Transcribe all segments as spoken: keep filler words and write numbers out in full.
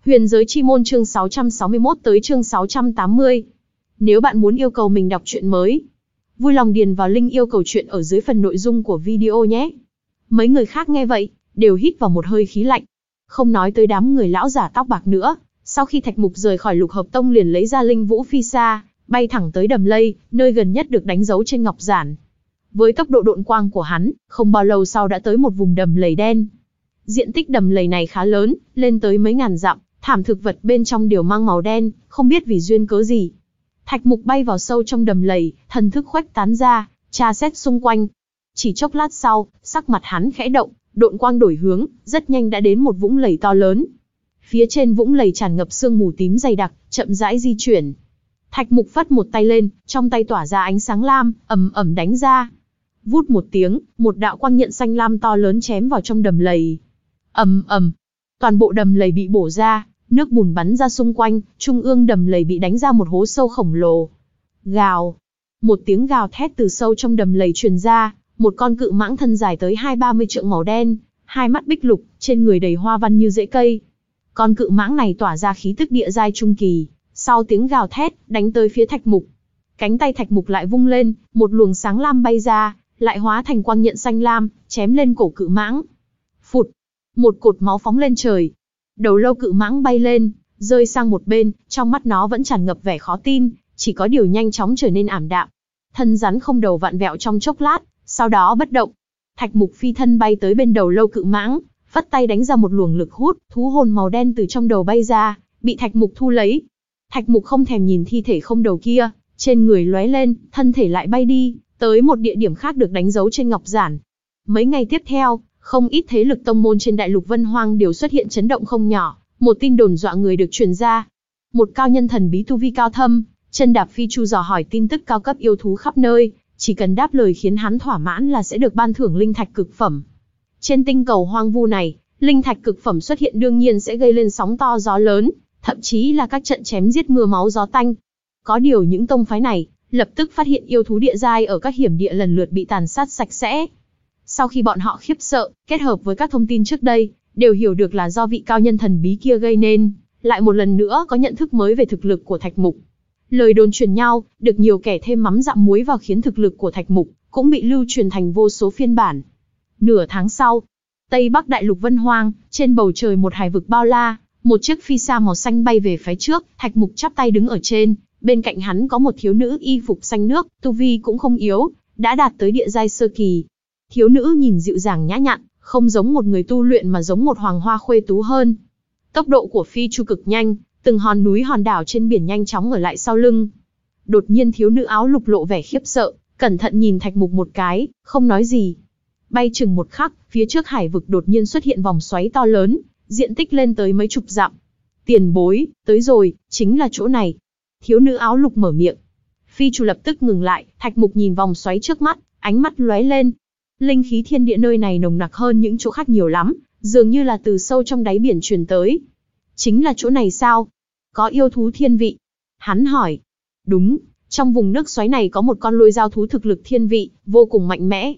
Huyền giới chi môn chương sáu trăm sáu mươi mốt tới chương sáu trăm tám mươi. Nếu bạn muốn yêu cầu mình đọc truyện mới, vui lòng điền vào link yêu cầu truyện ở dưới phần nội dung của video nhé. Mấy người khác nghe vậy, đều hít vào một hơi khí lạnh. Không nói tới đám người lão giả tóc bạc nữa, sau khi Thạch Mục rời khỏi Lục Hợp Tông liền lấy ra Linh Vũ Phi Sa, bay thẳng tới Đầm Lây, nơi gần nhất được đánh dấu trên ngọc giản. Với tốc độ độn quang của hắn, không bao lâu sau đã tới một vùng đầm lầy đen. Diện tích đầm lầy này khá lớn, lên tới mấy ngàn dặm, thảm thực vật bên trong đều mang màu đen, không biết vì duyên cớ gì. Thạch Mục bay vào sâu trong đầm lầy, thần thức khuếch tán ra, tra xét xung quanh. Chỉ chốc lát sau, sắc mặt hắn khẽ động, độn quang đổi hướng, rất nhanh đã đến một vũng lầy to lớn. Phía trên vũng lầy tràn ngập sương mù tím dày đặc, chậm rãi di chuyển. Thạch Mục phất một tay lên, trong tay tỏa ra ánh sáng lam, ầm ầm đánh ra. Vút một tiếng, một đạo quang nhận xanh lam to lớn chém vào trong đầm lầy. Ầm ầm, toàn bộ đầm lầy bị bổ ra, nước bùn bắn ra xung quanh, trung ương đầm lầy bị đánh ra một hố sâu khổng lồ. Gào, một tiếng gào thét từ sâu trong đầm lầy truyền ra, một con cự mãng thân dài tới hai ba mươi trượng màu đen, hai mắt bích lục, trên người đầy hoa văn như rễ cây. Con cự mãng này tỏa ra khí tức địa giai trung kỳ, sau tiếng gào thét, đánh tới phía Thạch Mục. Cánh tay Thạch Mục lại vung lên, một luồng sáng lam bay ra, lại hóa thành quang nhận xanh lam, chém lên cổ cự mãng. Phụt, một cột máu phóng lên trời. Đầu lâu cự mãng bay lên, rơi sang một bên, trong mắt nó vẫn tràn ngập vẻ khó tin, chỉ có điều nhanh chóng trở nên ảm đạm. Thân rắn không đầu vặn vẹo trong chốc lát, sau đó bất động. Thạch Mục phi thân bay tới bên đầu lâu cự mãng, vất tay đánh ra một luồng lực hút, thú hồn màu đen từ trong đầu bay ra, bị Thạch Mục thu lấy. Thạch Mục không thèm nhìn thi thể không đầu kia, trên người lóe lên, thân thể lại bay đi, tới một địa điểm khác được đánh dấu trên ngọc giản. Mấy ngày tiếp theo, không ít thế lực tông môn trên đại lục Vân Hoang đều xuất hiện chấn động không nhỏ, một tin đồn dọa người được truyền ra. Một cao nhân thần bí tu vi cao thâm, chân đạp phi chu dò hỏi tin tức cao cấp yêu thú khắp nơi, chỉ cần đáp lời khiến hắn thỏa mãn là sẽ được ban thưởng linh thạch cực phẩm. Trên tinh cầu hoang vu này, linh thạch cực phẩm xuất hiện đương nhiên sẽ gây lên sóng to gió lớn, thậm chí là các trận chém giết mưa máu gió tanh. Có điều những tông phái này, lập tức phát hiện yêu thú địa giai ở các hiểm địa lần lượt bị tàn sát sạch sẽ. Sau khi bọn họ khiếp sợ, kết hợp với các thông tin trước đây, đều hiểu được là do vị cao nhân thần bí kia gây nên, lại một lần nữa có nhận thức mới về thực lực của Thạch Mục. Lời đồn truyền nhau, được nhiều kẻ thêm mắm dặm muối vào khiến thực lực của Thạch Mục cũng bị lưu truyền thành vô số phiên bản. Nửa tháng sau, Tây Bắc đại lục Vân Hoang, trên bầu trời một hải vực bao la, một chiếc phi sa màu xanh bay về phía trước, Thạch Mục chắp tay đứng ở trên, bên cạnh hắn có một thiếu nữ y phục xanh nước, tu vi cũng không yếu, đã đạt tới địa giai sơ kỳ. Thiếu nữ nhìn dịu dàng nhã nhặn, không giống một người tu luyện mà giống một hoàng hoa khuê tú hơn. Tốc độ của phi chu cực nhanh, từng hòn núi hòn đảo trên biển nhanh chóng ở lại sau lưng. Đột nhiên thiếu nữ áo lục lộ vẻ khiếp sợ, cẩn thận nhìn Thạch Mục một cái, không nói gì. Bay chừng một khắc, phía trước hải vực đột nhiên xuất hiện vòng xoáy to lớn, diện tích lên tới mấy chục dặm. Tiền bối, tới rồi, chính là chỗ này. Thiếu nữ áo lục mở miệng. Phi chu lập tức ngừng lại, Thạch Mục nhìn vòng xoáy trước mắt, ánh mắt lóe lên. Linh khí thiên địa nơi này nồng nặc hơn những chỗ khác nhiều lắm, dường như là từ sâu trong đáy biển truyền tới. Chính là chỗ này sao? Có yêu thú thiên vị? Hắn hỏi. Đúng, trong vùng nước xoáy này có một con lôi giao thú thực lực thiên vị, vô cùng mạnh mẽ.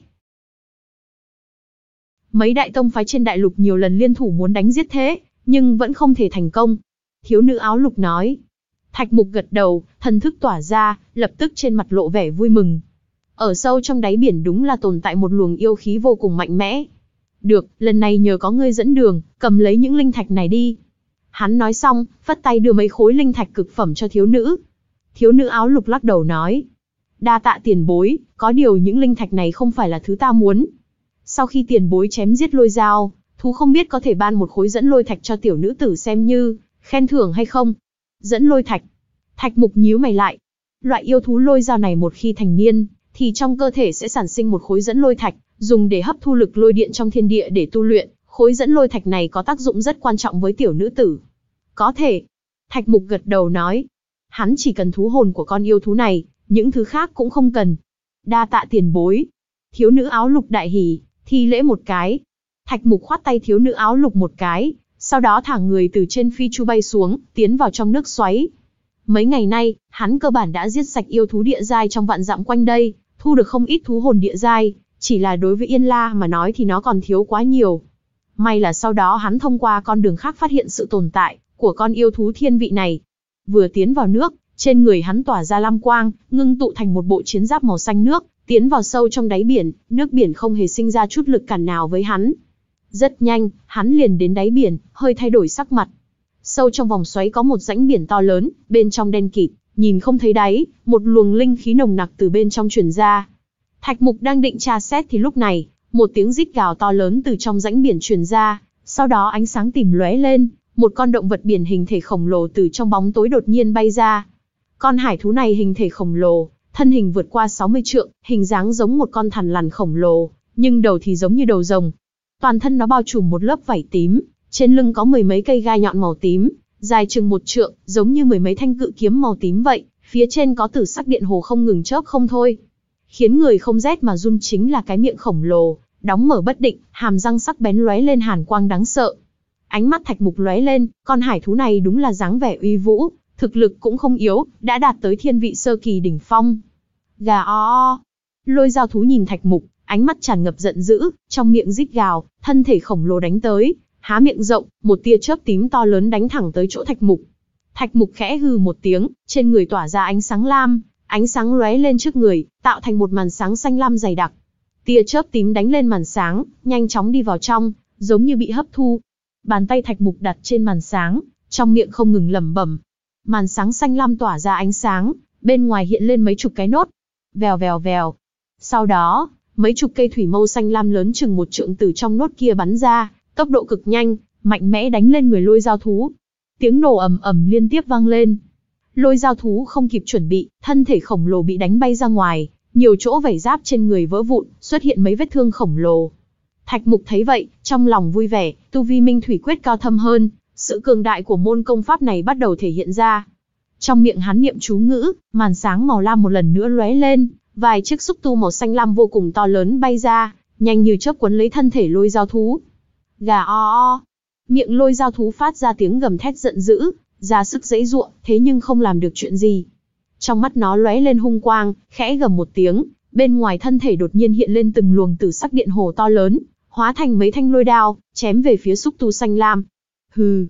Mấy đại tông phái trên đại lục nhiều lần liên thủ muốn đánh giết thế, nhưng vẫn không thể thành công. Thiếu nữ áo lục nói. Thạch Mục gật đầu, thần thức tỏa ra, lập tức trên mặt lộ vẻ vui mừng. Ở sâu trong đáy biển đúng là tồn tại một luồng yêu khí vô cùng mạnh mẽ. Được, lần này nhờ có ngươi dẫn đường, cầm lấy những linh thạch này đi. Hắn nói xong, phất tay đưa mấy khối linh thạch cực phẩm cho thiếu nữ. Thiếu nữ áo lục lắc đầu nói. Đa tạ tiền bối, có điều những linh thạch này không phải là thứ ta muốn. Sau khi tiền bối chém giết lôi dao, thú không biết có thể ban một khối dẫn lôi thạch cho tiểu nữ tử xem như khen thưởng hay không. Dẫn lôi thạch. Thạch Mục nhíu mày lại. Loại yêu thú lôi dao này một khi thành niên, thì trong cơ thể sẽ sản sinh một khối dẫn lôi thạch, dùng để hấp thu lực lôi điện trong thiên địa để tu luyện. Khối dẫn lôi thạch này có tác dụng rất quan trọng với tiểu nữ tử. Có thể. Thạch Mục gật đầu nói. Hắn chỉ cần thú hồn của con yêu thú này, những thứ khác cũng không cần. Đa tạ tiền bối. Thiếu nữ áo lục đại hỉ, thi lễ một cái. Thạch Mục khoát tay thiếu nữ áo lục một cái, sau đó thả người từ trên phi chu bay xuống, tiến vào trong nước xoáy. Mấy ngày nay, hắn cơ bản đã giết sạch yêu thú địa giai trong vạn dặm quanh đây, thu được không ít thú hồn địa giai, chỉ là đối với Yên La mà nói thì nó còn thiếu quá nhiều. May là sau đó hắn thông qua con đường khác phát hiện sự tồn tại của con yêu thú thiên vị này. Vừa tiến vào nước, trên người hắn tỏa ra lam quang, ngưng tụ thành một bộ chiến giáp màu xanh nước, tiến vào sâu trong đáy biển, nước biển không hề sinh ra chút lực cản nào với hắn. Rất nhanh, hắn liền đến đáy biển, hơi thay đổi sắc mặt. Sâu trong vòng xoáy có một rãnh biển to lớn, bên trong đen kịt, nhìn không thấy đáy, một luồng linh khí nồng nặc từ bên trong truyền ra. Thạch Mục đang định tra xét thì lúc này, một tiếng rít gào to lớn từ trong rãnh biển truyền ra, sau đó ánh sáng tím lóe lên, một con động vật biển hình thể khổng lồ từ trong bóng tối đột nhiên bay ra. Con hải thú này hình thể khổng lồ, thân hình vượt qua sáu mươi trượng, hình dáng giống một con thằn lằn khổng lồ, nhưng đầu thì giống như đầu rồng. Toàn thân nó bao trùm một lớp vảy tím, trên lưng có mười mấy cây gai nhọn màu tím, dài chừng một trượng, giống như mười mấy thanh cự kiếm màu tím vậy, phía trên có tử sắc điện hồ không ngừng chớp không thôi. Khiến người không rét mà run chính là cái miệng khổng lồ, đóng mở bất định, hàm răng sắc bén lóe lên hàn quang đáng sợ. Ánh mắt Thạch Mục lóe lên, con hải thú này đúng là dáng vẻ uy vũ, thực lực cũng không yếu, đã đạt tới thiên vị sơ kỳ đỉnh phong. Gà o o. Lôi Dao thú nhìn Thạch Mục, ánh mắt tràn ngập giận dữ, trong miệng rít gào, thân thể khổng lồ đánh tới, há miệng rộng, một tia chớp tím to lớn đánh thẳng tới chỗ Thạch Mục. Thạch Mục khẽ hừ một tiếng, trên người tỏa ra ánh sáng lam, ánh sáng lóe lên trước người, tạo thành một màn sáng xanh lam dày đặc. Tia chớp tím đánh lên màn sáng, nhanh chóng đi vào trong, giống như bị hấp thu. Bàn tay Thạch Mục đặt trên màn sáng, trong miệng không ngừng lẩm bẩm. Màn sáng xanh lam tỏa ra ánh sáng, bên ngoài hiện lên mấy chục cái nốt. Vèo vèo vèo. Sau đó, mấy chục cây thủy mâu xanh lam lớn chừng một trượng từ trong nốt kia bắn ra, tốc độ cực nhanh, mạnh mẽ đánh lên người Lôi Dao thú. Tiếng nổ ầm ầm liên tiếp vang lên. Lôi Dao thú không kịp chuẩn bị, thân thể khổng lồ bị đánh bay ra ngoài, nhiều chỗ vảy giáp trên người vỡ vụn, xuất hiện mấy vết thương khổng lồ. Thạch Mục thấy vậy, trong lòng vui vẻ, tu vi Minh Thủy Quyết cao thâm hơn, sự cường đại của môn công pháp này bắt đầu thể hiện ra. Trong miệng hắn niệm chú ngữ, màn sáng màu lam một lần nữa lóe lên, vài chiếc xúc tu màu xanh lam vô cùng to lớn bay ra, nhanh như chớp quấn lấy thân thể Lôi Dao thú. Gà o o. Miệng Lôi Dao thú phát ra tiếng gầm thét giận dữ, ra sức giãy giụa, thế nhưng không làm được chuyện gì. Trong mắt nó lóe lên hung quang, khẽ gầm một tiếng, bên ngoài thân thể đột nhiên hiện lên từng luồng tử sắc điện hồ to lớn, hóa thành mấy thanh lôi đao, chém về phía xúc tu xanh lam. Hừ.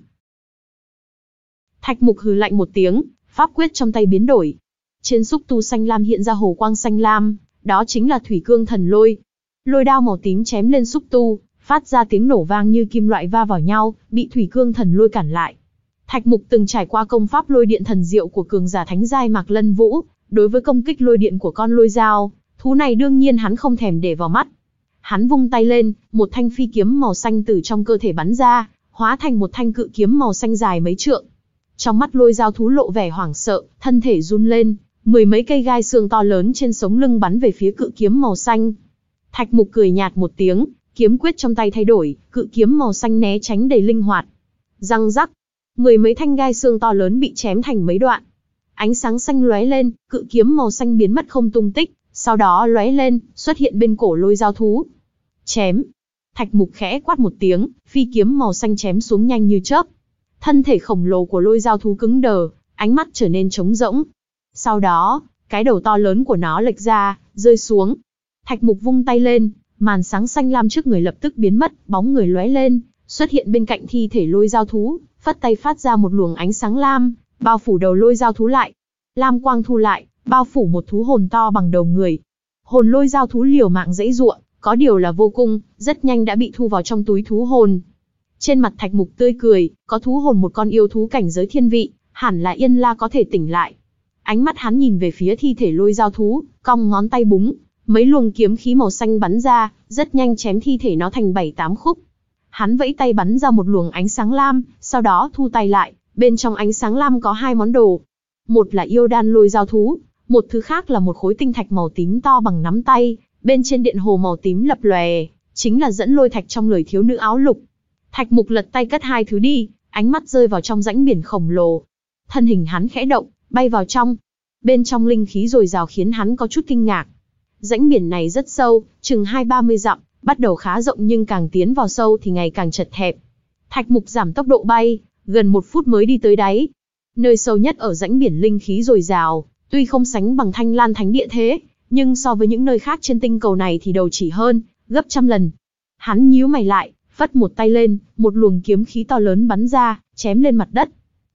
Thạch Mục hừ lạnh một tiếng, pháp quyết trong tay biến đổi. Trên xúc tu xanh lam hiện ra hồ quang xanh lam, đó chính là Thủy Cương Thần Lôi. Lôi đao màu tím chém lên xúc tu, phát ra tiếng nổ vang như kim loại va vào nhau, bị Thủy Cương Thần Lôi cản lại. Thạch Mục từng trải qua công pháp lôi điện thần diệu của cường giả thánh giai Mạc Lân Vũ, đối với công kích lôi điện của con lôi dao thú này đương nhiên hắn không thèm để vào mắt. Hắn vung tay lên, một thanh phi kiếm màu xanh từ trong cơ thể bắn ra, hóa thành một thanh cự kiếm màu xanh dài mấy trượng. Trong mắt lôi dao thú lộ vẻ hoảng sợ, thân thể run lên, mười mấy cây gai xương to lớn trên sống lưng bắn về phía cự kiếm màu xanh. Thạch Mục cười nhạt một tiếng, kiếm quyết trong tay thay đổi, cự kiếm màu xanh né tránh đầy linh hoạt. Răng rắc, mười mấy thanh gai xương to lớn bị chém thành mấy đoạn. Ánh sáng xanh lóe lên, cự kiếm màu xanh biến mất không tung tích, sau đó lóe lên, xuất hiện bên cổ lôi dao thú. Chém. Thạch Mục khẽ quát một tiếng, phi kiếm màu xanh chém xuống nhanh như chớp. Thân thể khổng lồ của lôi dao thú cứng đờ, ánh mắt trở nên trống rỗng. Sau đó, cái đầu to lớn của nó lệch ra, rơi xuống. Thạch Mục vung tay lên, màn sáng xanh lam trước người lập tức biến mất, bóng người lóe lên, xuất hiện bên cạnh thi thể lôi dao thú, phất tay phát ra một luồng ánh sáng lam, bao phủ đầu lôi dao thú lại. Lam quang thu lại, bao phủ một thú hồn to bằng đầu người. Hồn lôi dao thú liều mạng giãy giụa, có điều là vô cung, rất nhanh đã bị thu vào trong túi thú hồn. Trên mặt Thạch Mục tươi cười, có thú hồn một con yêu thú cảnh giới thiên vị, hẳn là Yên La có thể tỉnh lại. Ánh mắt hắn nhìn về phía thi thể lôi dao thú, cong ngón tay búng, mấy luồng kiếm khí màu xanh bắn ra, rất nhanh chém thi thể nó thành bảy tám khúc. Hắn vẫy tay bắn ra một luồng ánh sáng lam, sau đó thu tay lại, bên trong ánh sáng lam có hai món đồ. Một là yêu đan lôi dao thú, một thứ khác là một khối tinh thạch màu tím to bằng nắm tay, bên trên điện hồ màu tím lập lòe, chính là dẫn lôi thạch trong lời thiếu nữ áo lục. Thạch Mục lật tay cất hai thứ đi, ánh mắt rơi vào trong rãnh biển khổng lồ. Thân hình hắn khẽ động, bay vào trong. Bên trong linh khí dồi dào khiến hắn có chút kinh ngạc. Rãnh biển này rất sâu, chừng hai ba mươi dặm, bắt đầu khá rộng nhưng càng tiến vào sâu thì ngày càng chật hẹp. Thạch Mục giảm tốc độ bay, gần một phút mới đi tới đáy. Nơi sâu nhất ở rãnh biển linh khí dồi dào, tuy không sánh bằng Thanh Lan Thánh Địa thế, nhưng so với những nơi khác trên tinh cầu này thì đầu chỉ hơn, gấp trăm lần. Hắn nhíu mày lại, phất một tay lên, một luồng kiếm khí to lớn bắn ra, chém lên mặt đất.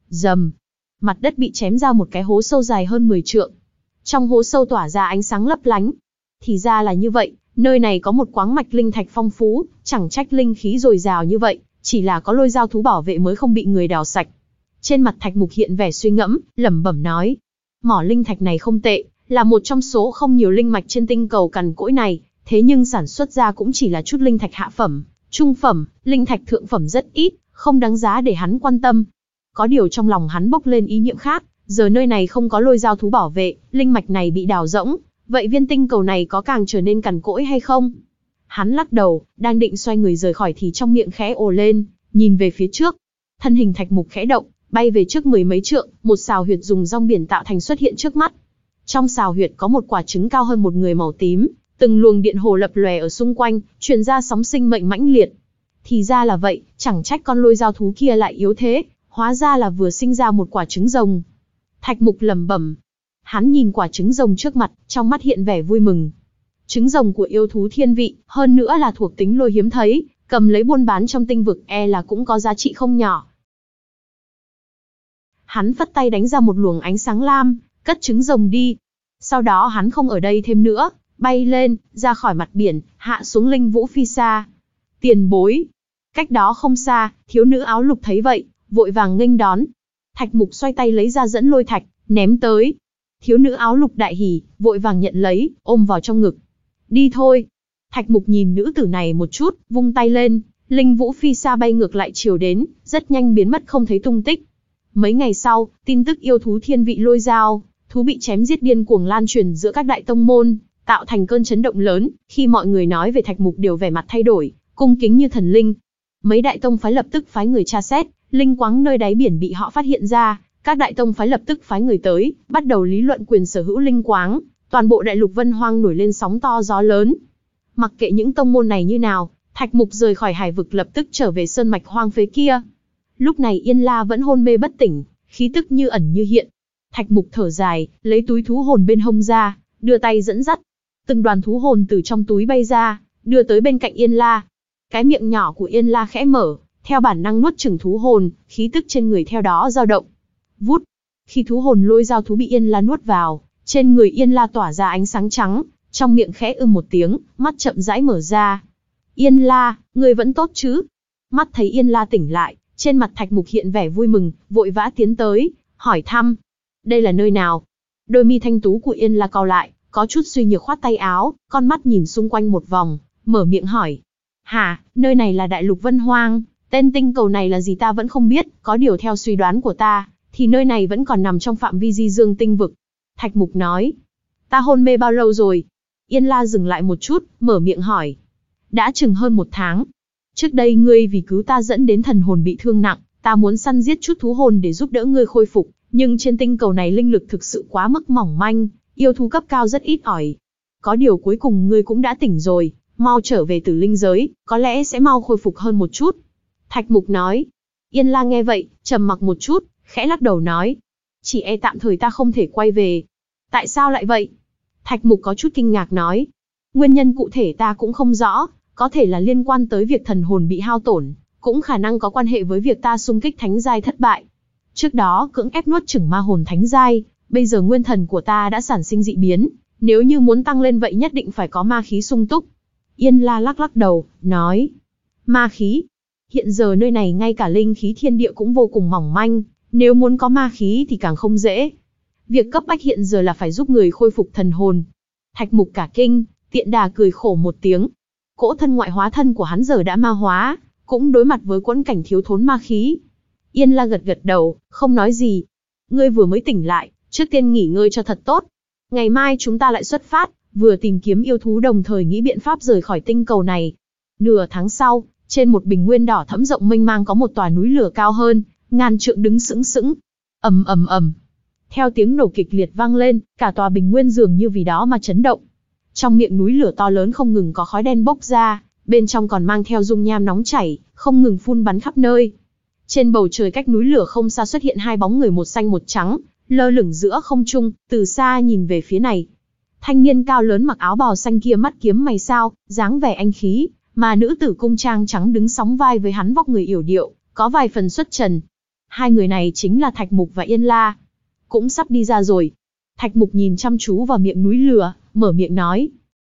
Rầm, mặt đất bị chém ra một cái hố sâu dài hơn mười trượng. Trong hố sâu tỏa ra ánh sáng lấp lánh. Thì ra là như vậy, nơi này có một khoáng mạch linh thạch phong phú, chẳng trách linh khí dồi dào như vậy, chỉ là có lôi dao thú bảo vệ mới không bị người đào sạch. Trên mặt Thạch Mục hiện vẻ suy ngẫm, lẩm bẩm nói: mỏ linh thạch này không tệ, là một trong số không nhiều linh mạch trên tinh cầu cằn cỗi này, thế nhưng sản xuất ra cũng chỉ là chút linh thạch hạ phẩm, trung phẩm, linh thạch thượng phẩm rất ít, không đáng giá để hắn quan tâm. Có điều trong lòng hắn bốc lên ý niệm khác, giờ nơi này không có lôi dao thú bảo vệ, linh mạch này bị đào rỗng, vậy viên tinh cầu này có càng trở nên cằn cỗi hay không? Hắn lắc đầu, đang định xoay người rời khỏi thì trong miệng khẽ ồ lên, nhìn về phía trước. Thân hình Thạch Mục khẽ động, bay về trước mười mấy trượng, một sào huyệt dùng rong biển tạo thành xuất hiện trước mắt. Trong sào huyệt có một quả trứng cao hơn một người màu tím, từng luồng điện hồ lập lòe ở xung quanh, truyền ra sóng sinh mệnh mãnh liệt. Thì ra là vậy, chẳng trách con lôi dao thú kia lại yếu thế, hóa ra là vừa sinh ra một quả trứng rồng. Thạch Mục lẩm bẩm. Hắn nhìn quả trứng rồng trước mặt, trong mắt hiện vẻ vui mừng. Trứng rồng của yêu thú thiên vị, hơn nữa là thuộc tính lôi hiếm thấy, cầm lấy buôn bán trong tinh vực e là cũng có giá trị không nhỏ. Hắn phất tay đánh ra một luồng ánh sáng lam, cất trứng rồng đi. Sau đó hắn không ở đây thêm nữa, bay lên, ra khỏi mặt biển, hạ xuống Linh Vũ Phi Sa. Tiền bối. Cách đó không xa, thiếu nữ áo lục thấy vậy, vội vàng nghênh đón. Thạch Mục xoay tay lấy ra dẫn lôi thạch, ném tới. Thiếu nữ áo lục đại hỉ, vội vàng nhận lấy, ôm vào trong ngực. Đi thôi. Thạch Mục nhìn nữ tử này một chút, vung tay lên, Linh Vũ Phi Sa bay ngược lại chiều đến, rất nhanh biến mất không thấy tung tích. Mấy ngày sau, tin tức yêu thú thiên vị lôi dao thú bị chém giết điên cuồng lan truyền giữa các đại tông môn, tạo thành cơn chấn động lớn, khi mọi người nói về Thạch Mục đều vẻ mặt thay đổi, cung kính như thần linh. Mấy đại tông phái lập tức phái người tra xét, linh quáng nơi đáy biển bị họ phát hiện ra, các đại tông phái lập tức phái người tới, bắt đầu lý luận quyền sở hữu linh quáng, toàn bộ đại lục Vân Hoang nổi lên sóng to gió lớn. Mặc kệ những tông môn này như nào, Thạch Mục rời khỏi hải vực lập tức trở về sơn mạch hoang phế kia. Lúc này Yên La vẫn hôn mê bất tỉnh, khí tức như ẩn như hiện. Thạch Mục thở dài, lấy túi thú hồn bên hông ra, đưa tay dẫn dắt. Từng đoàn thú hồn từ trong túi bay ra, đưa tới bên cạnh Yên La. Cái miệng nhỏ của Yên La khẽ mở, theo bản năng nuốt chửng thú hồn, khí tức trên người theo đó dao động. Vút, khi thú hồn lôi dao thú bị Yên La nuốt vào, trên người Yên La tỏa ra ánh sáng trắng, trong miệng khẽ ưm một tiếng, mắt chậm rãi mở ra. Yên La, ngươi vẫn tốt chứ? Mắt thấy Yên La tỉnh lại, trên mặt Thạch Mục hiện vẻ vui mừng, vội vã tiến tới, hỏi thăm. Đây là nơi nào? Đôi mi thanh tú của Yên La cau lại, có chút suy nhược khoát tay áo, con mắt nhìn xung quanh một vòng, mở miệng hỏi. Hả, nơi này là đại lục Vân Hoang, tên tinh cầu này là gì ta vẫn không biết, có điều theo suy đoán của ta, thì nơi này vẫn còn nằm trong phạm vi di dương tinh vực. Thạch Mục nói. Ta hôn mê bao lâu rồi? Yên La dừng lại một chút, mở miệng hỏi. Đã chừng hơn một tháng. Trước đây ngươi vì cứu ta dẫn đến thần hồn bị thương nặng, ta muốn săn giết chút thú hồn để giúp đỡ ngươi khôi phục, nhưng trên tinh cầu này linh lực thực sự quá mức mỏng manh, yêu thú cấp cao rất ít ỏi. Có điều cuối cùng ngươi cũng đã tỉnh rồi, mau trở về Tử Linh giới, có lẽ sẽ mau khôi phục hơn một chút. Thạch Mục nói. Yên La nghe vậy, trầm mặc một chút, khẽ lắc đầu nói. Chỉ e tạm thời ta không thể quay về. Tại sao lại vậy? Thạch Mục có chút kinh ngạc nói. Nguyên nhân cụ thể ta cũng không rõ, có thể là liên quan tới việc thần hồn bị hao tổn, cũng khả năng có quan hệ với việc ta xung kích thánh giai thất bại. Trước đó cưỡng ép nuốt chửng ma hồn thánh giai, bây giờ nguyên thần của ta đã sản sinh dị biến, nếu như muốn tăng lên vậy nhất định phải có ma khí sung túc. Yên La lắc lắc đầu, nói. Ma khí? Hiện giờ nơi này ngay cả linh khí thiên địa cũng vô cùng mỏng manh, nếu muốn có ma khí thì càng không dễ. Việc cấp bách hiện giờ là phải giúp người khôi phục thần hồn. Thạch Mục cả kinh, tiện đà cười khổ một tiếng. Cỗ thân ngoại hóa thân của hắn giờ đã ma hóa, cũng đối mặt với quẫn cảnh thiếu thốn ma khí. Yên La gật gật đầu, không nói gì. Ngươi vừa mới tỉnh lại, trước tiên nghỉ ngơi cho thật tốt. Ngày mai chúng ta lại xuất phát, vừa tìm kiếm yêu thú đồng thời nghĩ biện pháp rời khỏi tinh cầu này. Nửa tháng sau, trên một bình nguyên đỏ thẫm rộng mênh mang có một tòa núi lửa cao hơn ngàn trượng đứng sững sững. Ầm ầm ầm. Theo tiếng nổ kịch liệt vang lên, cả tòa bình nguyên dường như vì đó mà chấn động. Trong miệng núi lửa to lớn không ngừng có khói đen bốc ra, bên trong còn mang theo dung nham nóng chảy, không ngừng phun bắn khắp nơi. Trên bầu trời cách núi lửa không xa xuất hiện hai bóng người một xanh một trắng, lơ lửng giữa không trung, từ xa nhìn về phía này. Thanh niên cao lớn mặc áo bào xanh kia mắt kiếm mày sao, dáng vẻ anh khí, mà nữ tử cung trang trắng đứng sóng vai với hắn vóc người yểu điệu, có vài phần xuất trần. Hai người này chính là Thạch Mục và Yên La. Cũng sắp đi ra rồi. Thạch Mục nhìn chăm chú vào miệng núi lửa, mở miệng nói.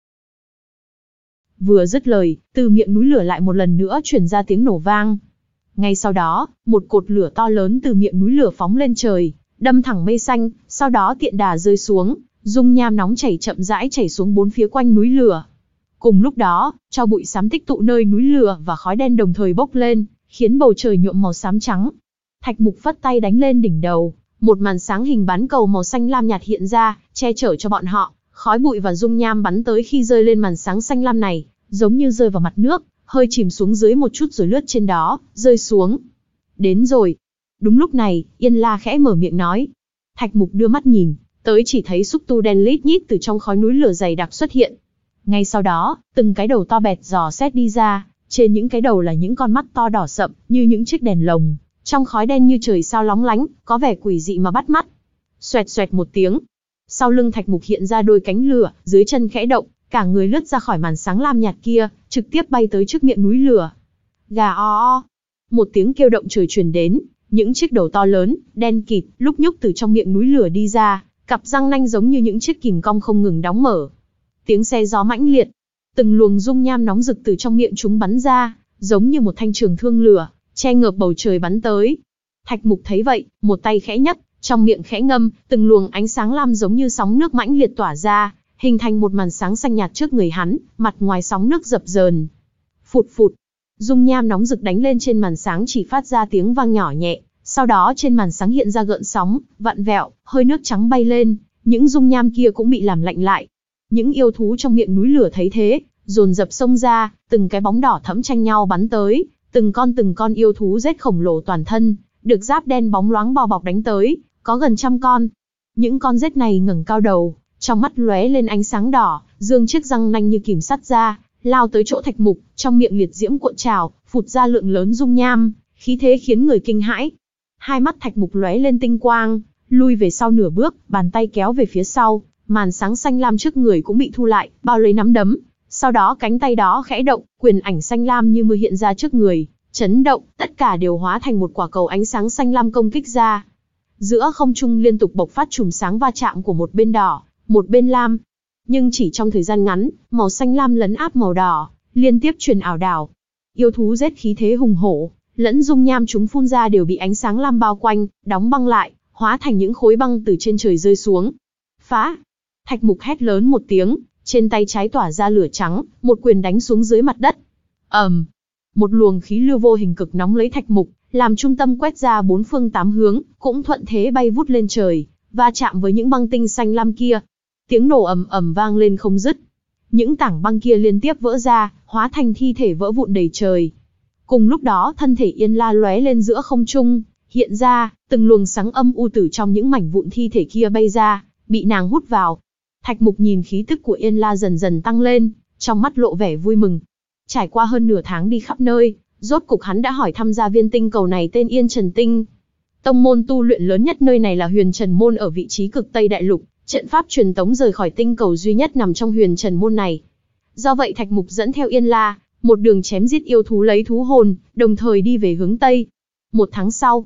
Vừa dứt lời, từ miệng núi lửa lại một lần nữa truyền ra tiếng nổ vang. Ngay sau đó, một cột lửa to lớn từ miệng núi lửa phóng lên trời, đâm thẳng mây xanh, sau đó tiện đà rơi xuống, dung nham nóng chảy chậm rãi chảy xuống bốn phía quanh núi lửa. Cùng lúc đó, tro bụi xám tích tụ nơi núi lửa và khói đen đồng thời bốc lên, khiến bầu trời nhuộm màu xám trắng. Thạch Mục phất tay đánh lên đỉnh đầu, một màn sáng hình bán cầu màu xanh lam nhạt hiện ra, che chở cho bọn họ. Khói bụi và dung nham bắn tới khi rơi lên màn sáng xanh lam này, giống như rơi vào mặt nước, hơi chìm xuống dưới một chút rồi lướt trên đó, rơi xuống. Đến rồi. Đúng lúc này, Yên La khẽ mở miệng nói. Thạch Mục đưa mắt nhìn, tới chỉ thấy xúc tu đen lít nhít từ trong khói núi lửa dày đặc xuất hiện. Ngay sau đó, từng cái đầu to bẹt dò xét đi ra, trên những cái đầu là những con mắt to đỏ sậm, như những chiếc đèn lồng, trong khói đen như trời sao lóng lánh, có vẻ quỷ dị mà bắt mắt. Xoẹt xoẹt một tiếng. Sau lưng Thạch Mục hiện ra đôi cánh lửa, dưới chân khẽ động, cả người lướt ra khỏi màn sáng lam nhạt kia, trực tiếp bay tới trước miệng núi lửa. Gà o o. Một tiếng kêu động trời truyền đến, những chiếc đầu to lớn, đen kịt, lúc nhúc từ trong miệng núi lửa đi ra, cặp răng nanh giống như những chiếc kìm cong không ngừng đóng mở. Tiếng xe gió mãnh liệt, từng luồng dung nham nóng rực từ trong miệng chúng bắn ra, giống như một thanh trường thương lửa, che ngợp bầu trời bắn tới. Thạch Mục thấy vậy, một tay khẽ nhấc, trong miệng khẽ ngâm, từng luồng ánh sáng lam giống như sóng nước mãnh liệt tỏa ra, hình thành một màn sáng xanh nhạt trước người hắn, mặt ngoài sóng nước dập dờn. Phụt phụt, dung nham nóng rực đánh lên trên màn sáng chỉ phát ra tiếng vang nhỏ nhẹ, sau đó trên màn sáng hiện ra gợn sóng, vặn vẹo, hơi nước trắng bay lên, những dung nham kia cũng bị làm lạnh lại. Những yêu thú trong miệng núi lửa thấy thế, dồn dập xông ra, từng cái bóng đỏ thẫm tranh nhau bắn tới, từng con từng con yêu thú rết khổng lồ toàn thân, được giáp đen bóng loáng bao bọc đánh tới, có gần trăm con. Những con rết này ngẩng cao đầu, trong mắt lóe lên ánh sáng đỏ, dương chiếc răng nanh như kìm sắt ra, lao tới chỗ Thạch Mục, trong miệng liệt diễm cuộn trào, phụt ra lượng lớn dung nham, khí thế khiến người kinh hãi. Hai mắt Thạch Mục lóe lên tinh quang, lui về sau nửa bước, bàn tay kéo về phía sau, màn sáng xanh lam trước người cũng bị thu lại, bao lấy nắm đấm. Sau đó cánh tay đó khẽ động, quyền ảnh xanh lam như mưa hiện ra trước người, chấn động, tất cả đều hóa thành một quả cầu ánh sáng xanh lam công kích ra. Giữa không trung liên tục bộc phát chùm sáng va chạm của một bên đỏ, một bên lam. Nhưng chỉ trong thời gian ngắn, màu xanh lam lấn áp màu đỏ, liên tiếp truyền ảo đảo. Yêu thú rết khí thế hùng hổ, lẫn dung nham chúng phun ra đều bị ánh sáng lam bao quanh, đóng băng lại, hóa thành những khối băng từ trên trời rơi xuống. Phá! Thạch Mục hét lớn một tiếng, trên tay trái tỏa ra lửa trắng, một quyền đánh xuống dưới mặt đất. ầm, um, một luồng khí lưu vô hình cực nóng lấy Thạch Mục, làm trung tâm quét ra bốn phương tám hướng, cũng thuận thế bay vút lên trời, va chạm với những băng tinh xanh lam kia. Tiếng nổ ầm ầm vang lên không dứt. Những tảng băng kia liên tiếp vỡ ra, hóa thành thi thể vỡ vụn đầy trời. Cùng lúc đó, thân thể Yên La lóe lên giữa không trung, hiện ra, từng luồng sáng âm u từ trong những mảnh vụn thi thể kia bay ra, bị nàng hút vào. Thạch Mục nhìn khí tức của Yên La dần dần tăng lên, trong mắt lộ vẻ vui mừng. Trải qua hơn nửa tháng đi khắp nơi, rốt cục hắn đã hỏi thăm ra viên tinh cầu này tên Yên Trần Tinh. Tông môn tu luyện lớn nhất nơi này là Huyền Trần Môn ở vị trí cực Tây Đại Lục, trận pháp truyền tống rời khỏi tinh cầu duy nhất nằm trong Huyền Trần Môn này. Do vậy Thạch Mục dẫn theo Yên La, một đường chém giết yêu thú lấy thú hồn, đồng thời đi về hướng Tây. Một tháng sau,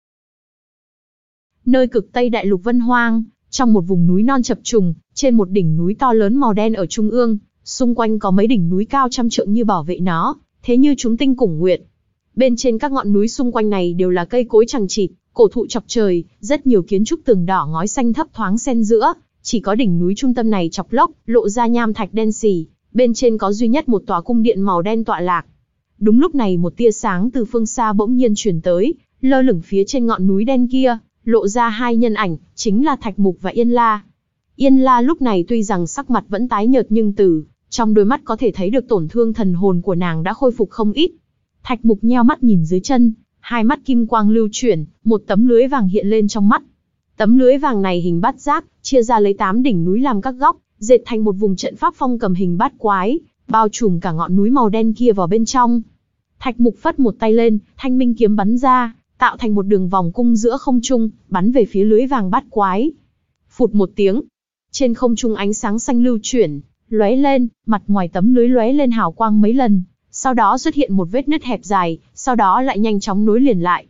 nơi cực Tây Đại Lục Vân Hoang, trong một vùng núi non chập trùng, trên một đỉnh núi to lớn màu đen ở trung ương, xung quanh có mấy đỉnh núi cao trăm trượng như bảo vệ nó, thế như chúng tinh củng nguyệt. Bên trên các ngọn núi xung quanh này đều là cây cối chằng chịt, cổ thụ chọc trời, rất nhiều kiến trúc tường đỏ ngói xanh thấp thoáng xen giữa, chỉ có đỉnh núi trung tâm này chọc lốc, lộ ra nham thạch đen sì, bên trên có duy nhất một tòa cung điện màu đen tọa lạc. Đúng lúc này một tia sáng từ phương xa bỗng nhiên truyền tới, lơ lửng phía trên ngọn núi đen kia, lộ ra hai nhân ảnh, chính là Thạch Mục và Yên La. Yên La lúc này tuy rằng sắc mặt vẫn tái nhợt nhưng từ trong đôi mắt có thể thấy được tổn thương thần hồn của nàng đã khôi phục không ít. Thạch Mục nheo mắt nhìn dưới chân, hai mắt kim quang lưu chuyển, một tấm lưới vàng hiện lên trong mắt. Tấm lưới vàng này hình bát giác, chia ra lấy tám đỉnh núi làm các góc, dệt thành một vùng trận pháp phong cầm hình bát quái, bao trùm cả ngọn núi màu đen kia vào bên trong. Thạch Mục phất một tay lên, thanh minh kiếm bắn ra, tạo thành một đường vòng cung giữa không trung, bắn về phía lưới vàng bát quái. Phụt một tiếng, trên không trung ánh sáng xanh lưu chuyển, lóe lên, mặt ngoài tấm lưới lóe lên hào quang mấy lần, sau đó xuất hiện một vết nứt hẹp dài, sau đó lại nhanh chóng nối liền lại.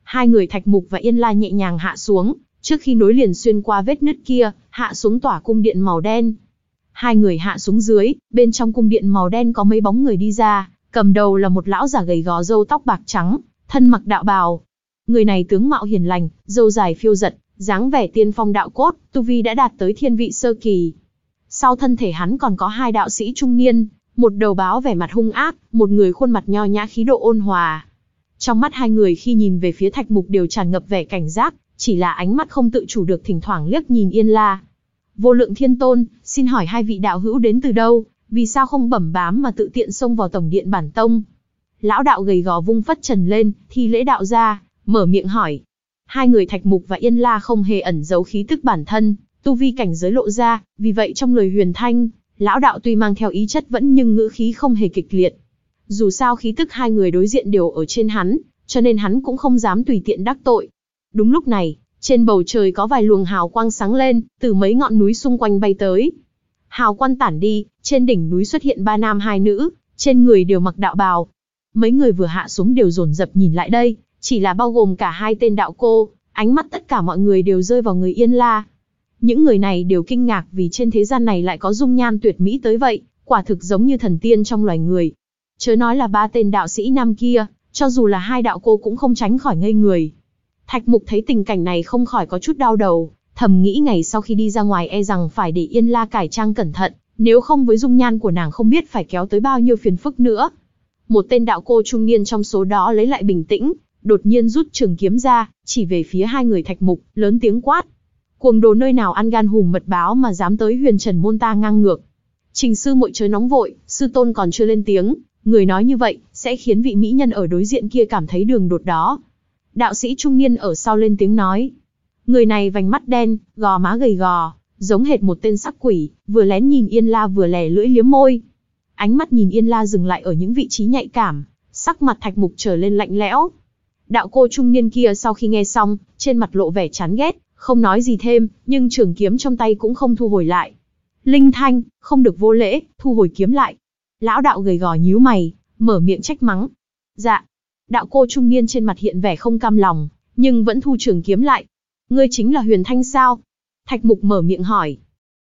Hai người Thạch Mục và Yên La nhẹ nhàng hạ xuống, trước khi nối liền xuyên qua vết nứt kia, hạ xuống tỏa cung điện màu đen. Hai người hạ xuống dưới, bên trong cung điện màu đen có mấy bóng người đi ra, cầm đầu là một lão già gầy gò râu tóc bạc trắng, thân mặc đạo bào. Người này tướng mạo hiền lành, râu dài phiêu giật, dáng vẻ tiên phong đạo cốt, tu vi đã đạt tới thiên vị sơ kỳ. Sau thân thể hắn còn có hai đạo sĩ trung niên, một đầu báo vẻ mặt hung ác, một người khuôn mặt nho nhã khí độ ôn hòa. Trong mắt hai người khi nhìn về phía Thạch Mục đều tràn ngập vẻ cảnh giác, chỉ là ánh mắt không tự chủ được thỉnh thoảng liếc nhìn Yên La. Vô Lượng Thiên Tôn, xin hỏi hai vị đạo hữu đến từ đâu, vì sao không bẩm bám mà tự tiện xông vào tổng điện bản tông? Lão đạo gầy gò vung phất trần lên, thi lễ đạo ra, mở miệng hỏi. Hai người Thạch Mục và Yên La không hề ẩn giấu khí tức bản thân, tu vi cảnh giới lộ ra, vì vậy trong lời huyền thanh, lão đạo tuy mang theo ý chất vẫn nhưng ngữ khí không hề kịch liệt. Dù sao khí tức hai người đối diện đều ở trên hắn, cho nên hắn cũng không dám tùy tiện đắc tội. Đúng lúc này, trên bầu trời có vài luồng hào quang sáng lên, từ mấy ngọn núi xung quanh bay tới. Hào quang tản đi, trên đỉnh núi xuất hiện ba nam hai nữ, trên người đều mặc đạo bào. Mấy người vừa hạ xuống đều dồn dập nhìn lại đây, chỉ là bao gồm cả hai tên đạo cô, ánh mắt tất cả mọi người đều rơi vào người Yên La. Những người này đều kinh ngạc vì trên thế gian này lại có dung nhan tuyệt mỹ tới vậy, quả thực giống như thần tiên trong loài người. Chớ nói là ba tên đạo sĩ nam kia, cho dù là hai đạo cô cũng không tránh khỏi ngây người. Thạch Mục thấy tình cảnh này không khỏi có chút đau đầu, thầm nghĩ ngày sau khi đi ra ngoài e rằng phải để Yên La cải trang cẩn thận, nếu không với dung nhan của nàng không biết phải kéo tới bao nhiêu phiền phức nữa. Một tên đạo cô trung niên trong số đó lấy lại bình tĩnh, đột nhiên rút trường kiếm ra, chỉ về phía hai người Thạch Mục, lớn tiếng quát. Cuồng đồ nơi nào ăn gan hùm mật báo mà dám tới Huyền Trần môn ta ngang ngược. Trình sư muội chớ nóng vội, sư tôn còn chưa lên tiếng, người nói như vậy, sẽ khiến vị mỹ nhân ở đối diện kia cảm thấy đường đột đó. Đạo sĩ trung niên ở sau lên tiếng nói. Người này vành mắt đen, gò má gầy gò, giống hệt một tên sắc quỷ, vừa lén nhìn Yên La vừa lè lưỡi liếm môi. Ánh mắt nhìn Yên La dừng lại ở những vị trí nhạy cảm, sắc mặt Thạch Mục trở lên lạnh lẽo. Đạo cô trung niên kia sau khi nghe xong, trên mặt lộ vẻ chán ghét, không nói gì thêm, nhưng trường kiếm trong tay cũng không thu hồi lại. Linh Thanh, không được vô lễ, thu hồi kiếm lại. Lão đạo gầy gò nhíu mày, mở miệng trách mắng. Dạ. Đạo cô trung niên trên mặt hiện vẻ không cam lòng, nhưng vẫn thu trường kiếm lại. Ngươi chính là Huyền Thanh sao? Thạch Mục mở miệng hỏi.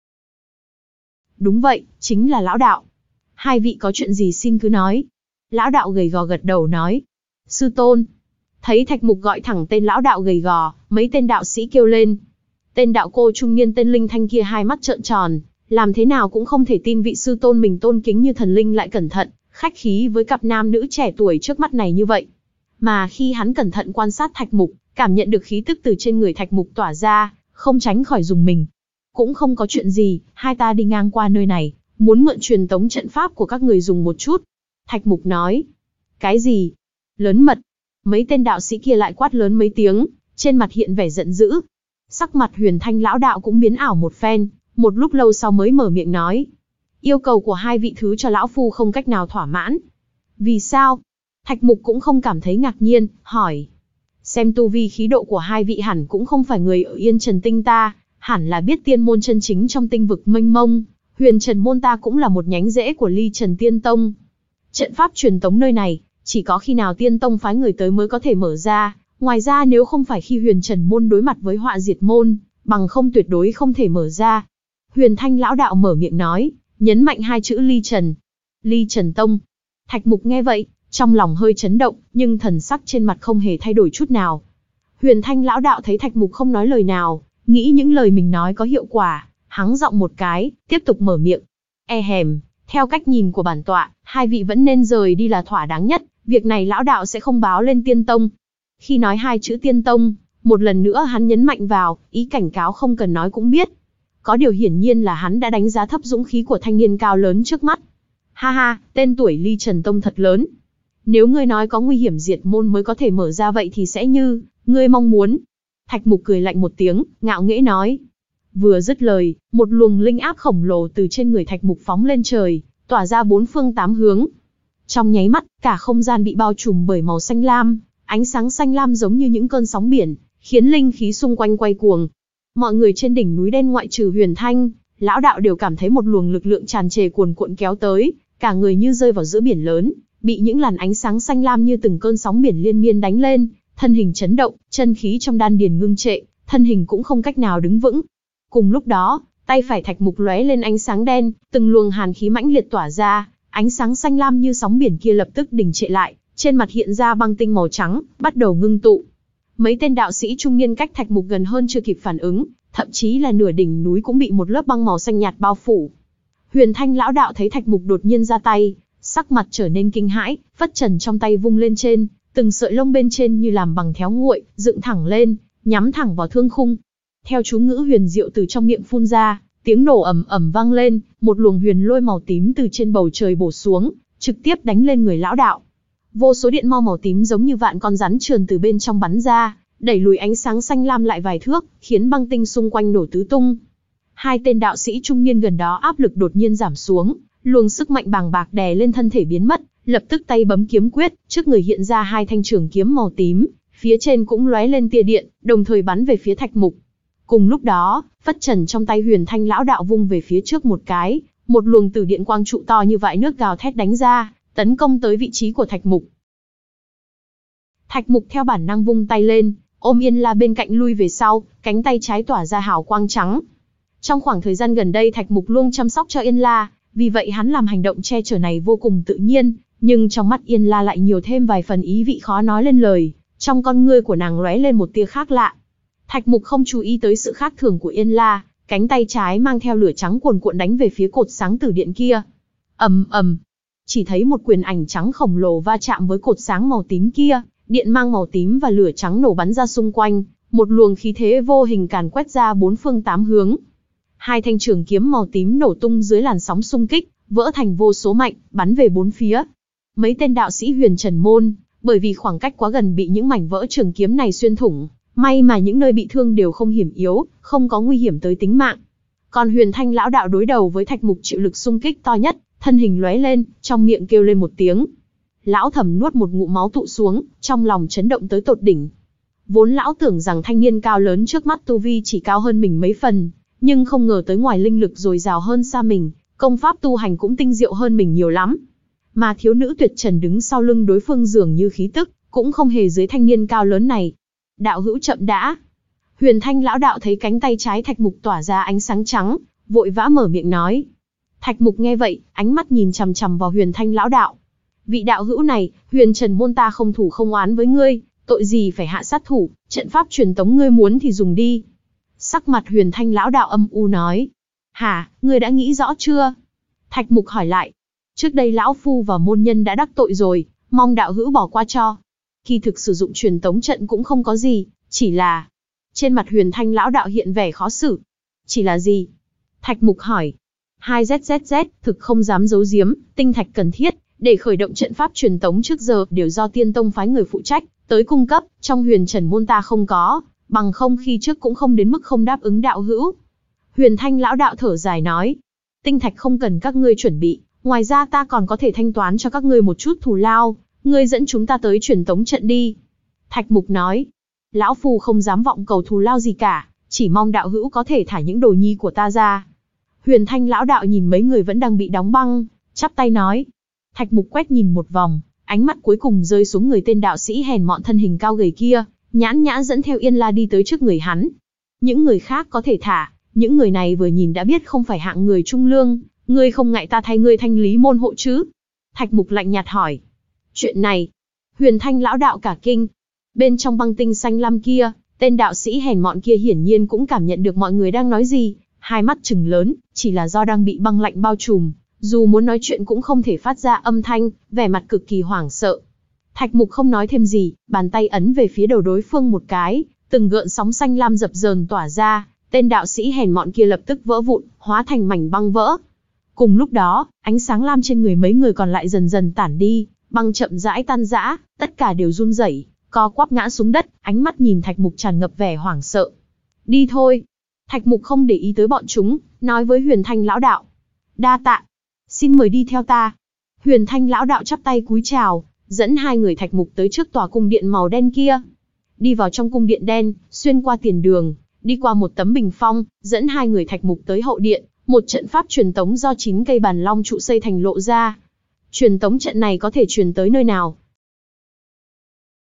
Đúng vậy, chính là lão đạo. Hai vị có chuyện gì xin cứ nói. Lão đạo gầy gò gật đầu nói. Sư tôn. Thấy Thạch Mục gọi thẳng tên lão đạo gầy gò, mấy tên đạo sĩ kêu lên. Tên đạo cô trung niên tên Linh Thanh kia hai mắt trợn tròn, làm thế nào cũng không thể tin vị sư tôn mình tôn kính như thần linh lại cẩn thận, khách khí với cặp nam nữ trẻ tuổi trước mắt này như vậy. Mà khi hắn cẩn thận quan sát Thạch Mục, cảm nhận được khí tức từ trên người Thạch Mục tỏa ra, không tránh khỏi dùng mình. Cũng không có chuyện gì, hai ta đi ngang qua nơi này, muốn mượn truyền tống trận pháp của các người dùng một chút. Thạch Mục nói. Cái gì? Lớn mật. Mấy tên đạo sĩ kia lại quát lớn mấy tiếng, trên mặt hiện vẻ giận dữ. Sắc mặt Huyền Thanh lão đạo cũng biến ảo một phen, một lúc lâu sau mới mở miệng nói. Yêu cầu của hai vị thứ cho lão phu không cách nào thỏa mãn. Vì sao? Thạch Mục cũng không cảm thấy ngạc nhiên, hỏi. Xem tu vi khí độ của hai vị hẳn cũng không phải người ở Yên Trần Tinh ta, hẳn là biết tiên môn chân chính trong tinh vực mênh mông, Huyền Trần môn ta cũng là một nhánh rễ của Ly Trần Tiên Tông. Trận pháp truyền tống nơi này, chỉ có khi nào Tiên Tông phái người tới mới có thể mở ra, ngoài ra nếu không phải khi Huyền Trần môn đối mặt với họa diệt môn, bằng không tuyệt đối không thể mở ra. Huyền Thanh lão đạo mở miệng nói, nhấn mạnh hai chữ Ly Trần. Ly Trần Tông. Thạch Mục nghe vậy, trong lòng hơi chấn động, nhưng thần sắc trên mặt không hề thay đổi chút nào. Huyền Thanh lão đạo thấy Thạch Mục không nói lời nào, nghĩ những lời mình nói có hiệu quả, hắng giọng một cái, tiếp tục mở miệng. E hèm, theo cách nhìn của bản tọa, hai vị vẫn nên rời đi là thỏa đáng nhất, việc này lão đạo sẽ không báo lên Tiên Tông. Khi nói hai chữ Tiên Tông, một lần nữa hắn nhấn mạnh vào, ý cảnh cáo không cần nói cũng biết. Có điều hiển nhiên là hắn đã đánh giá thấp dũng khí của thanh niên cao lớn trước mắt. Ha ha, tên tuổi Ly Trần Tông thật lớn. Nếu ngươi nói có nguy hiểm diệt môn mới có thể mở ra vậy thì sẽ như, ngươi mong muốn. Thạch Mục cười lạnh một tiếng, ngạo nghễ nói. Vừa dứt lời, một luồng linh áp khổng lồ từ trên người Thạch Mục phóng lên trời, tỏa ra bốn phương tám hướng. Trong nháy mắt, cả không gian bị bao trùm bởi màu xanh lam, ánh sáng xanh lam giống như những cơn sóng biển, khiến linh khí xung quanh quay cuồng. Mọi người trên đỉnh núi đen ngoại trừ Huyền Thanh, lão đạo đều cảm thấy một luồng lực lượng tràn trề cuồn cuộn kéo tới, cả người như rơi vào giữa biển lớn, bị những làn ánh sáng xanh lam như từng cơn sóng biển liên miên đánh lên, thân hình chấn động, chân khí trong đan điền ngưng trệ, thân hình cũng không cách nào đứng vững. Cùng lúc đó, tay phải Thạch Mục lóe lên ánh sáng đen, từng luồng hàn khí mãnh liệt tỏa ra, ánh sáng xanh lam như sóng biển kia lập tức đình trệ lại, trên mặt hiện ra băng tinh màu trắng, bắt đầu ngưng tụ. Mấy tên đạo sĩ trung niên cách Thạch Mục gần hơn chưa kịp phản ứng, thậm chí là nửa đỉnh núi cũng bị một lớp băng màu xanh nhạt bao phủ. Huyền Thanh lão đạo thấy Thạch Mục đột nhiên ra tay, sắc mặt trở nên kinh hãi, phất trần trong tay vung lên trên, từng sợi lông bên trên như làm bằng théo nguội, dựng thẳng lên, nhắm thẳng vào thương khung. Theo chú ngữ huyền diệu từ trong miệng phun ra, tiếng nổ ầm ầm vang lên, một luồng huyền lôi màu tím từ trên bầu trời bổ xuống, trực tiếp đánh lên người lão đạo. Vô số điện mau màu tím giống như vạn con rắn trườn từ bên trong bắn ra, đẩy lùi ánh sáng xanh lam lại vài thước, khiến băng tinh xung quanh nổ tứ tung. Hai tên đạo sĩ trung niên gần đó áp lực đột nhiên giảm xuống, luồng sức mạnh bàng bạc đè lên thân thể biến mất, lập tức tay bấm kiếm quyết, trước người hiện ra hai thanh trường kiếm màu tím, phía trên cũng lóe lên tia điện, đồng thời bắn về phía Thạch Mục. Cùng lúc đó, phất trần trong tay Huyền Thanh lão đạo vung về phía trước một cái, một luồng tử điện quang trụ to như vại nước gào thét đánh ra, tấn công tới vị trí của Thạch Mục. Thạch Mục theo bản năng vung tay lên, ôm Yên La bên cạnh lui về sau, cánh tay trái tỏa ra hào quang trắng. Trong khoảng thời gian gần đây Thạch Mục luôn chăm sóc cho Yên La, vì vậy hắn làm hành động che chở này vô cùng tự nhiên, nhưng trong mắt Yên La lại nhiều thêm vài phần ý vị khó nói lên lời, trong con ngươi của nàng lóe lên một tia khác lạ. Thạch Mục không chú ý tới sự khác thường của Yên La, cánh tay trái mang theo lửa trắng cuồn cuộn đánh về phía cột sáng tử điện kia. Ầm ầm, chỉ thấy một quyền ảnh trắng khổng lồ va chạm với cột sáng màu tím kia, điện mang màu tím và lửa trắng nổ bắn ra xung quanh, một luồng khí thế vô hình càn quét ra bốn phương tám hướng. Hai thanh trường kiếm màu tím nổ tung dưới làn sóng xung kích, vỡ thành vô số mảnh, bắn về bốn phía. Mấy tên đạo sĩ Huyền Trần môn, bởi vì khoảng cách quá gần bị những mảnh vỡ trường kiếm này xuyên thủng, may mà những nơi bị thương đều không hiểm yếu, không có nguy hiểm tới tính mạng. Còn Huyền Thanh lão đạo đối đầu với Thạch Mục chịu lực xung kích to nhất, thân hình lóe lên, trong miệng kêu lên một tiếng. Lão Thẩm nuốt một ngụm máu tụ xuống, trong lòng chấn động tới tột đỉnh. Vốn lão tưởng rằng thanh niên cao lớn trước mắt tu vi chỉ cao hơn mình mấy phần, nhưng không ngờ tới ngoài linh lực dồi dào hơn xa mình, công pháp tu hành cũng tinh diệu hơn mình nhiều lắm. Mà thiếu nữ tuyệt trần đứng sau lưng đối phương dường như khí tức, cũng không hề dưới thanh niên cao lớn này. Đạo hữu chậm đã. Huyền Thanh lão đạo thấy cánh tay trái Thạch Mục tỏa ra ánh sáng trắng, vội vã mở miệng nói. Thạch Mục nghe vậy, ánh mắt nhìn chằm chằm vào Huyền Thanh lão đạo. Vị đạo hữu này, Huyền Trần môn ta không thủ không oán với ngươi, tội gì phải hạ sát thủ, trận pháp truyền tống ngươi muốn thì dùng đi. Sắc mặt Huyền Thanh lão đạo âm u nói. Hả, ngươi đã nghĩ rõ chưa? Thạch Mục hỏi lại. Trước đây lão phu và môn nhân đã đắc tội rồi, mong đạo hữu bỏ qua cho. Kỳ thực sử dụng truyền tống trận cũng không có gì, chỉ là... Trên mặt Huyền Thanh lão đạo hiện vẻ khó xử. Chỉ là gì? Thạch Mục hỏi. Hai Z Z Z, thực không dám giấu giếm, tinh thạch cần thiết, để khởi động trận pháp truyền tống trước giờ đều do Tiên Tông phái người phụ trách, tới cung cấp, trong Huyền Trần môn ta không có, bằng không khi trước cũng không đến mức không đáp ứng đạo hữu. Huyền Thanh lão đạo thở dài nói. Tinh thạch không cần các ngươi chuẩn bị, ngoài ra ta còn có thể thanh toán cho các ngươi một chút thù lao, ngươi dẫn chúng ta tới truyền tống trận đi. Thạch Mục nói. Lão phu không dám vọng cầu thù lao gì cả, chỉ mong đạo hữu có thể thả những đồ nhi của ta ra. Huyền Thanh lão đạo nhìn mấy người vẫn đang bị đóng băng, chắp tay nói. Thạch Mục quét nhìn một vòng, ánh mắt cuối cùng rơi xuống người tên đạo sĩ hèn mọn thân hình cao gầy kia, nhãn nhã dẫn theo Yên La đi tới trước người hắn. Những người khác có thể thả, những người này vừa nhìn đã biết không phải hạng người trung lương, ngươi không ngại ta thay ngươi thanh lý môn hộ chứ? Thạch Mục lạnh nhạt hỏi. Chuyện này, Huyền Thanh lão đạo cả kinh. Bên trong băng tinh xanh lam kia, tên đạo sĩ hèn mọn kia hiển nhiên cũng cảm nhận được mọi người đang nói gì, hai mắt trừng lớn, chỉ là do đang bị băng lạnh bao trùm, dù muốn nói chuyện cũng không thể phát ra âm thanh, vẻ mặt cực kỳ hoảng sợ. Thạch Mục không nói thêm gì, bàn tay ấn về phía đầu đối phương một cái, từng gợn sóng xanh lam dập dờn tỏa ra, tên đạo sĩ hèn mọn kia lập tức vỡ vụn, hóa thành mảnh băng vỡ. Cùng lúc đó, ánh sáng lam trên người mấy người còn lại dần dần tản đi, băng chậm rãi tan rã, tất cả đều run rẩy, co quắp ngã xuống đất, ánh mắt nhìn Thạch Mục tràn ngập vẻ hoảng sợ. Đi thôi. Thạch Mục không để ý tới bọn chúng, nói với Huyền Thanh lão đạo. Đa tạ. Xin mời đi theo ta. Huyền Thanh lão đạo chắp tay cúi chào, dẫn hai người Thạch Mục tới trước tòa cung điện màu đen kia. Đi vào trong cung điện đen, xuyên qua tiền đường, đi qua một tấm bình phong, dẫn hai người Thạch Mục tới hậu điện, một trận pháp truyền tống do chín cây bàn long trụ xây thành lộ ra. Truyền tống trận này có thể truyền tới nơi nào?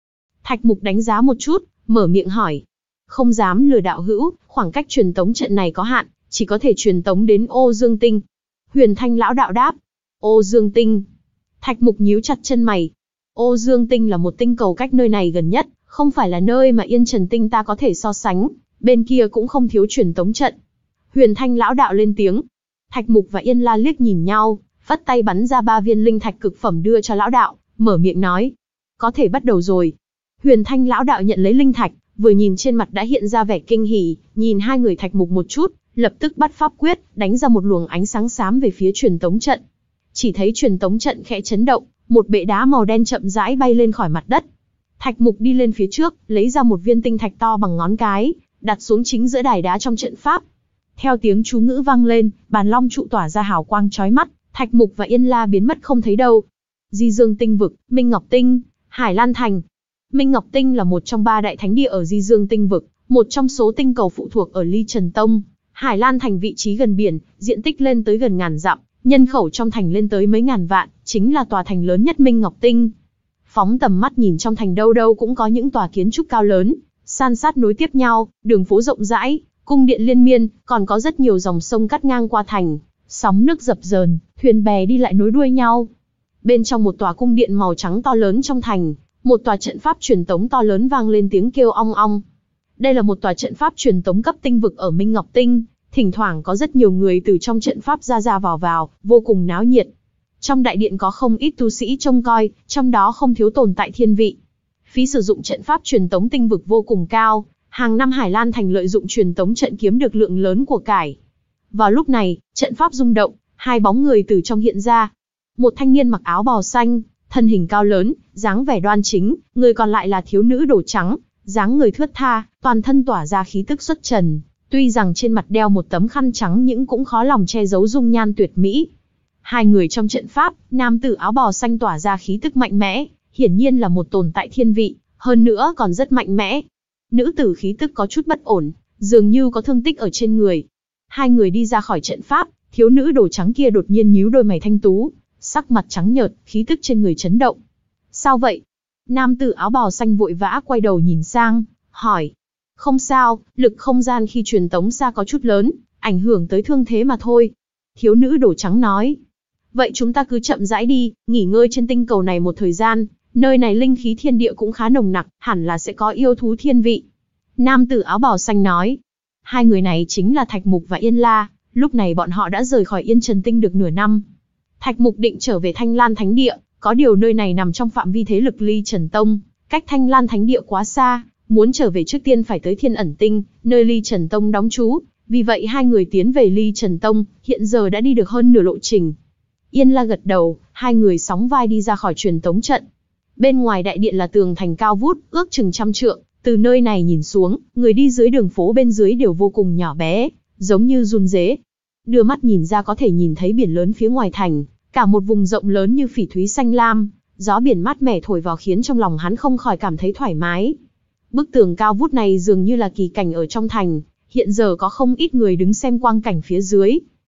Thạch Mục đánh giá một chút, mở miệng hỏi. Không dám lừa đạo hữu, khoảng cách truyền tống trận này có hạn, chỉ có thể truyền tống đến Ô Dương Tinh. Huyền Thanh lão đạo đáp. Ô Dương Tinh. Thạch Mục nhíu chặt chân mày. Ô Dương Tinh là một tinh cầu cách nơi này gần nhất, không phải là nơi mà Yên Trần Tinh ta có thể so sánh, bên kia cũng không thiếu truyền tống trận. Huyền Thanh lão đạo lên tiếng. Thạch Mục và Yên La liếc nhìn nhau, vắt tay bắn ra ba viên linh thạch cực phẩm đưa cho lão đạo, mở miệng nói. Có thể bắt đầu rồi. Huyền Thanh lão đạo nhận lấy linh thạch, vừa nhìn trên mặt đã hiện ra vẻ kinh hỉ, nhìn hai người Thạch Mục một chút, lập tức bắt pháp quyết, đánh ra một luồng ánh sáng xám về phía truyền tống trận. Chỉ thấy truyền tống trận khẽ chấn động, một bệ đá màu đen chậm rãi bay lên khỏi mặt đất. Thạch Mục đi lên phía trước, lấy ra một viên tinh thạch to bằng ngón cái, đặt xuống chính giữa đài đá trong trận pháp. Theo tiếng chú ngữ vang lên, bàn long trụ tỏa ra hào quang chói mắt, Thạch Mục và Yên La biến mất không thấy đâu. Di Dương Tinh vực, Minh Ngọc Tinh, Hải Lan Thành. Minh Ngọc Tinh là một trong ba đại thánh địa ở Di Dương Tinh vực, một trong số tinh cầu phụ thuộc ở Ly Trần Tông. Hải Lan Thành vị trí gần biển, diện tích lên tới gần ngàn dặm, nhân khẩu trong thành lên tới mấy ngàn vạn, chính là tòa thành lớn nhất Minh Ngọc Tinh. Phóng tầm mắt nhìn trong thành đâu đâu cũng có những tòa kiến trúc cao lớn, san sát nối tiếp nhau, đường phố rộng rãi, cung điện liên miên, còn có rất nhiều dòng sông cắt ngang qua thành, sóng nước dập dờn, thuyền bè đi lại nối đuôi nhau. Bên trong một tòa cung điện màu trắng to lớn trong thành, một tòa trận pháp truyền tống to lớn vang lên tiếng kêu ong ong. Đây là một tòa trận pháp truyền tống cấp tinh vực ở Minh Ngọc Tinh, thỉnh thoảng có rất nhiều người từ trong trận pháp ra ra vào vào, vô cùng náo nhiệt. Trong đại điện có không ít tu sĩ trông coi, trong đó không thiếu tồn tại thiên vị. Phí sử dụng trận pháp truyền tống tinh vực vô cùng cao, hàng năm Hải Lan Thành lợi dụng truyền tống trận kiếm được lượng lớn của cải. Vào lúc này, trận pháp rung động, hai bóng người từ trong hiện ra. Một thanh niên mặc áo bào xanh, thân hình cao lớn, dáng vẻ đoan chính, người còn lại là thiếu nữ đồ trắng, dáng người thướt tha, toàn thân tỏa ra khí tức xuất trần. Tuy rằng trên mặt đeo một tấm khăn trắng nhưng cũng khó lòng che giấu dung nhan tuyệt mỹ. Hai người trong trận pháp, nam tử áo bào xanh tỏa ra khí tức mạnh mẽ, hiển nhiên là một tồn tại thiên vị, hơn nữa còn rất mạnh mẽ. Nữ tử khí tức có chút bất ổn, dường như có thương tích ở trên người. Hai người đi ra khỏi trận pháp, thiếu nữ đồ trắng kia đột nhiên nhíu đôi mày thanh tú, sắc mặt trắng nhợt, khí tức trên người chấn động. Sao vậy? Nam tử áo bào xanh vội vã quay đầu nhìn sang, hỏi. Không sao, lực không gian khi truyền tống xa có chút lớn, ảnh hưởng tới thương thế mà thôi. Thiếu nữ đồ trắng nói. Vậy chúng ta cứ chậm rãi đi, nghỉ ngơi trên tinh cầu này một thời gian, nơi này linh khí thiên địa cũng khá nồng nặc, hẳn là sẽ có yêu thú thiên vị. Nam tử áo bào xanh nói. Hai người này chính là Thạch Mục và Yên La, lúc này bọn họ đã rời khỏi Yên Trần Tinh được nửa năm. Thạch Mục định trở về Thanh Lan Thánh Địa, có điều nơi này nằm trong phạm vi thế lực Ly Trần Tông, cách Thanh Lan Thánh Địa quá xa, muốn trở về trước tiên phải tới Thiên Ẩn Tinh, nơi Ly Trần Tông đóng trú, vì vậy hai người tiến về Ly Trần Tông, hiện giờ đã đi được hơn nửa lộ trình. Yên La gật đầu, hai người sóng vai đi ra khỏi truyền tống trận. Bên ngoài đại điện là tường thành cao vút, ước chừng trăm trượng, từ nơi này nhìn xuống, người đi dưới đường phố bên dưới đều vô cùng nhỏ bé, giống như giun dế. Đưa mắt nhìn ra có thể nhìn thấy biển lớn phía ngoài thành, cả một vùng rộng lớn như phỉ thúy xanh lam, gió biển mát mẻ thổi vào khiến trong lòng hắn không khỏi cảm thấy thoải mái. Bức tường cao vút này dường như là kỳ cảnh ở trong thành, hiện giờ có không ít người đứng xem quang cảnh phía dưới.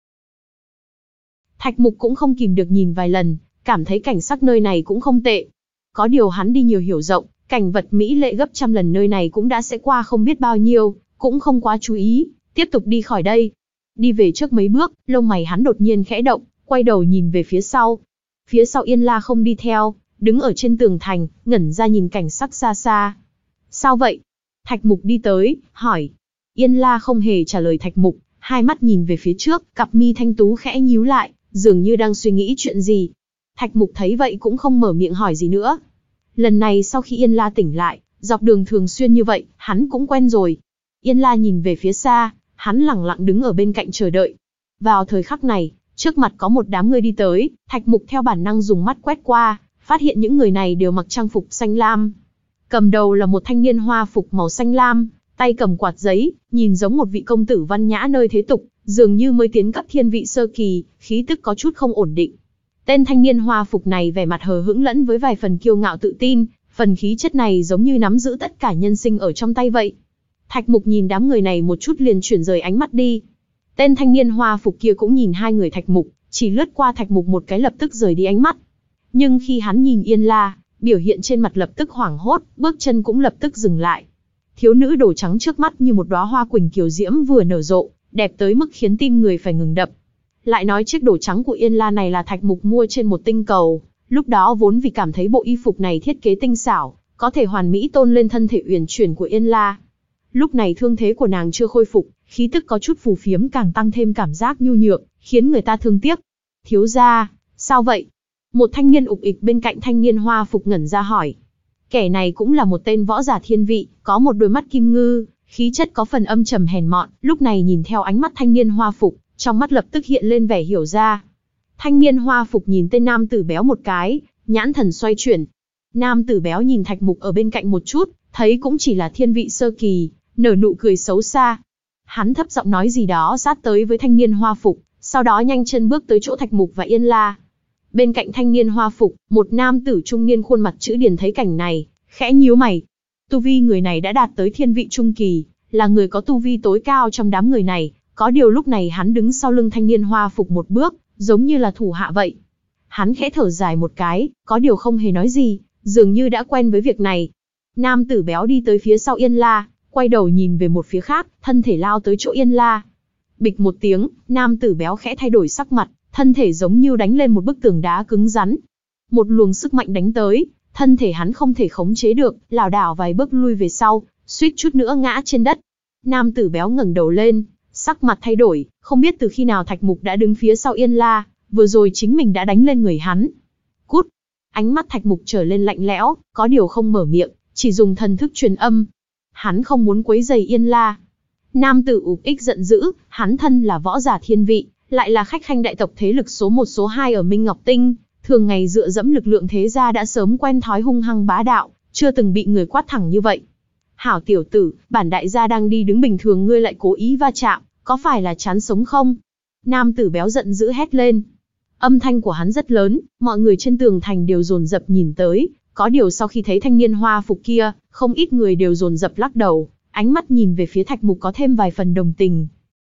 Thạch Mục cũng không kìm được nhìn vài lần, cảm thấy cảnh sắc nơi này cũng không tệ. Có điều hắn đi nhiều hiểu rộng, cảnh vật mỹ lệ gấp trăm lần nơi này cũng đã sẽ qua không biết bao nhiêu, cũng không quá chú ý, tiếp tục đi khỏi đây. Đi về trước mấy bước, lông mày hắn đột nhiên khẽ động, quay đầu nhìn về phía sau. Phía sau Yên La không đi theo, đứng ở trên tường thành, ngẩn ra nhìn cảnh sắc xa xa. Sao vậy? Thạch Mục đi tới, hỏi. Yên La không hề trả lời Thạch Mục, hai mắt nhìn về phía trước, cặp mi thanh tú khẽ nhíu lại, dường như đang suy nghĩ chuyện gì. Thạch Mục thấy vậy cũng không mở miệng hỏi gì nữa. Lần này sau khi Yên La tỉnh lại, dọc đường thường xuyên như vậy, hắn cũng quen rồi. Yên La nhìn về phía xa, hắn lẳng lặng đứng ở bên cạnh chờ đợi. Vào thời khắc này, trước mặt có một đám người đi tới, Thạch Mục theo bản năng dùng mắt quét qua, phát hiện những người này đều mặc trang phục xanh lam. Cầm đầu là một thanh niên hoa phục màu xanh lam, tay cầm quạt giấy, nhìn giống một vị công tử văn nhã nơi thế tục, dường như mới tiến cấp thiên vị sơ kỳ, khí tức có chút không ổn định. Tên thanh niên hoa phục này vẻ mặt hờ hững lẫn với vài phần kiêu ngạo tự tin, phần khí chất này giống như nắm giữ tất cả nhân sinh ở trong tay vậy. Thạch Mục nhìn đám người này một chút liền chuyển rời ánh mắt đi. Tên thanh niên hoa phục kia cũng nhìn hai người Thạch Mục, chỉ lướt qua Thạch Mục một cái lập tức rời đi ánh mắt. Nhưng khi hắn nhìn Yên La, biểu hiện trên mặt lập tức hoảng hốt, bước chân cũng lập tức dừng lại. Thiếu nữ đồ trắng trước mắt như một đóa hoa quỳnh kiều diễm vừa nở rộ, đẹp tới mức khiến tim người phải ngừng đập. Lại nói chiếc đồ trắng của Yên La này là Thạch Mục mua trên một tinh cầu, lúc đó vốn vì cảm thấy bộ y phục này thiết kế tinh xảo, có thể hoàn mỹ tôn lên thân thể uyển chuyển của Yên La. Lúc này thương thế của nàng chưa khôi phục, khí tức có chút phù phiếm càng tăng thêm cảm giác nhu nhược, khiến người ta thương tiếc. Thiếu gia, sao vậy? Một thanh niên ục ịch bên cạnh thanh niên hoa phục ngẩn ra hỏi. Kẻ này cũng là một tên võ giả thiên vị, có một đôi mắt kim ngư, khí chất có phần âm trầm hèn mọn, lúc này nhìn theo ánh mắt thanh niên hoa phục, trong mắt lập tức hiện lên vẻ hiểu ra. Thanh niên hoa phục nhìn tên nam tử béo một cái, nhãn thần xoay chuyển. Nam tử béo nhìn Thạch Mục ở bên cạnh một chút, thấy cũng chỉ là thiên vị sơ kỳ, nở nụ cười xấu xa. Hắn thấp giọng nói gì đó sát tới với thanh niên hoa phục, sau đó nhanh chân bước tới chỗ Thạch Mục và Yên La. Bên cạnh thanh niên hoa phục, một nam tử trung niên khuôn mặt chữ điền thấy cảnh này, khẽ nhíu mày. Tu vi người này đã đạt tới thiên vị trung kỳ, là người có tu vi tối cao trong đám người này, có điều lúc này hắn đứng sau lưng thanh niên hoa phục một bước, giống như là thủ hạ vậy. Hắn khẽ thở dài một cái, có điều không hề nói gì, dường như đã quen với việc này. Nam tử béo đi tới phía sau Yên La, quay đầu nhìn về một phía khác, thân thể lao tới chỗ Yên La. Bịch một tiếng, nam tử béo khẽ thay đổi sắc mặt, thân thể giống như đánh lên một bức tường đá cứng rắn. Một luồng sức mạnh đánh tới, thân thể hắn không thể khống chế được, lảo đảo vài bước lui về sau, suýt chút nữa ngã trên đất. Nam tử béo ngẩng đầu lên, sắc mặt thay đổi, không biết từ khi nào Thạch Mục đã đứng phía sau Yên La, vừa rồi chính mình đã đánh lên người hắn. Cút! Ánh mắt Thạch Mục trở lên lạnh lẽo, có điều không mở miệng, chỉ dùng thần thức truyền âm. Hắn không muốn quấy rầy Yên La. Nam tử ục ích giận dữ, hắn thân là võ giả thiên vị, lại là khách khanh đại tộc thế lực số một số hai ở Minh Ngọc Tinh, thường ngày dựa dẫm lực lượng thế gia đã sớm quen thói hung hăng bá đạo, chưa từng bị người quát thẳng như vậy. Hảo tiểu tử, bản đại gia đang đi đứng bình thường ngươi lại cố ý va chạm, có phải là chán sống không? Nam tử béo giận dữ hét lên. Âm thanh của hắn rất lớn, mọi người trên tường thành đều dồn dập nhìn tới, có điều sau khi thấy thanh niên hoa phục kia, không ít người đều dồn dập lắc đầu, ánh mắt nhìn về phía Thạch Mục có thêm vài phần đồng tình.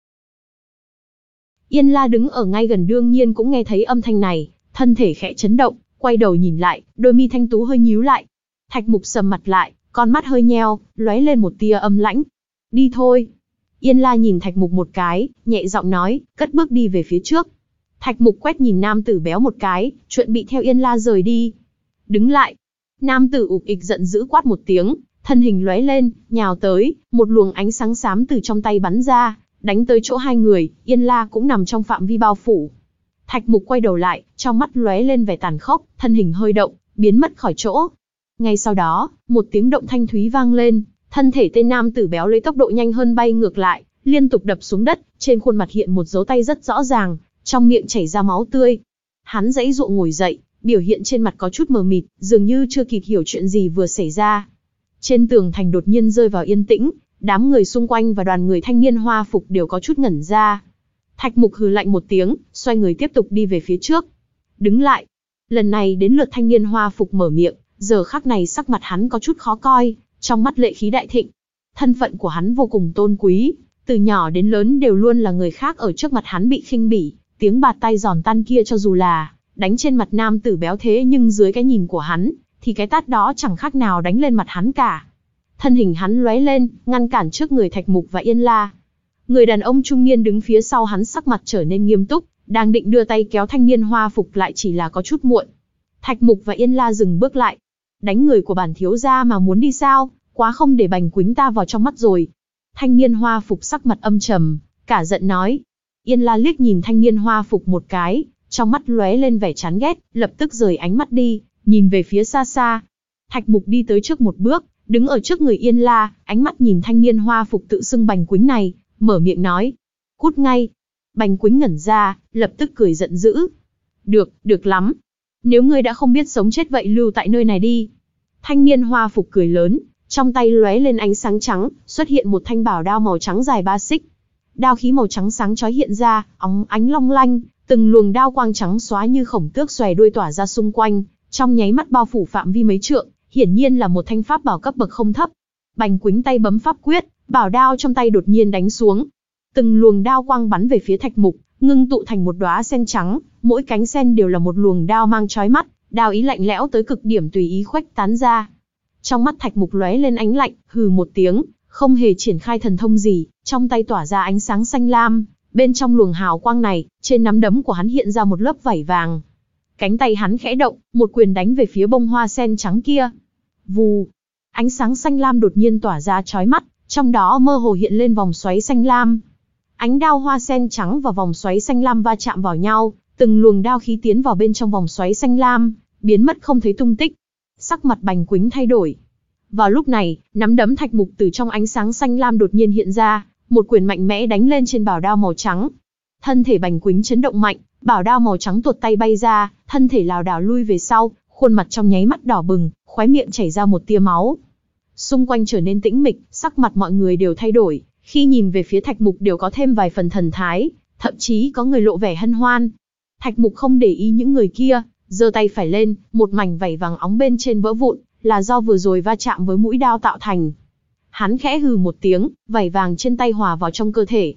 Yên La đứng ở ngay gần đương nhiên cũng nghe thấy âm thanh này, thân thể khẽ chấn động, quay đầu nhìn lại, đôi mi thanh tú hơi nhíu lại. Thạch Mục sầm mặt lại, con mắt hơi nheo, lóe lên một tia âm lãnh. Đi thôi. Yên La nhìn Thạch Mục một cái, nhẹ giọng nói, cất bước đi về phía trước. Thạch Mục quét nhìn nam tử béo một cái, chuẩn bị theo Yên La rời đi. Đứng lại. Nam tử ục ịch giận dữ quát một tiếng, thân hình lóe lên, nhào tới, một luồng ánh sáng xám từ trong tay bắn ra, đánh tới chỗ hai người, Yên La cũng nằm trong phạm vi bao phủ. Thạch Mục quay đầu lại, trong mắt lóe lên vẻ tàn khốc, thân hình hơi động, biến mất khỏi chỗ. Ngay sau đó, một tiếng động thanh thúy vang lên, thân thể tên nam tử béo lấy tốc độ nhanh hơn bay ngược lại, liên tục đập xuống đất, trên khuôn mặt hiện một dấu tay rất rõ ràng, trong miệng chảy ra máu tươi. Hắn giãy giụa ngồi dậy, biểu hiện trên mặt có chút mờ mịt, dường như chưa kịp hiểu chuyện gì vừa xảy ra. Trên tường thành đột nhiên rơi vào yên tĩnh, đám người xung quanh và đoàn người thanh niên hoa phục đều có chút ngẩn ra. Thạch Mục hừ lạnh một tiếng, xoay người tiếp tục đi về phía trước. Đứng lại. Lần này đến lượt thanh niên hoa phục mở miệng, giờ khắc này sắc mặt hắn có chút khó coi, trong mắt lệ khí đại thịnh. Thân phận của hắn vô cùng tôn quý, từ nhỏ đến lớn đều luôn là người khác ở trước mặt hắn bị khinh bỉ, tiếng bạt tay giòn tan kia cho dù là đánh trên mặt nam tử béo thế nhưng dưới cái nhìn của hắn, thì cái tát đó chẳng khác nào đánh lên mặt hắn cả. Thân hình hắn lóe lên, ngăn cản trước người Thạch Mục và Yên La. Người đàn ông trung niên đứng phía sau hắn sắc mặt trở nên nghiêm túc, đang định đưa tay kéo thanh niên hoa phục lại chỉ là có chút muộn. Thạch Mục và Yên La dừng bước lại. Đánh người của bản thiếu gia mà muốn đi sao, quá không để Bành Quýnh ta vào trong mắt rồi. Thanh niên hoa phục sắc mặt âm trầm, cả giận nói. Yên La liếc nhìn thanh niên hoa phục một cái, trong mắt lóe lên vẻ chán ghét, lập tức rời ánh mắt đi, nhìn về phía xa xa. Thạch Mục đi tới trước một bước, đứng ở trước người Yên La, ánh mắt nhìn thanh niên hoa phục tự xưng Bành Quýnh này, mở miệng nói. Cút ngay. Bành Quýnh ngẩn ra, lập tức cười giận dữ. Được, được lắm. Nếu ngươi đã không biết sống chết vậy lưu tại nơi này đi. Thanh niên hoa phục cười lớn, trong tay lóe lên ánh sáng trắng, xuất hiện một thanh bảo đao màu trắng dài ba xích. Đao khí màu trắng sáng chói hiện ra, óng ánh long lanh, từng luồng đao quang trắng xóa như khổng tước xòe đuôi tỏa ra xung quanh, trong nháy mắt bao phủ phạm vi mấy trượng, hiển nhiên là một thanh pháp bảo cấp bậc không thấp. Bành Quýnh tay bấm pháp quyết, bảo đao trong tay đột nhiên đánh xuống. Từng luồng đao quang bắn về phía Thạch Mục, ngưng tụ thành một đóa sen trắng, mỗi cánh sen đều là một luồng đao mang chói mắt, đao ý lạnh lẽo tới cực điểm tùy ý khuếch tán ra. Trong mắt Thạch Mục lóe lên ánh lạnh, hừ một tiếng, không hề triển khai thần thông gì, trong tay tỏa ra ánh sáng xanh lam, bên trong luồng hào quang này, trên nắm đấm của hắn hiện ra một lớp vảy vàng. Cánh tay hắn khẽ động, một quyền đánh về phía bông hoa sen trắng kia. Vù, ánh sáng xanh lam đột nhiên tỏa ra chói mắt, trong đó mơ hồ hiện lên vòng xoáy xanh lam. Ánh đao hoa sen trắng và vòng xoáy xanh lam va chạm vào nhau, từng luồng đao khí tiến vào bên trong vòng xoáy xanh lam, biến mất không thấy tung tích. Sắc mặt Bành Quýnh thay đổi. Vào lúc này, nắm đấm Thạch Mục từ trong ánh sáng xanh lam đột nhiên hiện ra, một quyền mạnh mẽ đánh lên trên bảo đao màu trắng. Thân thể Bành Quýnh chấn động mạnh, bảo đao màu trắng tuột tay bay ra, thân thể lảo đảo lui về sau, khuôn mặt trong nháy mắt đỏ bừng, khóe miệng chảy ra một tia máu. Xung quanh trở nên tĩnh mịch, sắc mặt mọi người đều thay đổi, khi nhìn về phía Thạch Mục đều có thêm vài phần thần thái, thậm chí có người lộ vẻ hân hoan. Thạch Mục không để ý những người kia, giơ tay phải lên, một mảnh vảy vàng óng bên trên vỡ vụn, là do vừa rồi va chạm với mũi đao tạo thành. Hắn khẽ hừ một tiếng, vảy vàng trên tay hòa vào trong cơ thể.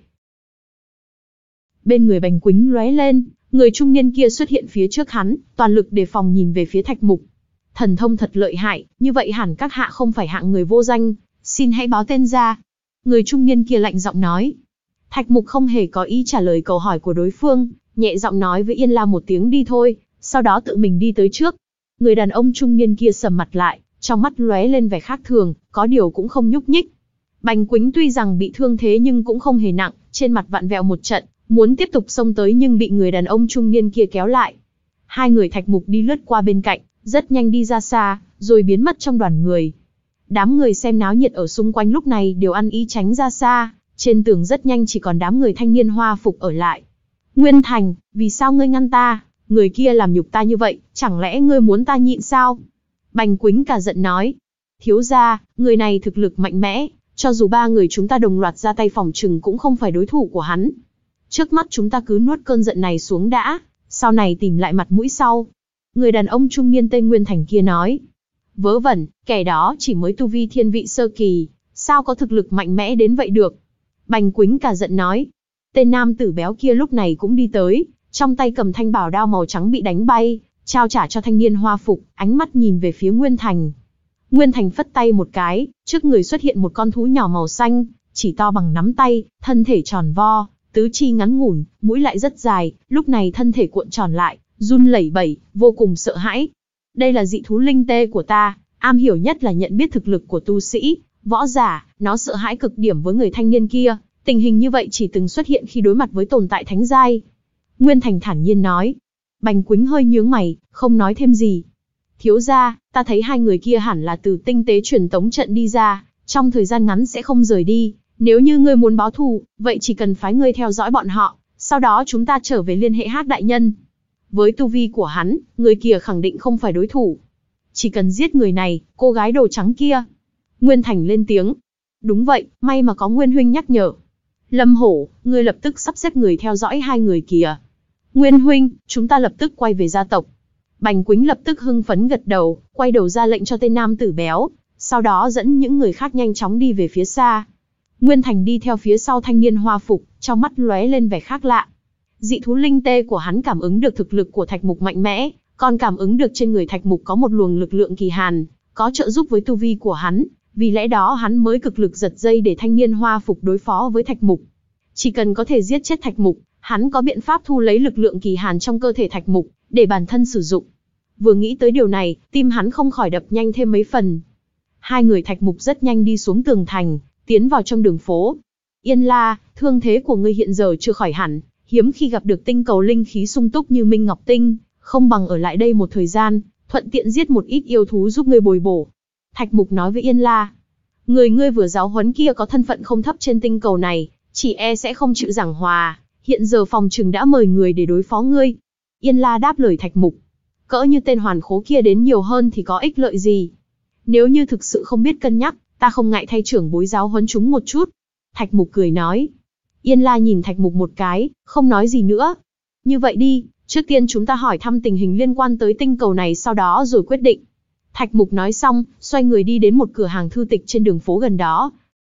Bên người Bành Quýnh lóe lên, người trung niên kia xuất hiện phía trước hắn, toàn lực đề phòng nhìn về phía Thạch Mục. Thần thông thật lợi hại, như vậy hẳn các hạ không phải hạng người vô danh, xin hãy báo tên ra. Người trung niên kia lạnh giọng nói. Thạch Mục không hề có ý trả lời câu hỏi của đối phương, nhẹ giọng nói với Yên La một tiếng đi thôi, sau đó tự mình đi tới trước. Người đàn ông trung niên kia sầm mặt lại, trong mắt lóe lên vẻ khác thường, có điều cũng không nhúc nhích. Bành Quýnh tuy rằng bị thương thế nhưng cũng không hề nặng, trên mặt vặn vẹo một trận, muốn tiếp tục xông tới nhưng bị người đàn ông trung niên kia kéo lại. Hai người Thạch Mục đi lướt qua bên cạnh, rất nhanh đi ra xa, rồi biến mất trong đoàn người. Đám người xem náo nhiệt ở xung quanh lúc này đều ăn ý tránh ra xa, trên tường rất nhanh chỉ còn đám người thanh niên hoa phục ở lại. Nguyên Thành, vì sao ngươi ngăn ta? Người kia làm nhục ta như vậy, chẳng lẽ ngươi muốn ta nhịn sao? Bành Quýnh cả giận nói. Thiếu gia, người này thực lực mạnh mẽ, cho dù ba người chúng ta đồng loạt ra tay phòng trừng cũng không phải đối thủ của hắn. Trước mắt chúng ta cứ nuốt cơn giận này xuống đã, sau này tìm lại mặt mũi sau. Người đàn ông trung niên tên Nguyên Thành kia nói. Vớ vẩn, kẻ đó chỉ mới tu vi thiên vị sơ kỳ, sao có thực lực mạnh mẽ đến vậy được? Bành Quýnh cả giận nói. Tên nam tử béo kia lúc này cũng đi tới, trong tay cầm thanh bảo đao màu trắng bị đánh bay, trao trả cho thanh niên hoa phục, ánh mắt nhìn về phía Nguyên Thành. Nguyên Thành phất tay một cái, trước người xuất hiện một con thú nhỏ màu xanh, chỉ to bằng nắm tay, thân thể tròn vo, tứ chi ngắn ngủn, mũi lại rất dài, lúc này thân thể cuộn tròn lại, run lẩy bẩy, vô cùng sợ hãi. Đây là dị thú linh tê của ta, am hiểu nhất là nhận biết thực lực của tu sĩ, võ giả, nó sợ hãi cực điểm với người thanh niên kia, tình hình như vậy chỉ từng xuất hiện khi đối mặt với tồn tại thánh giai. Nguyên Thành thản nhiên nói. Bành Quýnh hơi nhướng mày, không nói thêm gì. Thiếu gia, ta thấy hai người kia hẳn là từ tinh tế truyền tống trận đi ra, trong thời gian ngắn sẽ không rời đi. Nếu như ngươi muốn báo thù, vậy chỉ cần phái ngươi theo dõi bọn họ, sau đó chúng ta trở về liên hệ Hắc đại nhân. Với tu vi của hắn, người kia khẳng định không phải đối thủ. Chỉ cần giết người này, cô gái đồ trắng kia. Nguyên Thành lên tiếng. Đúng vậy, may mà có Nguyên huynh nhắc nhở. Lâm Hổ, ngươi lập tức sắp xếp người theo dõi hai người kìa. Nguyên huynh, chúng ta lập tức quay về gia tộc. Bành Quýnh lập tức hưng phấn gật đầu, quay đầu ra lệnh cho tên nam tử béo, sau đó dẫn những người khác nhanh chóng đi về phía xa. Nguyên Thành đi theo phía sau thanh niên hoa phục, trong mắt lóe lên vẻ khác lạ. Dị thú linh tê của hắn cảm ứng được thực lực của Thạch Mục mạnh mẽ, còn cảm ứng được trên người Thạch Mục có một luồng lực lượng kỳ hàn, có trợ giúp với tu vi của hắn, vì lẽ đó hắn mới cực lực giật dây để thanh niên hoa phục đối phó với Thạch Mục. Chỉ cần có thể giết chết Thạch Mục, hắn có biện pháp thu lấy lực lượng kỳ hàn trong cơ thể Thạch Mục, để bản thân sử dụng. Vừa nghĩ tới điều này, tim hắn không khỏi đập nhanh thêm mấy phần. Hai người Thạch Mục rất nhanh đi xuống tường thành, tiến vào trong đường phố. Yên La, thương thế của ngươi hiện giờ chưa khỏi hẳn, hiếm khi gặp được tinh cầu linh khí sung túc như Minh Ngọc Tinh, không bằng ở lại đây một thời gian, thuận tiện giết một ít yêu thú giúp ngươi bồi bổ. Thạch Mục nói với Yên La. Người ngươi vừa giáo huấn kia có thân phận không thấp trên tinh cầu này, chỉ e sẽ không chịu giảng hòa, hiện giờ phòng trừng đã mời người để đối phó ngươi. Yên La đáp lời Thạch Mục. Cỡ như tên hoàn khố kia đến nhiều hơn thì có ích lợi gì? Nếu như thực sự không biết cân nhắc, ta không ngại thay trưởng bối giáo huấn chúng một chút. Thạch Mục cười nói. Yên La nhìn Thạch Mục một cái, không nói gì nữa. Như vậy đi, trước tiên chúng ta hỏi thăm tình hình liên quan tới tinh cầu này sau đó rồi quyết định. Thạch Mục nói xong, xoay người đi đến một cửa hàng thư tịch trên đường phố gần đó.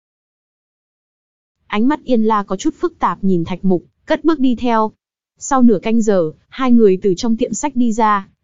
Ánh mắt Yên La có chút phức tạp nhìn Thạch Mục, cất bước đi theo. Sau nửa canh giờ, hai người từ trong tiệm sách đi ra,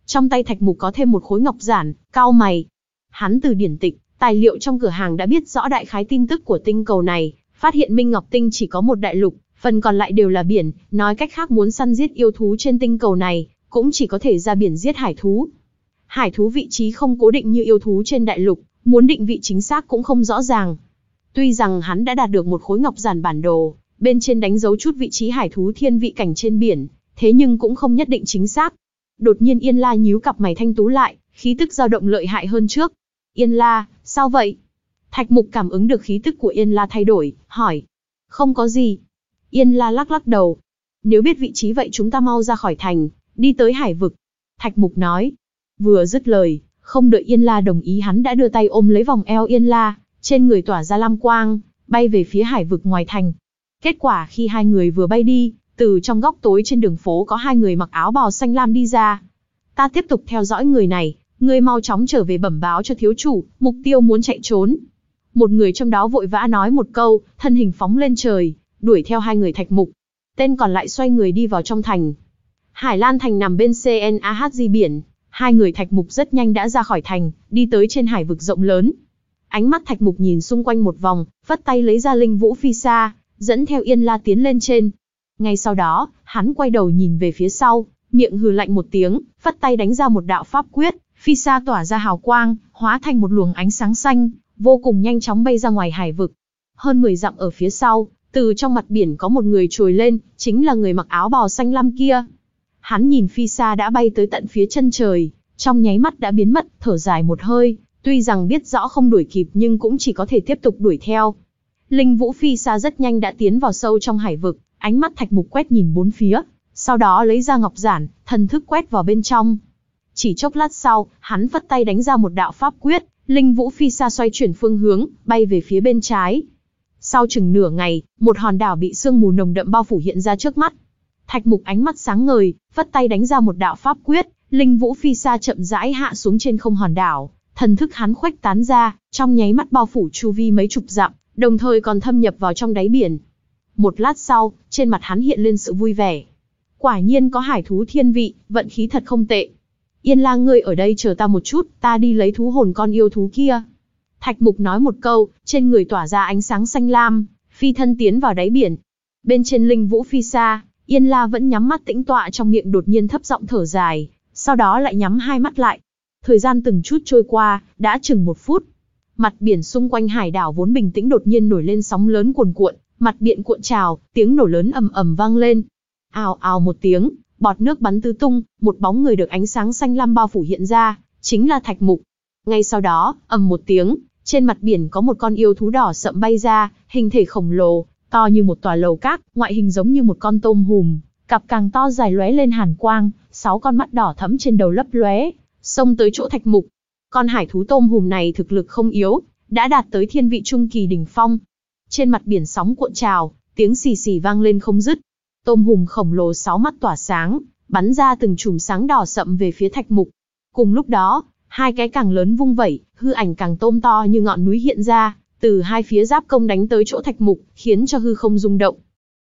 Trong tay Thạch Mục có thêm một khối ngọc giản, cau mày. Hắn từ điển tịch, tài liệu trong cửa hàng đã biết rõ đại khái tin tức của tinh cầu này, phát hiện Minh Ngọc Tinh chỉ có một đại lục, phần còn lại đều là biển, nói cách khác muốn săn giết yêu thú trên tinh cầu này, cũng chỉ có thể ra biển giết hải thú. Hải thú vị trí không cố định như yêu thú trên đại lục, muốn định vị chính xác cũng không rõ ràng. Tuy rằng hắn đã đạt được một khối ngọc giản bản đồ, bên trên đánh dấu chút vị trí hải thú thiên vị cảnh trên biển, thế nhưng cũng không nhất định chính xác. Đột nhiên Yên La nhíu cặp mày thanh tú lại, khí tức dao động lợi hại hơn trước. Yên La, sao vậy? Thạch Mục cảm ứng được khí tức của Yên La thay đổi, hỏi. Không có gì. Yên La lắc lắc đầu. Nếu biết vị trí vậy chúng ta mau ra khỏi thành, đi tới hải vực. Thạch Mục nói. Vừa dứt lời, không đợi Yên La đồng ý hắn đã đưa tay ôm lấy vòng eo Yên La, trên người tỏa ra lam quang, bay về phía hải vực ngoài thành. Kết quả khi hai người vừa bay đi, từ trong góc tối trên đường phố có hai người mặc áo bào xanh lam đi ra. Ta tiếp tục theo dõi người này, ngươi mau chóng trở về bẩm báo cho thiếu chủ, mục tiêu muốn chạy trốn. Một người trong đó vội vã nói một câu, thân hình phóng lên trời, đuổi theo hai người Thạch Mục. Tên còn lại xoay người đi vào trong thành. Hải Lan thành nằm bên xê en a hát giê biển, hai người Thạch Mục rất nhanh đã ra khỏi thành, đi tới trên hải vực rộng lớn. Ánh mắt Thạch Mục nhìn xung quanh một vòng, vất tay lấy ra Linh Vũ Phi Sa, dẫn theo Yên La tiến lên trên. Ngay sau đó, hắn quay đầu nhìn về phía sau, miệng hừ lạnh một tiếng, vất tay đánh ra một đạo pháp quyết, Phi Sa tỏa ra hào quang, hóa thành một luồng ánh sáng xanh, vô cùng nhanh chóng bay ra ngoài hải vực. Hơn mười dặm ở phía sau, từ trong mặt biển có một người trồi lên, chính là người mặc áo bào xanh lam kia. Hắn nhìn Phi Sa đã bay tới tận phía chân trời, trong nháy mắt đã biến mất, thở dài một hơi, tuy rằng biết rõ không đuổi kịp nhưng cũng chỉ có thể tiếp tục đuổi theo. Linh Vũ Phi Sa rất nhanh đã tiến vào sâu trong hải vực, ánh mắt Thạch Mục quét nhìn bốn phía, sau đó lấy ra ngọc giản, thần thức quét vào bên trong. Chỉ chốc lát sau, hắn phất tay đánh ra một đạo pháp quyết, Linh Vũ Phi Sa xoay chuyển phương hướng, bay về phía bên trái. Sau chừng nửa ngày, một hòn đảo bị sương mù nồng đậm bao phủ hiện ra trước mắt. Thạch Mục ánh mắt sáng ngời, phất tay đánh ra một đạo pháp quyết, Linh Vũ Phi Sa chậm rãi hạ xuống trên không hòn đảo, thần thức hắn khuếch tán ra, trong nháy mắt bao phủ chu vi mấy chục dặm, đồng thời còn thâm nhập vào trong đáy biển. Một lát sau, trên mặt hắn hiện lên sự vui vẻ. Quả nhiên có hải thú thiên vị, vận khí thật không tệ. Yên La ngươi ở đây chờ ta một chút, ta đi lấy thú hồn con yêu thú kia. Thạch Mục nói một câu, trên người tỏa ra ánh sáng xanh lam, phi thân tiến vào đáy biển. Bên trên Linh Vũ Phi Sa, Yên La vẫn nhắm mắt tĩnh tọa, trong miệng đột nhiên thấp giọng thở dài, sau đó lại nhắm hai mắt lại. Thời gian từng chút trôi qua, đã chừng một phút. Mặt biển xung quanh hải đảo vốn bình tĩnh đột nhiên nổi lên sóng lớn cuồn cuộn, mặt biển cuộn trào, tiếng nổ lớn ầm ầm vang lên. Ào ào một tiếng, bọt nước bắn tứ tung, một bóng người được ánh sáng xanh lam bao phủ hiện ra, chính là Thạch Mục. Ngay sau đó, ầm một tiếng, trên mặt biển có một con yêu thú đỏ sậm bay ra, hình thể khổng lồ, to như một tòa lầu cát, ngoại hình giống như một con tôm hùm, cặp càng to dài lóe lên hàn quang, sáu con mắt đỏ thẫm trên đầu lấp lóe, xông tới chỗ Thạch Mục. Con hải thú tôm hùm này thực lực không yếu, đã đạt tới thiên vị trung kỳ đỉnh phong. Trên mặt biển sóng cuộn trào, tiếng xì xì vang lên không dứt. Tôm hùm khổng lồ sáu mắt tỏa sáng, bắn ra từng chùm sáng đỏ sậm về phía Thạch Mục. Cùng lúc đó, hai cái càng lớn vung vẩy, hư ảnh càng tôm to như ngọn núi hiện ra, từ hai phía giáp công đánh tới chỗ Thạch Mục, khiến cho hư không rung động.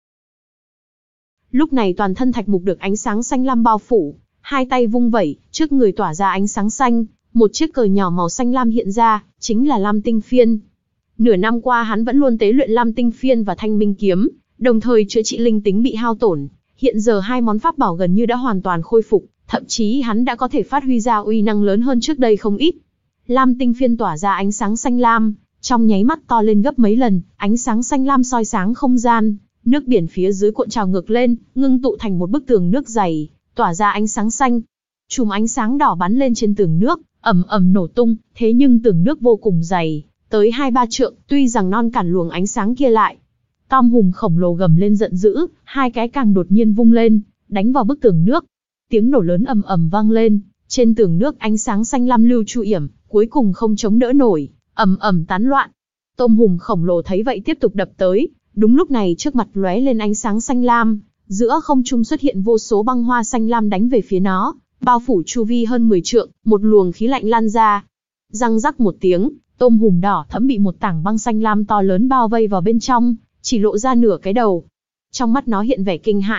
Lúc này toàn thân Thạch Mục được ánh sáng xanh lam bao phủ, hai tay vung vẩy, trước người tỏa ra ánh sáng xanh, một chiếc cờ nhỏ màu xanh lam hiện ra, chính là Lam Tinh Phiên. Nửa năm qua hắn vẫn luôn tế luyện Lam Tinh Phiên và Thanh Minh Kiếm, đồng thời chữa trị linh tính bị hao tổn. Hiện giờ hai món pháp bảo gần như đã hoàn toàn khôi phục, thậm chí hắn đã có thể phát huy ra uy năng lớn hơn trước đây không ít. Lam Tinh Phiên tỏa ra ánh sáng xanh lam, trong nháy mắt to lên gấp mấy lần, ánh sáng xanh lam soi sáng không gian, nước biển phía dưới cuộn trào ngược lên, ngưng tụ thành một bức tường nước dày, tỏa ra ánh sáng xanh. Chùm ánh sáng đỏ bắn lên trên tường nước, ầm ầm nổ tung, thế nhưng tường nước vô cùng dày, tới hai ba trượng, tuy rằng non cản luồng ánh sáng kia lại. Tom hùm khổng lồ gầm lên giận dữ, hai cái càng đột nhiên vung lên, đánh vào bức tường nước. Tiếng nổ lớn ầm ầm vang lên, trên tường nước ánh sáng xanh lam lưu chu yểm, cuối cùng không chống đỡ nổi, ầm ầm tán loạn. Tôm hùm khổng lồ thấy vậy tiếp tục đập tới, đúng lúc này trước mặt lóe lên ánh sáng xanh lam, giữa không trung xuất hiện vô số băng hoa xanh lam đánh về phía nó, bao phủ chu vi hơn mười trượng, một luồng khí lạnh lan ra. Răng rắc một tiếng, tôm hùm đỏ thẫm bị một tảng băng xanh lam to lớn bao vây vào bên trong, chỉ lộ ra nửa cái đầu. Trong mắt nó hiện vẻ kinh hãi,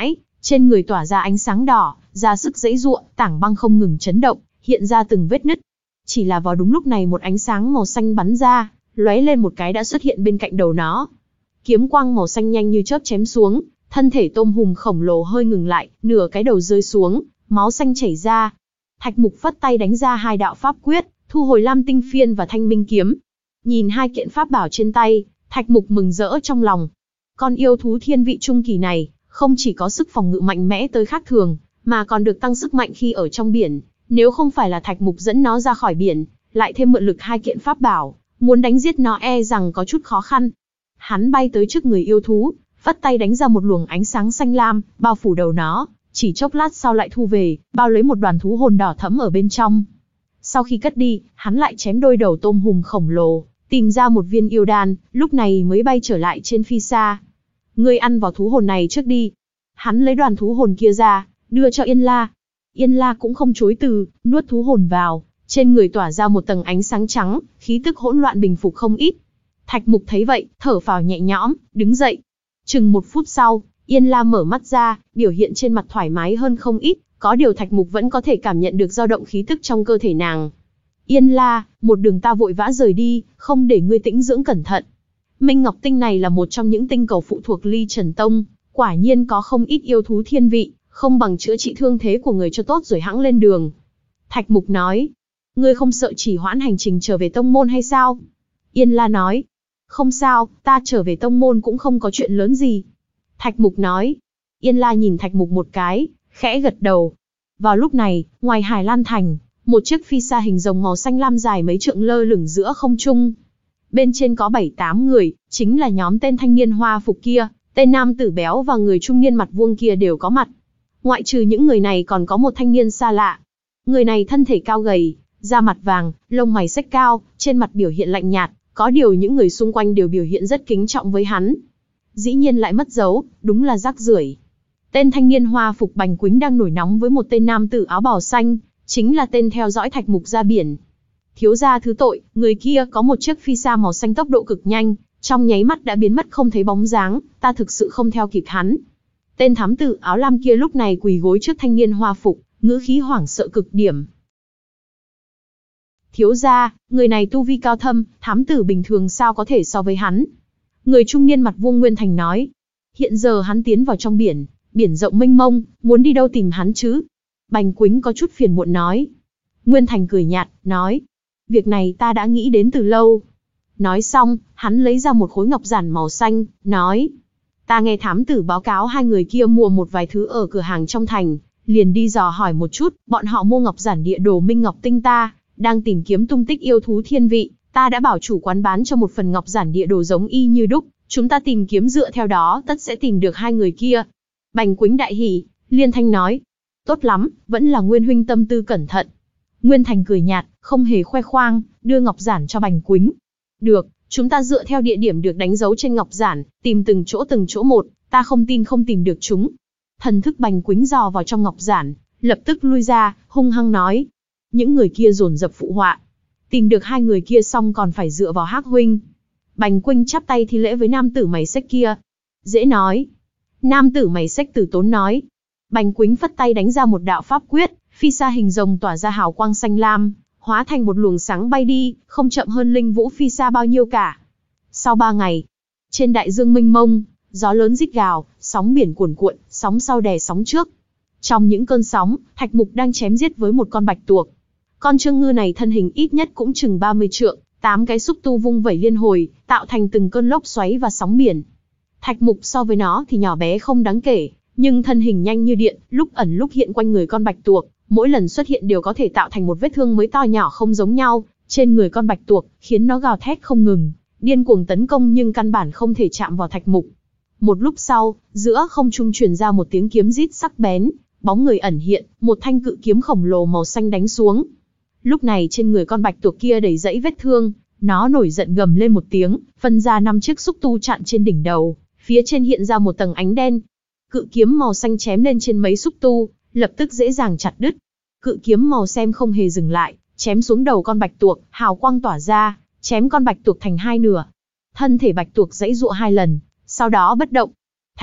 trên người tỏa ra ánh sáng đỏ, ra sức giãy giụa, tảng băng không ngừng chấn động, hiện ra từng vết nứt. Chỉ là vào đúng lúc này một ánh sáng màu xanh bắn ra, lóe lên một cái đã xuất hiện bên cạnh đầu nó. Kiếm quang màu xanh nhanh như chớp chém xuống, thân thể tôm hùm khổng lồ hơi ngừng lại, nửa cái đầu rơi xuống, máu xanh chảy ra. Thạch Mục phất tay đánh ra hai đạo pháp quyết, thu hồi Lam Tinh Phiên và Thanh Minh Kiếm. Nhìn hai kiện pháp bảo trên tay, Thạch Mục mừng rỡ trong lòng. Con yêu thú thiên vị trung kỳ này, không chỉ có sức phòng ngự mạnh mẽ tới khác thường, mà còn được tăng sức mạnh khi ở trong biển. Nếu không phải là Thạch Mục dẫn nó ra khỏi biển, lại thêm mượn lực hai kiện pháp bảo, muốn đánh giết nó e rằng có chút khó khăn. Hắn bay tới trước người yêu thú, phất tay đánh ra một luồng ánh sáng xanh lam, bao phủ đầu nó, chỉ chốc lát sau lại thu về, bao lấy một đoàn thú hồn đỏ thẫm ở bên trong. Sau khi cất đi, hắn lại chém đôi đầu tôm hùm khổng lồ, tìm ra một viên yêu đan, lúc này mới bay trở lại trên phi xa. Ngươi ăn vào thú hồn này trước đi. Hắn lấy đoàn thú hồn kia ra, đưa cho Yên La. Yên La cũng không chối từ, nuốt thú hồn vào, trên người tỏa ra một tầng ánh sáng trắng, khí tức hỗn loạn bình phục không ít. Thạch Mục thấy vậy, thở phào nhẹ nhõm, đứng dậy. Chừng một phút sau, Yên La mở mắt ra, biểu hiện trên mặt thoải mái hơn không ít, có điều Thạch Mục vẫn có thể cảm nhận được dao động khí tức trong cơ thể nàng. Yên La, một đường ta vội vã rời đi, không để ngươi tĩnh dưỡng cẩn thận. Minh Ngọc Tinh này là một trong những tinh cầu phụ thuộc Ly Trần Tông, quả nhiên có không ít yêu thú thiên vị, không bằng chữa trị thương thế của người cho tốt rồi hãng lên đường. Thạch Mục nói, ngươi không sợ chỉ hoãn hành trình trở về tông môn hay sao? Yên La nói, không sao, ta trở về tông môn cũng không có chuyện lớn gì. Thạch Mục nói, Yên La nhìn Thạch Mục một cái, khẽ gật đầu. Vào lúc này, ngoài Hải Lan Thành, một chiếc phi xa hình rồng màu xanh lam dài mấy trượng lơ lửng giữa không trung. Bên trên có bảy tám người, chính là nhóm tên thanh niên hoa phục kia, tên nam tử béo và người trung niên mặt vuông kia đều có mặt. Ngoại trừ những người này còn có một thanh niên xa lạ. Người này thân thể cao gầy, da mặt vàng, lông mày xếch cao, trên mặt biểu hiện lạnh nhạt, có điều những người xung quanh đều biểu hiện rất kính trọng với hắn. Dĩ nhiên lại mất dấu, đúng là rác rưởi. Tên thanh niên hoa phục Bành Quýnh đang nổi nóng với một tên nam tử áo bào xanh, chính là tên theo dõi Thạch Mục ra biển. Thiếu gia thứ tội, người kia có một chiếc phi xa màu xanh tốc độ cực nhanh, trong nháy mắt đã biến mất không thấy bóng dáng, ta thực sự không theo kịp hắn. Tên thám tử áo lam kia lúc này quỳ gối trước thanh niên hoa phục, ngữ khí hoảng sợ cực điểm. Thiếu gia, người này tu vi cao thâm, thám tử bình thường sao có thể so với hắn? Người trung niên mặt vuông Nguyên Thành nói. Hiện giờ hắn tiến vào trong biển, biển rộng mênh mông, muốn đi đâu tìm hắn chứ? Bành Quýnh có chút phiền muộn nói. Nguyên Thành cười nhạt, nói. Việc này ta đã nghĩ đến từ lâu. Nói xong, hắn lấy ra một khối ngọc giản màu xanh, nói. Ta nghe thám tử báo cáo hai người kia mua một vài thứ ở cửa hàng trong thành, liền đi dò hỏi một chút, bọn họ mua ngọc giản địa đồ Minh Ngọc Tinh ta, đang tìm kiếm tung tích yêu thú thiên vị, ta đã bảo chủ quán bán cho một phần ngọc giản địa đồ giống y như đúc, chúng ta tìm kiếm dựa theo đó tất sẽ tìm được hai người kia. Bành Quýnh đại hỉ, liên thanh nói. Tốt lắm, vẫn là Nguyên huynh tâm tư cẩn thận. Nguyên Thành cười nhạt, không hề khoe khoang, đưa ngọc giản cho Bành Quýnh. Được, chúng ta dựa theo địa điểm được đánh dấu trên ngọc giản, tìm từng chỗ từng chỗ một, ta không tin không tìm được chúng. Thần thức Bành Quýnh dò vào trong ngọc giản, lập tức lui ra, hung hăng nói. Những người kia dồn dập phụ họa. Tìm được hai người kia xong còn phải dựa vào Hắc huynh. Bành Quýnh chắp tay thi lễ với nam tử mày xếch kia. Dễ nói. Nam tử mày xếch tử tốn nói. Bành Quýnh phất tay đánh ra một đạo pháp quyết, phi xa hình rồng tỏa ra hào quang xanh lam, hóa thành một luồng sáng bay đi, không chậm hơn linh vũ phi xa bao nhiêu cả. Sau ba ngày, trên đại dương mênh mông, gió lớn rít gào, sóng biển cuồn cuộn, sóng sau đè sóng trước. Trong những cơn sóng, Thạch Mục đang chém giết với một con bạch tuộc. Con trương ngư này thân hình ít nhất cũng chừng ba mươi trượng, tám cái xúc tu vung vẩy liên hồi, tạo thành từng cơn lốc xoáy và sóng biển. Thạch Mục so với nó thì nhỏ bé không đáng kể, nhưng thân hình nhanh như điện, lúc ẩn lúc hiện quanh người con bạch tuộc, mỗi lần xuất hiện đều có thể tạo thành một vết thương mới to nhỏ không giống nhau trên người con bạch tuộc, khiến nó gào thét không ngừng, điên cuồng tấn công nhưng căn bản không thể chạm vào Thạch Mục. Một lúc sau, giữa không trung truyền ra một tiếng kiếm rít sắc bén, bóng người ẩn hiện, một thanh cự kiếm khổng lồ màu xanh đánh xuống. Lúc này trên người con bạch tuộc kia đầy dẫy vết thương, nó nổi giận gầm lên một tiếng, phân ra năm chiếc xúc tu chặn trên đỉnh đầu, phía trên hiện ra một tầng ánh đen. Cự kiếm màu xanh chém lên trên mấy xúc tu, lập tức dễ dàng chặt đứt. Cự kiếm màu xem không hề dừng lại, chém xuống đầu con bạch tuộc, hào quang tỏa ra, chém con bạch tuộc thành hai nửa. Thân thể bạch tuộc giãy giụa hai lần, sau đó bất động. Thạch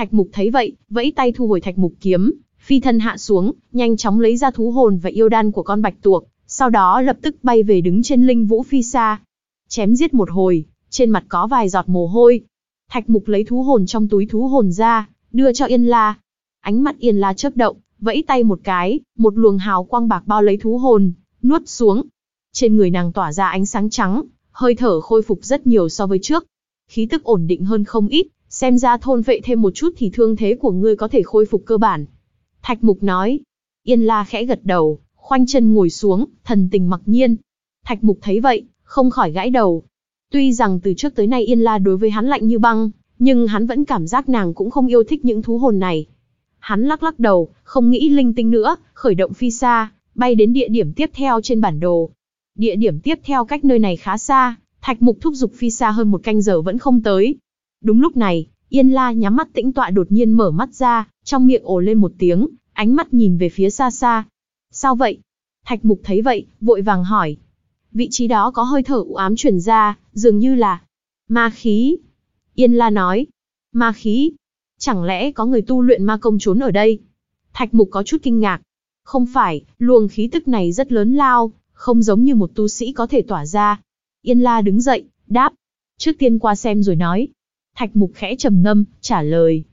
Thạch Mục thấy vậy, vẫy tay thu hồi Thạch Mục kiếm, phi thân hạ xuống, nhanh chóng lấy ra thú hồn và yêu đan của con bạch tuộc, sau đó lập tức bay về đứng trên linh vũ phi sa. Chém giết một hồi, trên mặt có vài giọt mồ hôi. Thạch Mục lấy thú hồn trong túi thú hồn ra, đưa cho Yên La. Ánh mắt Yên La chớp động, vẫy tay một cái, một luồng hào quang bạc bao lấy thú hồn, nuốt xuống. Trên người nàng tỏa ra ánh sáng trắng, hơi thở khôi phục rất nhiều so với trước. Khí tức ổn định hơn không ít, xem ra thôn vệ thêm một chút thì thương thế của ngươi có thể khôi phục cơ bản. Thạch Mục nói. Yên La khẽ gật đầu, khoanh chân ngồi xuống, thần tình mặc nhiên. Thạch Mục thấy vậy, không khỏi gãi đầu. Tuy rằng từ trước tới nay Yên La đối với hắn lạnh như băng, nhưng hắn vẫn cảm giác nàng cũng không yêu thích những thú hồn này. Hắn lắc lắc đầu, không nghĩ linh tinh nữa, khởi động phi sa, bay đến địa điểm tiếp theo trên bản đồ. Địa điểm tiếp theo cách nơi này khá xa, Thạch Mục thúc giục phi sa hơn một canh giờ vẫn không tới. Đúng lúc này, Yên La nhắm mắt tĩnh tọa đột nhiên mở mắt ra, trong miệng ồ lên một tiếng, ánh mắt nhìn về phía xa xa. Sao vậy? Thạch Mục thấy vậy, vội vàng hỏi. Vị trí đó có hơi thở u ám truyền ra, dường như là ma khí. Yên La nói. Ma khí? Chẳng lẽ có người tu luyện ma công trốn ở đây? Thạch Mục có chút kinh ngạc. Không phải, luồng khí tức này rất lớn lao, không giống như một tu sĩ có thể tỏa ra. Yên La đứng dậy, đáp. Trước tiên qua xem rồi nói. Thạch Mục khẽ trầm ngâm, trả lời.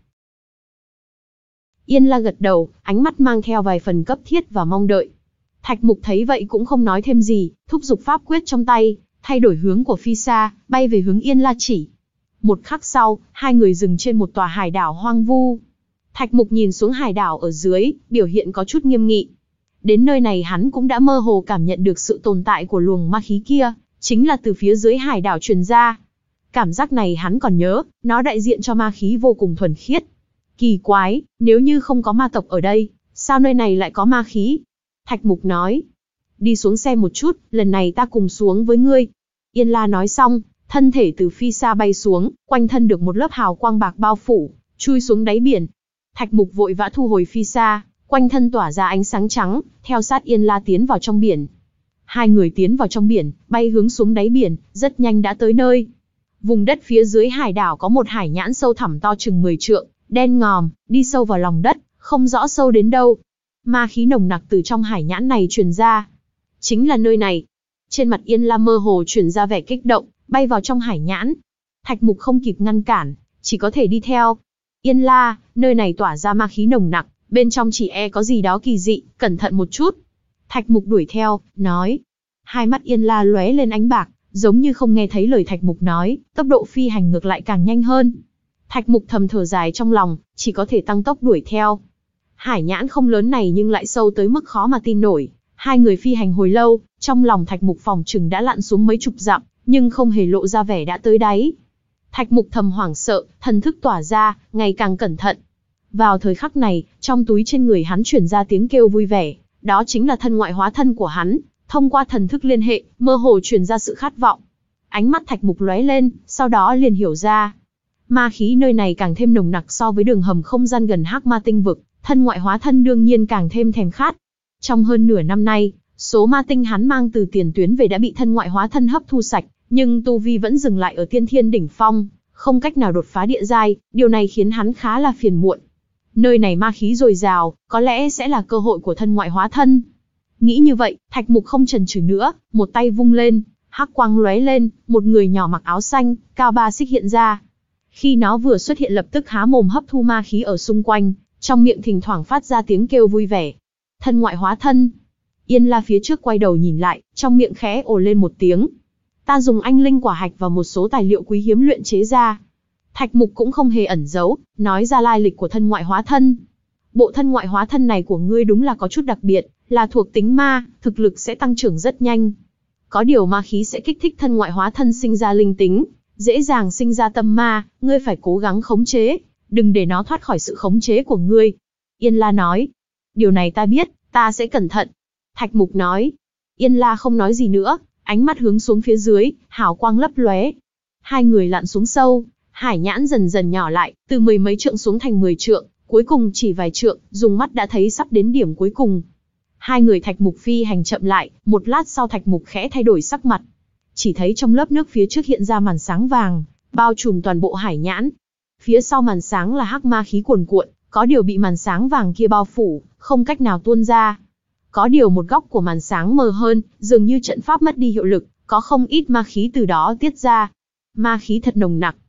Yên La gật đầu, ánh mắt mang theo vài phần cấp thiết và mong đợi. Thạch Mục thấy vậy cũng không nói thêm gì, thúc giục pháp quyết trong tay, thay đổi hướng của phi sa, bay về hướng Yên La chỉ. Một khắc sau, hai người dừng trên một tòa hải đảo hoang vu. Thạch Mục nhìn xuống hải đảo ở dưới, biểu hiện có chút nghiêm nghị. Đến nơi này hắn cũng đã mơ hồ cảm nhận được sự tồn tại của luồng ma khí kia, chính là từ phía dưới hải đảo truyền ra. Cảm giác này hắn còn nhớ, nó đại diện cho ma khí vô cùng thuần khiết. Kỳ quái, nếu như không có ma tộc ở đây, sao nơi này lại có ma khí? Thạch Mục nói. Đi xuống xem một chút, lần này ta cùng xuống với ngươi. Yên La nói xong, thân thể từ phi sa bay xuống, quanh thân được một lớp hào quang bạc bao phủ, chui xuống đáy biển. Thạch Mục vội vã thu hồi phi sa, quanh thân tỏa ra ánh sáng trắng, theo sát Yên La tiến vào trong biển. Hai người tiến vào trong biển, bay hướng xuống đáy biển, rất nhanh đã tới nơi. Vùng đất phía dưới hải đảo có một hải nhãn sâu thẳm to chừng mười trượng, đen ngòm, đi sâu vào lòng đất, không rõ sâu đến đâu. Ma khí nồng nặc từ trong hải nhãn này truyền ra. Chính là nơi này. Trên mặt Yên La mơ hồ truyền ra vẻ kích động, bay vào trong hải nhãn. Thạch Mục không kịp ngăn cản, chỉ có thể đi theo. Yên La, nơi này tỏa ra ma khí nồng nặc, bên trong chỉ e có gì đó kỳ dị, cẩn thận một chút. Thạch Mục đuổi theo, nói. Hai mắt Yên La lóe lên ánh bạc, giống như không nghe thấy lời Thạch Mục nói, tốc độ phi hành ngược lại càng nhanh hơn. Thạch Mục thầm thở dài trong lòng, chỉ có thể tăng tốc đuổi theo. Hải nhãn không lớn này nhưng lại sâu tới mức khó mà tin nổi. Hai người phi hành hồi lâu, trong lòng Thạch Mục phòng chừng đã lặn xuống mấy chục dặm, nhưng không hề lộ ra vẻ đã tới đáy. Thạch Mục thầm hoảng sợ, thần thức tỏa ra, ngày càng cẩn thận. Vào thời khắc này, trong túi trên người hắn truyền ra tiếng kêu vui vẻ, đó chính là thân ngoại hóa thân của hắn, thông qua thần thức liên hệ, mơ hồ truyền ra sự khát vọng. Ánh mắt Thạch Mục lóe lên, sau đó liền hiểu ra. Ma khí nơi này càng thêm nồng nặc so với đường hầm không gian gần Hắc Ma tinh vực, thân ngoại hóa thân đương nhiên càng thêm thèm khát. Trong hơn nửa năm nay, số ma tinh hắn mang từ tiền tuyến về đã bị thân ngoại hóa thân hấp thu sạch, nhưng tu vi vẫn dừng lại ở tiên thiên đỉnh phong, không cách nào đột phá địa giai, điều này khiến hắn khá là phiền muộn. Nơi này ma khí dồi dào, có lẽ sẽ là cơ hội của thân ngoại hóa thân. Nghĩ như vậy, Thạch Mục không chần chừ nữa, một tay vung lên, hắc quang lóe lên, một người nhỏ mặc áo xanh, cao ba xích hiện ra. Khi nó vừa xuất hiện lập tức há mồm hấp thu ma khí ở xung quanh, trong miệng thỉnh thoảng phát ra tiếng kêu vui vẻ. Thân ngoại hóa thân. Yên La phía trước quay đầu nhìn lại, trong miệng khẽ ồ lên một tiếng. Ta dùng anh linh quả hạch và một số tài liệu quý hiếm luyện chế ra. Thạch Mục cũng không hề ẩn giấu, nói ra lai lịch của thân ngoại hóa thân. Bộ thân ngoại hóa thân này của ngươi đúng là có chút đặc biệt, là thuộc tính ma, thực lực sẽ tăng trưởng rất nhanh. Có điều ma khí sẽ kích thích thân ngoại hóa thân sinh ra linh tính, dễ dàng sinh ra tâm ma, ngươi phải cố gắng khống chế, đừng để nó thoát khỏi sự khống chế của ngươi. Yên La nói. Điều này ta biết, ta sẽ cẩn thận. Thạch Mục nói. Yên La không nói gì nữa, ánh mắt hướng xuống phía dưới, hào quang lấp lóe. Hai người lặn xuống sâu, hải nhãn dần dần nhỏ lại, từ mười mấy trượng xuống thành mười trượng, cuối cùng chỉ vài trượng, dùng mắt đã thấy sắp đến điểm cuối cùng. Hai người Thạch Mục phi hành chậm lại, một lát sau Thạch Mục khẽ thay đổi sắc mặt. Chỉ thấy trong lớp nước phía trước hiện ra màn sáng vàng, bao trùm toàn bộ hải nhãn. Phía sau màn sáng là hắc ma khí cuồn cuộn, có điều bị màn sáng vàng kia bao phủ, không cách nào tuôn ra. Có điều một góc của màn sáng mờ hơn, dường như trận pháp mất đi hiệu lực, có không ít ma khí từ đó tiết ra. Ma khí thật nồng nặc.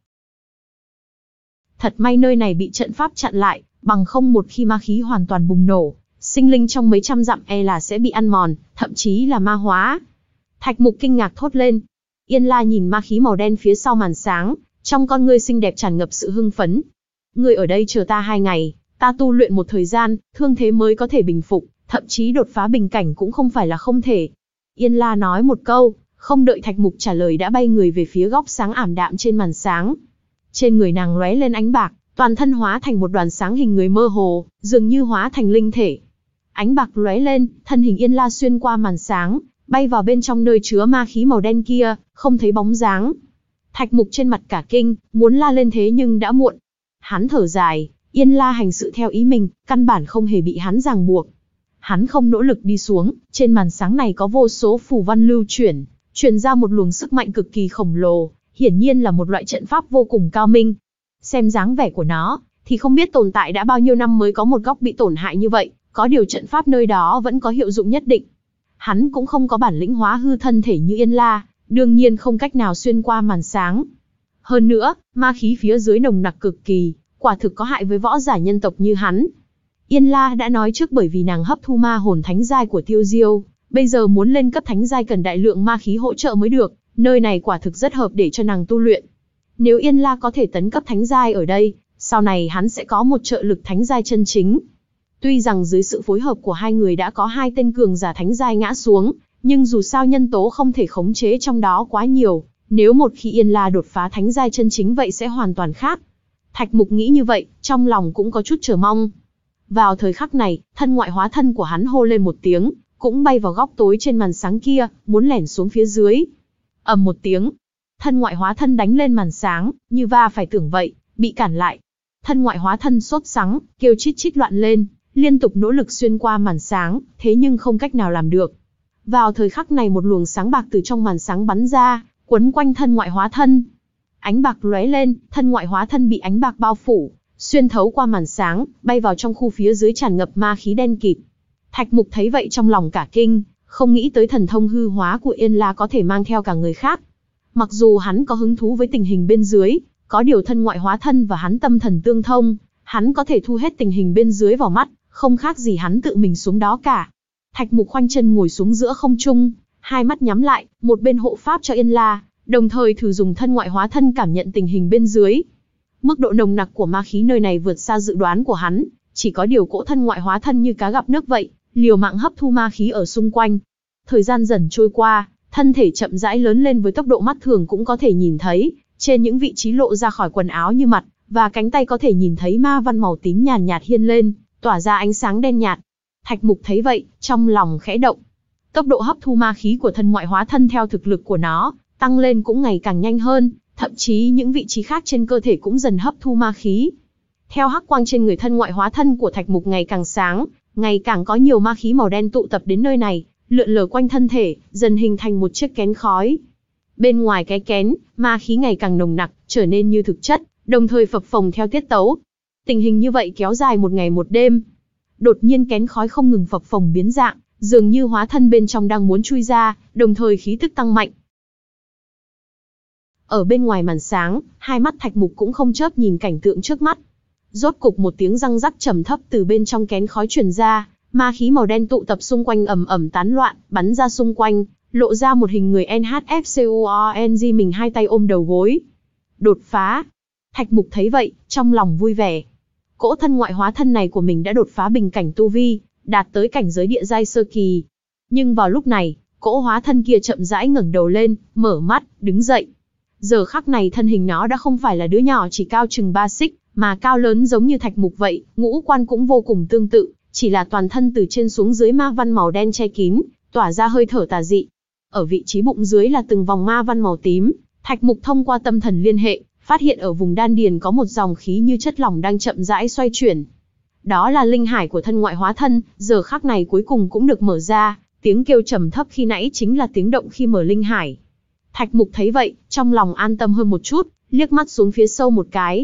Thật may nơi này bị trận pháp chặn lại, bằng không một khi ma khí hoàn toàn bùng nổ, sinh linh trong mấy trăm dặm e là sẽ bị ăn mòn, thậm chí là ma hóa. Thạch Mục kinh ngạc thốt lên. Yên La nhìn ma khí màu đen phía sau màn sáng, trong con ngươi xinh đẹp tràn ngập sự hưng phấn. Ngươi ở đây chờ ta hai ngày, ta tu luyện một thời gian, thương thế mới có thể bình phục, thậm chí đột phá bình cảnh cũng không phải là không thể. Yên La nói một câu, không đợi Thạch Mục trả lời đã bay người về phía góc sáng ảm đạm trên màn sáng. Trên người nàng lóe lên ánh bạc, toàn thân hóa thành một đoàn sáng hình người mơ hồ, dường như hóa thành linh thể. Ánh bạc lóe lên, thân hình Yên La xuyên qua màn sáng, bay vào bên trong nơi chứa ma khí màu đen kia, không thấy bóng dáng. Thạch Mục trên mặt cả kinh, muốn la lên thế nhưng đã muộn. Hắn thở dài, Yên La hành sự theo ý mình, căn bản không hề bị hắn ràng buộc. Hắn không nỗ lực đi xuống, trên màn sáng này có vô số phù văn lưu chuyển, truyền ra một luồng sức mạnh cực kỳ khổng lồ, hiển nhiên là một loại trận pháp vô cùng cao minh. Xem dáng vẻ của nó, thì không biết tồn tại đã bao nhiêu năm mới có một góc bị tổn hại như vậy, có điều trận pháp nơi đó vẫn có hiệu dụng nhất định. Hắn cũng không có bản lĩnh hóa hư thân thể như Yên La, đương nhiên không cách nào xuyên qua màn sáng. Hơn nữa, ma khí phía dưới nồng nặc cực kỳ, quả thực có hại với võ giả nhân tộc như hắn. Yên La đã nói trước bởi vì nàng hấp thu ma hồn thánh giai của Tiêu Diêu, bây giờ muốn lên cấp thánh giai cần đại lượng ma khí hỗ trợ mới được, nơi này quả thực rất hợp để cho nàng tu luyện. Nếu Yên La có thể tấn cấp thánh giai ở đây, sau này hắn sẽ có một trợ lực thánh giai chân chính. Tuy rằng dưới sự phối hợp của hai người đã có hai tên cường giả thánh giai ngã xuống, nhưng dù sao nhân tố không thể khống chế trong đó quá nhiều, nếu một khi Yên La đột phá thánh giai chân chính vậy sẽ hoàn toàn khác. Thạch Mục nghĩ như vậy, trong lòng cũng có chút chờ mong. Vào thời khắc này, thân ngoại hóa thân của hắn hô lên một tiếng, cũng bay vào góc tối trên màn sáng kia, muốn lẻn xuống phía dưới. Ầm một tiếng, thân ngoại hóa thân đánh lên màn sáng, như va phải tưởng vậy, bị cản lại. Thân ngoại hóa thân sốt sắng, kêu chít chít loạn lên, liên tục nỗ lực xuyên qua màn sáng, thế nhưng không cách nào làm được. Vào thời khắc này một luồng sáng bạc từ trong màn sáng bắn ra, quấn quanh thân ngoại hóa thân. Ánh bạc lóe lên, thân ngoại hóa thân bị ánh bạc bao phủ, xuyên thấu qua màn sáng, bay vào trong khu phía dưới tràn ngập ma khí đen kịt. Thạch Mục thấy vậy trong lòng cả kinh, không nghĩ tới thần thông hư hóa của Yên La có thể mang theo cả người khác. Mặc dù hắn có hứng thú với tình hình bên dưới, có điều thân ngoại hóa thân và hắn tâm thần tương thông, hắn có thể thu hết tình hình bên dưới vào mắt, không khác gì hắn tự mình xuống đó cả. Thạch Mục khoanh chân ngồi xuống giữa không trung, hai mắt nhắm lại, một bên hộ pháp cho Yên La, đồng thời thử dùng thân ngoại hóa thân cảm nhận tình hình bên dưới. Mức độ nồng nặc của ma khí nơi này vượt xa dự đoán của hắn, chỉ có điều cỗ thân ngoại hóa thân như cá gặp nước vậy, liều mạng hấp thu ma khí ở xung quanh. Thời gian dần trôi qua, thân thể chậm rãi lớn lên với tốc độ mắt thường cũng có thể nhìn thấy, trên những vị trí lộ ra khỏi quần áo như mặt và cánh tay có thể nhìn thấy ma văn màu tím nhàn nhạt hiên lên, tỏa ra ánh sáng đen nhạt. Thạch Mục thấy vậy, trong lòng khẽ động. Tốc độ hấp thu ma khí của thân ngoại hóa thân theo thực lực của nó, tăng lên cũng ngày càng nhanh hơn, thậm chí những vị trí khác trên cơ thể cũng dần hấp thu ma khí. Theo hắc quang trên người thân ngoại hóa thân của Thạch Mục ngày càng sáng, ngày càng có nhiều ma khí màu đen tụ tập đến nơi này, lượn lờ quanh thân thể, dần hình thành một chiếc kén khói. Bên ngoài cái kén, ma khí ngày càng nồng nặc, trở nên như thực chất, đồng thời phập phồng theo tiết tấu. Tình hình như vậy kéo dài một ngày một đêm. Đột nhiên kén khói không ngừng phập phồng biến dạng, dường như hóa thân bên trong đang muốn chui ra, đồng thời khí tức tăng mạnh. Ở bên ngoài màn sáng, hai mắt Thạch Mục cũng không chớp nhìn cảnh tượng trước mắt. Rốt cục một tiếng răng rắc trầm thấp từ bên trong kén khói truyền ra, ma khí màu đen tụ tập xung quanh ầm ầm tán loạn, bắn ra xung quanh, lộ ra một hình người en hát ép xê u o en giê mình hai tay ôm đầu gối. Đột phá. Thạch Mục thấy vậy, trong lòng vui vẻ. Cỗ thân ngoại hóa thân này của mình đã đột phá bình cảnh tu vi, đạt tới cảnh giới địa giai sơ kỳ. Nhưng vào lúc này, cỗ hóa thân kia chậm rãi ngẩng đầu lên, mở mắt, đứng dậy. Giờ khắc này thân hình nó đã không phải là đứa nhỏ chỉ cao chừng ba xích, mà cao lớn giống như Thạch Mục vậy, ngũ quan cũng vô cùng tương tự, chỉ là toàn thân từ trên xuống dưới ma văn màu đen che kín, tỏa ra hơi thở tà dị. Ở vị trí bụng dưới là từng vòng ma văn màu tím, Thạch Mục thông qua tâm thần liên hệ, phát hiện ở vùng đan điền có một dòng khí như chất lỏng đang chậm rãi xoay chuyển. Đó là linh hải của thân ngoại hóa thân, giờ khắc này cuối cùng cũng được mở ra, tiếng kêu trầm thấp khi nãy chính là tiếng động khi mở linh hải. Thạch Mục thấy vậy, trong lòng an tâm hơn một chút, liếc mắt xuống phía sâu một cái.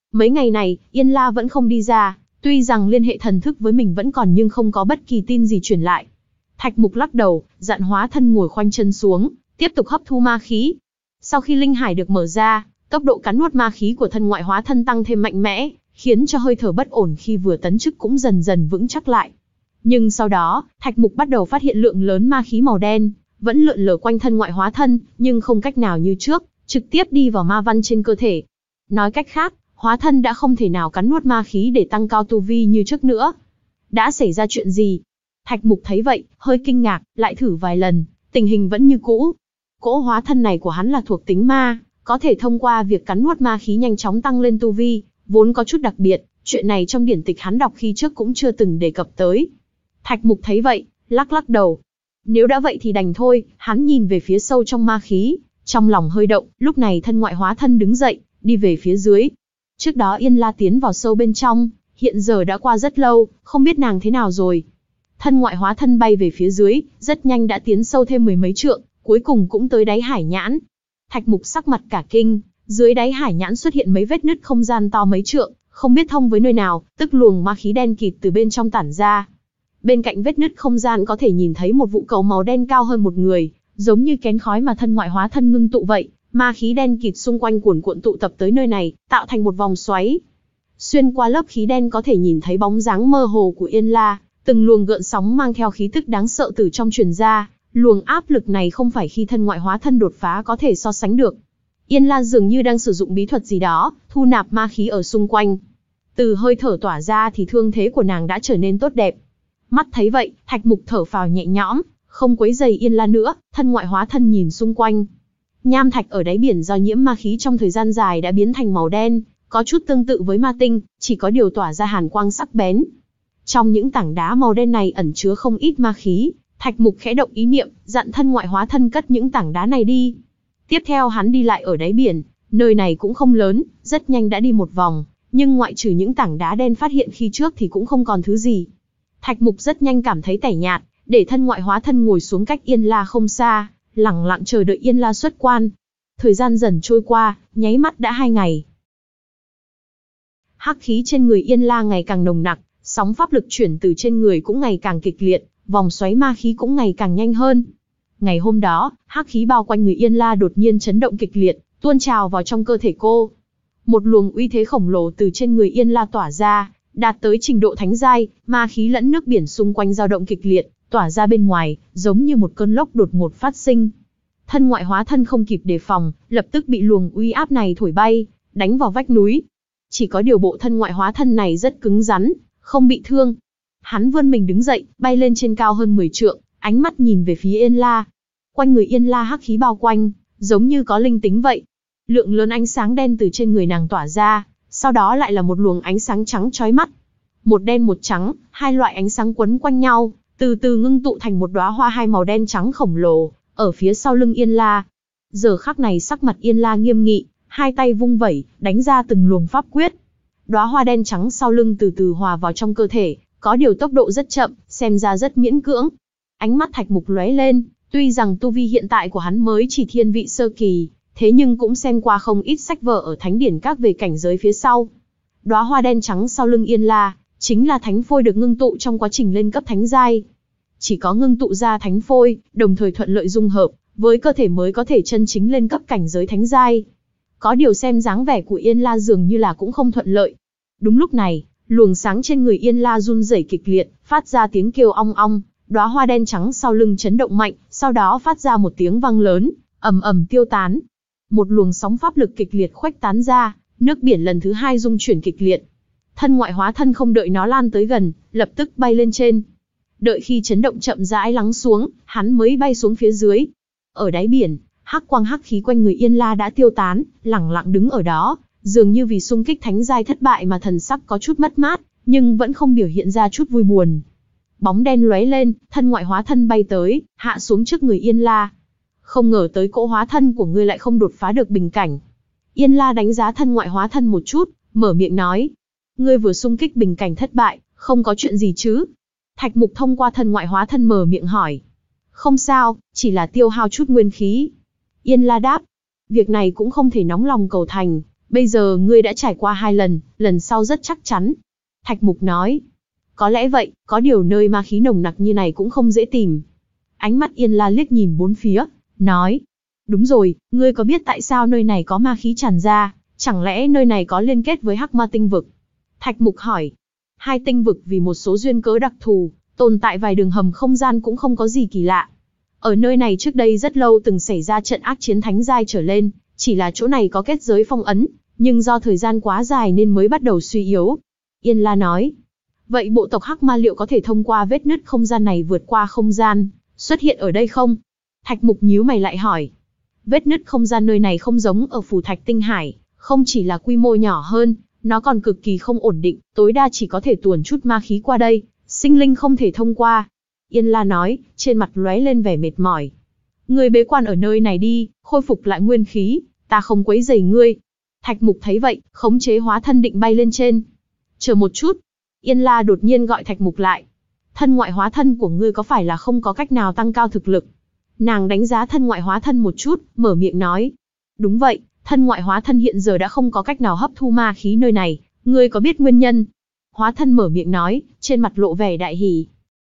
Mấy ngày này, Yên La vẫn không đi ra, tuy rằng liên hệ thần thức với mình vẫn còn nhưng không có bất kỳ tin gì truyền lại. Thạch Mục lắc đầu, dặn hóa thân ngồi khoanh chân xuống, tiếp tục hấp thu ma khí. Sau khi linh hải được mở ra, tốc độ cắn nuốt ma khí của thân ngoại hóa thân tăng thêm mạnh mẽ, khiến cho hơi thở bất ổn khi vừa tấn chức cũng dần dần vững chắc lại. Nhưng sau đó, Thạch Mục bắt đầu phát hiện lượng lớn ma khí màu đen, vẫn lượn lờ quanh thân ngoại hóa thân, nhưng không cách nào như trước, trực tiếp đi vào ma văn trên cơ thể. Nói cách khác, hóa thân đã không thể nào cắn nuốt ma khí để tăng cao tu vi như trước nữa. Đã xảy ra chuyện gì? Thạch Mục thấy vậy, hơi kinh ngạc, lại thử vài lần, tình hình vẫn như cũ. Cỗ hóa thân này của hắn là thuộc tính ma, có thể thông qua việc cắn nuốt ma khí nhanh chóng tăng lên tu vi, vốn có chút đặc biệt, chuyện này trong điển tịch hắn đọc khi trước cũng chưa từng đề cập tới. Thạch Mục thấy vậy, lắc lắc đầu. Nếu đã vậy thì đành thôi, hắn nhìn về phía sâu trong ma khí, trong lòng hơi động, lúc này thân ngoại hóa thân đứng dậy, đi về phía dưới. Trước đó Yên La tiến vào sâu bên trong, hiện giờ đã qua rất lâu, không biết nàng thế nào rồi. Thân ngoại hóa thân bay về phía dưới, rất nhanh đã tiến sâu thêm mười mấy trượng, cuối cùng cũng tới đáy hải nhãn. Thạch Mục sắc mặt cả kinh, dưới đáy hải nhãn xuất hiện mấy vết nứt không gian to mấy trượng, không biết thông với nơi nào, tức luồng ma khí đen kịt từ bên trong tản ra. Bên cạnh vết nứt không gian có thể nhìn thấy một vụ cầu màu đen cao hơn một người, giống như kén khói mà thân ngoại hóa thân ngưng tụ vậy, ma khí đen kịt xung quanh cuồn cuộn tụ tập tới nơi này, tạo thành một vòng xoáy. Xuyên qua lớp khí đen có thể nhìn thấy bóng dáng mơ hồ của Yên La, từng luồng gợn sóng mang theo khí tức đáng sợ từ trong truyền ra, luồng áp lực này không phải khi thân ngoại hóa thân đột phá có thể so sánh được. Yên La dường như đang sử dụng bí thuật gì đó, thu nạp ma khí ở xung quanh. Từ hơi thở tỏa ra thì thương thế của nàng đã trở nên tốt đẹp. Mắt thấy vậy, Thạch Mục thở phào nhẹ nhõm, không quấy rầy Yên La nữa, thân ngoại hóa thân nhìn xung quanh. Nham thạch ở đáy biển do nhiễm ma khí trong thời gian dài đã biến thành màu đen, có chút tương tự với ma tinh, chỉ có điều tỏa ra hàn quang sắc bén. Trong những tảng đá màu đen này ẩn chứa không ít ma khí, Thạch Mục khẽ động ý niệm, dặn thân ngoại hóa thân cất những tảng đá này đi. Tiếp theo hắn đi lại ở đáy biển, nơi này cũng không lớn, rất nhanh đã đi một vòng, nhưng ngoại trừ những tảng đá đen phát hiện khi trước thì cũng không còn thứ gì. Thạch Mục rất nhanh cảm thấy tẻ nhạt, để thân ngoại hóa thân ngồi xuống cách Yên La không xa, lẳng lặng chờ đợi Yên La xuất quan. Thời gian dần trôi qua, nháy mắt đã hai ngày. Hắc khí trên người Yên La ngày càng nồng nặc, sóng pháp lực chuyển từ trên người cũng ngày càng kịch liệt, vòng xoáy ma khí cũng ngày càng nhanh hơn. Ngày hôm đó, hắc khí bao quanh người Yên La đột nhiên chấn động kịch liệt, tuôn trào vào trong cơ thể cô. Một luồng uy thế khổng lồ từ trên người Yên La tỏa ra, đạt tới trình độ thánh giai, ma khí lẫn nước biển xung quanh dao động kịch liệt, tỏa ra bên ngoài, giống như một cơn lốc đột ngột phát sinh. Thân ngoại hóa thân không kịp đề phòng, lập tức bị luồng uy áp này thổi bay, đánh vào vách núi. Chỉ có điều bộ thân ngoại hóa thân này rất cứng rắn, không bị thương. Hắn vươn mình đứng dậy, bay lên trên cao hơn mười trượng, ánh mắt nhìn về phía Yên La. Quanh người Yên La hắc khí bao quanh, giống như có linh tính vậy. Lượng lớn ánh sáng đen từ trên người nàng tỏa ra, sau đó lại là một luồng ánh sáng trắng chói mắt. Một đen một trắng, hai loại ánh sáng quấn quanh nhau, từ từ ngưng tụ thành một đóa hoa hai màu đen trắng khổng lồ, ở phía sau lưng Yên La. Giờ khắc này sắc mặt Yên La nghiêm nghị, hai tay vung vẩy, đánh ra từng luồng pháp quyết. Đóa hoa đen trắng sau lưng từ từ hòa vào trong cơ thể, có điều tốc độ rất chậm, xem ra rất miễn cưỡng. Ánh mắt Thạch Mục lóe lên, tuy rằng tu vi hiện tại của hắn mới chỉ thiên vị sơ kỳ, thế nhưng cũng xem qua không ít sách vở ở thánh điển các về cảnh giới phía sau. Đóa hoa đen trắng sau lưng Yên La, chính là thánh phôi được ngưng tụ trong quá trình lên cấp thánh giai. Chỉ có ngưng tụ ra thánh phôi, đồng thời thuận lợi dung hợp với cơ thể mới có thể chân chính lên cấp cảnh giới thánh giai. Có điều xem dáng vẻ của Yên La dường như là cũng không thuận lợi. Đúng lúc này, luồng sáng trên người Yên La run rẩy kịch liệt, phát ra tiếng kêu ong ong, đóa hoa đen trắng sau lưng chấn động mạnh, sau đó phát ra một tiếng vang lớn, ầm ầm tiêu tán. Một luồng sóng pháp lực kịch liệt khuếch tán ra, nước biển lần thứ hai rung chuyển kịch liệt. Thân ngoại hóa thân không đợi nó lan tới gần, lập tức bay lên trên. Đợi khi chấn động chậm rãi lắng xuống, hắn mới bay xuống phía dưới. Ở đáy biển, hắc quang hắc khí quanh người Yên La đã tiêu tán, lẳng lặng đứng ở đó, dường như vì xung kích thánh giai thất bại mà thần sắc có chút mất mát, nhưng vẫn không biểu hiện ra chút vui buồn. Bóng đen lóe lên, thân ngoại hóa thân bay tới, hạ xuống trước người Yên La. Không ngờ tới cỗ hóa thân của ngươi lại không đột phá được bình cảnh. Yên La đánh giá thân ngoại hóa thân một chút, mở miệng nói. Ngươi vừa xung kích bình cảnh thất bại, không có chuyện gì chứ? Thạch Mục thông qua thân ngoại hóa thân mở miệng hỏi. Không sao, chỉ là tiêu hao chút nguyên khí. Yên La đáp. Việc này cũng không thể nóng lòng cầu thành, Bây giờ ngươi đã trải qua hai lần, lần sau rất chắc chắn. Thạch Mục nói. Có lẽ vậy, có điều nơi ma khí nồng nặc như này cũng không dễ tìm. Ánh mắt Yên La liếc nhìn bốn phía, nói. Đúng rồi, ngươi có biết tại sao nơi này có ma khí tràn ra, chẳng lẽ nơi này có liên kết với Hắc Ma tinh vực? Thạch Mục hỏi. Hai tinh vực vì một số duyên cớ đặc thù, tồn tại vài đường hầm không gian cũng không có gì kỳ lạ. Ở nơi này trước đây rất lâu từng xảy ra trận ác chiến thánh giai trở lên, chỉ là chỗ này có kết giới phong ấn, nhưng do thời gian quá dài nên mới bắt đầu suy yếu. Yên La nói. Vậy bộ tộc Hắc Ma liệu có thể thông qua vết nứt không gian này vượt qua không gian, xuất hiện ở đây không? Thạch Mục nhíu mày lại hỏi. Vết nứt không gian nơi này không giống ở Phù Thạch Tinh Hải, không chỉ là quy mô nhỏ hơn, nó còn cực kỳ không ổn định, tối đa chỉ có thể tuồn chút ma khí qua đây, sinh linh không thể thông qua. Yên La nói, trên mặt lóe lên vẻ mệt mỏi. Ngươi bế quan ở nơi này đi, khôi phục lại nguyên khí, ta không quấy rầy ngươi. Thạch Mục thấy vậy, khống chế hóa thân định bay lên trên. Chờ một chút. Yên La đột nhiên gọi Thạch Mục lại. Thân ngoại hóa thân của ngươi có phải là không có cách nào tăng cao thực lực? Nàng đánh giá thân ngoại hóa thân một chút, mở miệng nói. Đúng vậy, thân ngoại hóa thân hiện giờ đã không có cách nào hấp thu ma khí nơi này, ngươi có biết nguyên nhân? Hóa thân mở miệng nói, trên mặt lộ vẻ đại hỉ.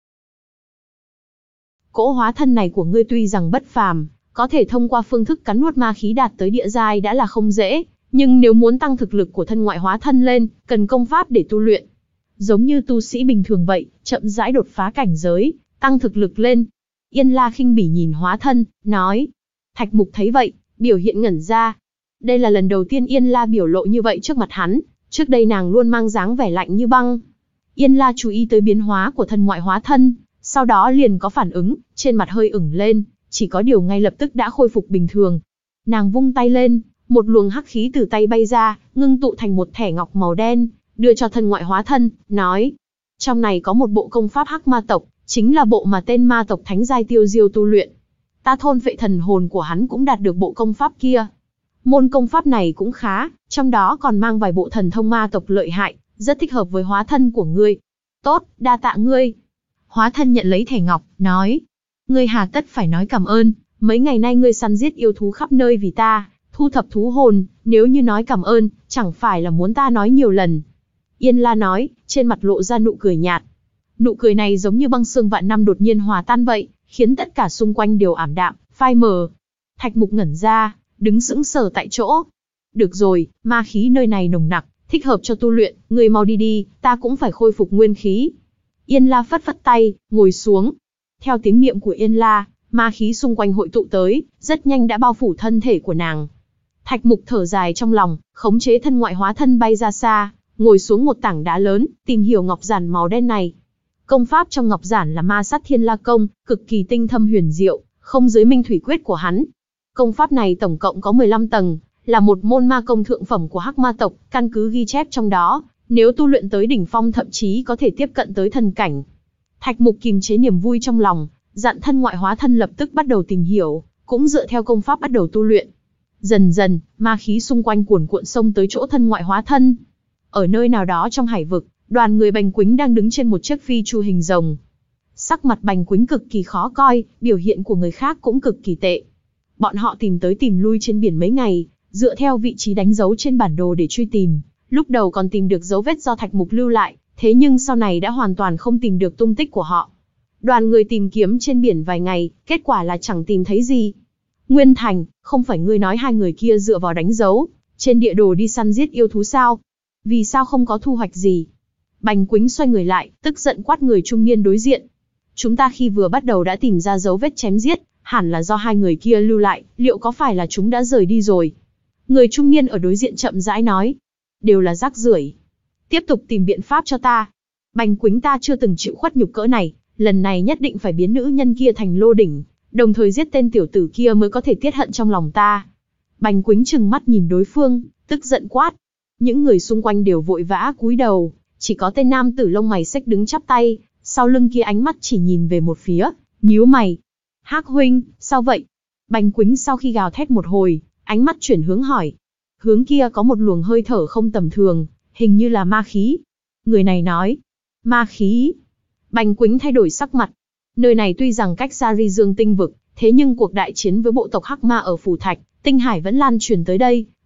Cỗ hóa thân này của ngươi tuy rằng bất phàm, có thể thông qua phương thức cắn nuốt ma khí đạt tới địa giai đã là không dễ, nhưng nếu muốn tăng thực lực của thân ngoại hóa thân lên, cần công pháp để tu luyện. Giống như tu sĩ bình thường vậy, chậm rãi đột phá cảnh giới, tăng thực lực lên. Yên La khinh bỉ nhìn hóa thân, nói. Thạch Mục thấy vậy, biểu hiện ngẩn ra. Đây là lần đầu tiên Yên La biểu lộ như vậy trước mặt hắn, trước đây nàng luôn mang dáng vẻ lạnh như băng. Yên La chú ý tới biến hóa của thân ngoại hóa thân, sau đó liền có phản ứng, trên mặt hơi ửng lên, chỉ có điều ngay lập tức đã khôi phục bình thường. Nàng vung tay lên, một luồng hắc khí từ tay bay ra, ngưng tụ thành một thẻ ngọc màu đen, đưa cho thân ngoại hóa thân, nói. Trong này có một bộ công pháp Hắc Ma tộc, chính là bộ mà tên ma tộc thánh giai Tiêu Diêu tu luyện. Ta thôn phệ thần hồn của hắn cũng đạt được bộ công pháp kia. Môn công pháp này cũng khá, trong đó còn mang vài bộ thần thông ma tộc lợi hại, rất thích hợp với hóa thân của ngươi. Tốt, đa tạ ngươi. Hóa thân nhận lấy thẻ ngọc, nói. Ngươi hà tất phải nói cảm ơn, mấy ngày nay ngươi săn giết yêu thú khắp nơi vì ta, thu thập thú hồn, nếu như nói cảm ơn, chẳng phải là muốn ta nói nhiều lần. Yên La nói, trên mặt lộ ra nụ cười nhạt. Nụ cười này giống như băng sương vạn năm đột nhiên hòa tan vậy, khiến tất cả xung quanh đều ảm đạm, phai mờ. Thạch Mục ngẩn ra, đứng sững sờ tại chỗ. Được rồi, ma khí nơi này nồng nặc, thích hợp cho tu luyện, ngươi mau đi đi, ta cũng phải khôi phục nguyên khí. Yên La phất phất tay, ngồi xuống. Theo tiếng niệm của Yên La, ma khí xung quanh hội tụ tới, rất nhanh đã bao phủ thân thể của nàng. Thạch Mục thở dài trong lòng, khống chế thân ngoại hóa thân bay ra xa, ngồi xuống một tảng đá lớn, tìm hiểu ngọc giản màu đen này. Công pháp trong ngọc giản là Ma Sát Thiên La Công, cực kỳ tinh thâm huyền diệu, không dưới Minh Thủy Quyết của hắn. Công pháp này tổng cộng có mười lăm tầng, là một môn ma công thượng phẩm của Hắc Ma tộc, căn cứ ghi chép trong đó, nếu tu luyện tới đỉnh phong thậm chí có thể tiếp cận tới thần cảnh. Thạch Mục kìm chế niềm vui trong lòng, dặn thân ngoại hóa thân lập tức bắt đầu tìm hiểu, cũng dựa theo công pháp bắt đầu tu luyện. Dần dần, ma khí xung quanh cuồn cuộn xông tới chỗ thân ngoại hóa thân. Ở nơi nào đó trong hải vực, đoàn người Bành Quýnh đang đứng trên một chiếc phi chu hình rồng. Sắc mặt Bành Quýnh cực kỳ khó coi, biểu hiện của người khác cũng cực kỳ tệ. Bọn họ tìm tới tìm lui trên biển mấy ngày, dựa theo vị trí đánh dấu trên bản đồ để truy tìm. Lúc đầu còn tìm được dấu vết do Thạch Mục lưu lại, thế nhưng sau này đã hoàn toàn không tìm được tung tích của họ. Đoàn người tìm kiếm trên biển vài ngày, kết quả là chẳng tìm thấy gì. Nguyên Thành, không phải ngươi nói hai người kia dựa vào đánh dấu trên địa đồ đi săn giết yêu thú sao? Vì sao không có thu hoạch gì? Bành Quýnh xoay người lại, tức giận quát người trung niên đối diện. Chúng ta khi vừa bắt đầu đã tìm ra dấu vết chém giết, hẳn là do hai người kia lưu lại, liệu có phải là chúng đã rời đi rồi? Người trung niên ở đối diện chậm rãi nói. Đều là rác rưởi. Tiếp tục tìm biện pháp cho ta. Bành Quýnh ta chưa từng chịu khuất nhục cỡ này, lần này nhất định phải biến nữ nhân kia thành lô đỉnh, đồng thời giết tên tiểu tử kia mới có thể tiết hận trong lòng ta. Bành Quýnh trừng mắt nhìn đối phương, tức giận quát. Những người xung quanh đều vội vã cúi đầu, chỉ có tên nam tử lông mày xếch đứng chắp tay, sau lưng kia ánh mắt chỉ nhìn về một phía, nhíu mày. Hắc huynh, sao vậy? Bành Quýnh sau khi gào thét một hồi, ánh mắt chuyển hướng hỏi. Hướng kia có một luồng hơi thở không tầm thường, hình như là ma khí. Người này nói. Ma khí. Bành Quýnh thay đổi sắc mặt. Nơi này tuy rằng cách xa Ri Dương tinh vực, thế nhưng cuộc đại chiến với bộ tộc Hắc Ma ở Phù Thạch, Tinh Hải vẫn lan truyền tới đây,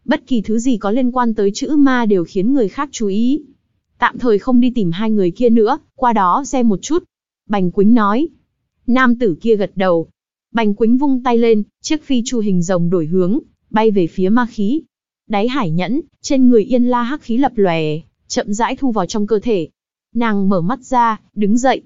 Bất kỳ thứ gì có liên quan tới chữ ma đều khiến người khác chú ý. Tạm thời không đi tìm hai người kia nữa, qua đó xem một chút. Bành Quýnh nói. Nam tử kia gật đầu. Bành Quýnh vung tay lên, chiếc phi chu hình rồng đổi hướng, bay về phía ma khí. Đáy hải nhẫn, trên người Yên La hắc khí lập lòe, chậm rãi thu vào trong cơ thể. Nàng mở mắt ra, đứng dậy.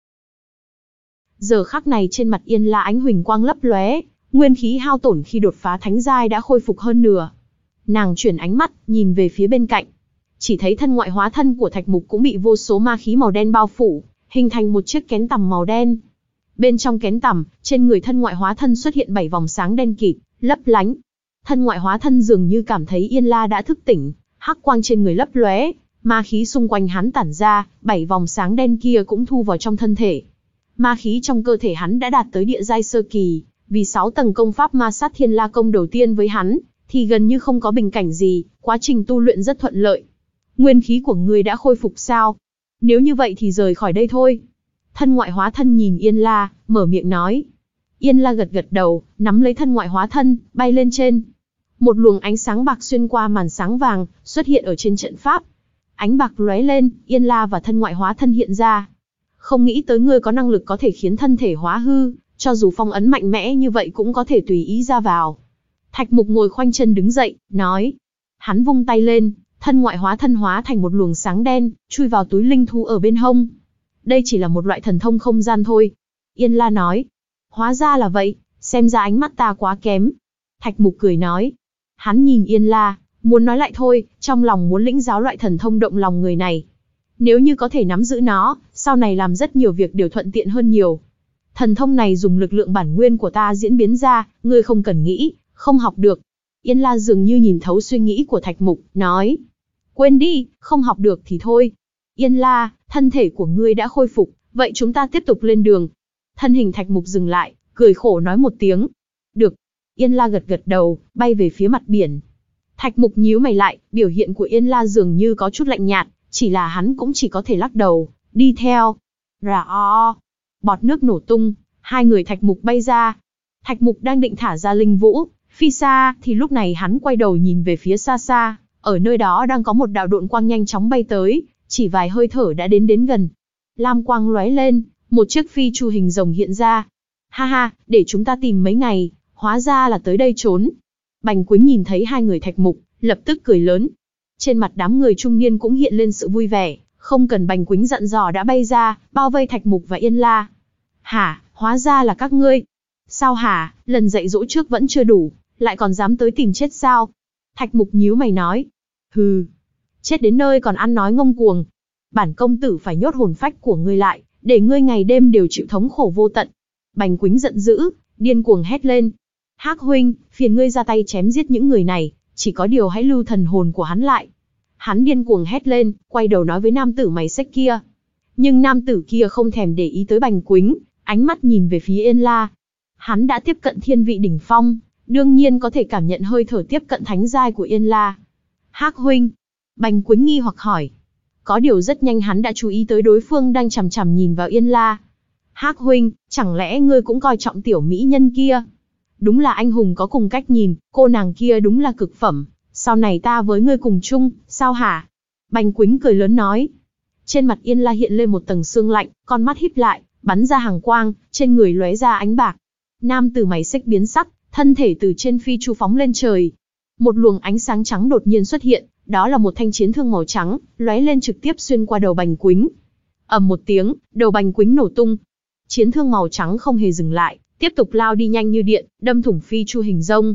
Giờ khắc này trên mặt Yên La ánh huỳnh quang lấp lóe, nguyên khí hao tổn khi đột phá thánh giai đã khôi phục hơn nửa. Nàng chuyển ánh mắt, nhìn về phía bên cạnh. Chỉ thấy thân ngoại hóa thân của Thạch Mục cũng bị vô số ma khí màu đen bao phủ, hình thành một chiếc kén tằm màu đen. Bên trong kén tằm, trên người thân ngoại hóa thân xuất hiện bảy vòng sáng đen kịt, lấp lánh. Thân ngoại hóa thân dường như cảm thấy Yên La đã thức tỉnh, hắc quang trên người lấp lóe, ma khí xung quanh hắn tản ra, bảy vòng sáng đen kia cũng thu vào trong thân thể. Ma khí trong cơ thể hắn đã đạt tới địa giai sơ kỳ, vì sáu tầng công pháp ma sát thiên la công đầu tiên với hắn, thì gần như không có bình cảnh gì, quá trình tu luyện rất thuận lợi. Nguyên khí của ngươi đã khôi phục sao? Nếu như vậy thì rời khỏi đây thôi. Thân ngoại hóa thân nhìn Yên La, mở miệng nói. Yên La gật gật đầu, nắm lấy thân ngoại hóa thân, bay lên trên. Một luồng ánh sáng bạc xuyên qua màn sáng vàng, xuất hiện ở trên trận pháp. Ánh bạc lóe lên, Yên La và thân ngoại hóa thân hiện ra. Không nghĩ tới ngươi có năng lực có thể khiến thân thể hóa hư, cho dù phong ấn mạnh mẽ như vậy cũng có thể tùy ý ra vào. Thạch Mục ngồi khoanh chân đứng dậy, nói. Hắn vung tay lên, thân ngoại hóa thân hóa thành một luồng sáng đen, chui vào túi linh thú ở bên hông. Đây chỉ là một loại thần thông không gian thôi. Yên La nói. Hóa ra là vậy, xem ra ánh mắt ta quá kém. Thạch Mục cười nói. Hắn nhìn Yên La, muốn nói lại thôi, trong lòng muốn lĩnh giáo loại thần thông động lòng người này. Nếu như có thể nắm giữ nó, sau này làm rất nhiều việc đều thuận tiện hơn nhiều. Thần thông này dùng lực lượng bản nguyên của ta diễn biến ra, ngươi không cần nghĩ, không học được. Yên La dường như nhìn thấu suy nghĩ của Thạch Mục, nói. Quên đi, không học được thì thôi. Yên La, thân thể của ngươi đã khôi phục, vậy chúng ta tiếp tục lên đường. Thân hình Thạch Mục dừng lại, cười khổ nói một tiếng. Được. Yên La gật gật đầu, bay về phía mặt biển. Thạch Mục nhíu mày lại, biểu hiện của Yên La dường như có chút lạnh nhạt, chỉ là hắn cũng chỉ có thể lắc đầu, đi theo. Rà o, bọt nước nổ tung, hai người Thạch Mục bay ra. Thạch Mục đang định thả ra linh vũ, phi xa, thì lúc này hắn quay đầu nhìn về phía xa xa, ở nơi đó đang có một đạo độn quang nhanh chóng bay tới, chỉ vài hơi thở đã đến đến gần. Lam quang lóe lên, một chiếc phi chu hình rồng hiện ra. Ha ha, để chúng ta tìm mấy ngày, hóa ra là tới đây trốn. Bành Quýnh nhìn thấy hai người Thạch Mục, lập tức cười lớn. Trên mặt đám người trung niên cũng hiện lên sự vui vẻ, không cần Bành Quýnh dặn dò đã bay ra, bao vây Thạch Mục và Yên La. Hả, hóa ra là các ngươi. Sao hả, lần dạy dỗ trước vẫn chưa đủ, lại còn dám tới tìm chết sao? Thạch Mục nhíu mày nói. Hừ, chết đến nơi còn ăn nói ngông cuồng. Bản công tử phải nhốt hồn phách của ngươi lại, để ngươi ngày đêm đều chịu thống khổ vô tận. Bành Quýnh giận dữ, điên cuồng hét lên. Hắc huynh, phiền ngươi ra tay chém giết những người này, chỉ có điều hãy lưu thần hồn của hắn lại. Hắn điên cuồng hét lên, quay đầu nói với nam tử mày xếch kia. Nhưng nam tử kia không thèm để ý tới Bành Quýnh, ánh mắt nhìn về phía Yên La. Hắn đã tiếp cận thiên vị đỉnh phong, đương nhiên có thể cảm nhận hơi thở tiếp cận thánh giai của Yên La. Hắc huynh, Bành Quýnh nghi hoặc hỏi. Có điều rất nhanh hắn đã chú ý tới đối phương đang chằm chằm nhìn vào Yên La. Hắc huynh, chẳng lẽ ngươi cũng coi trọng tiểu mỹ nhân kia? Đúng là anh hùng có cùng cách nhìn, cô nàng kia đúng là cực phẩm, sau này ta với ngươi cùng chung, sao hả? Bành Quýnh cười lớn nói. Trên mặt Yên La hiện lên một tầng sương lạnh, con mắt híp lại, bắn ra hàng quang, trên người lóe ra ánh bạc. Nam tử mày xếch biến sắc, thân thể từ trên phi chu phóng lên trời. Một luồng ánh sáng trắng đột nhiên xuất hiện, đó là một thanh chiến thương màu trắng, lóe lên trực tiếp xuyên qua đầu Bành Quýnh. Ầm một tiếng, đầu Bành Quýnh nổ tung. Chiến thương màu trắng không hề dừng lại, tiếp tục lao đi nhanh như điện, đâm thủng phi chu hình rông.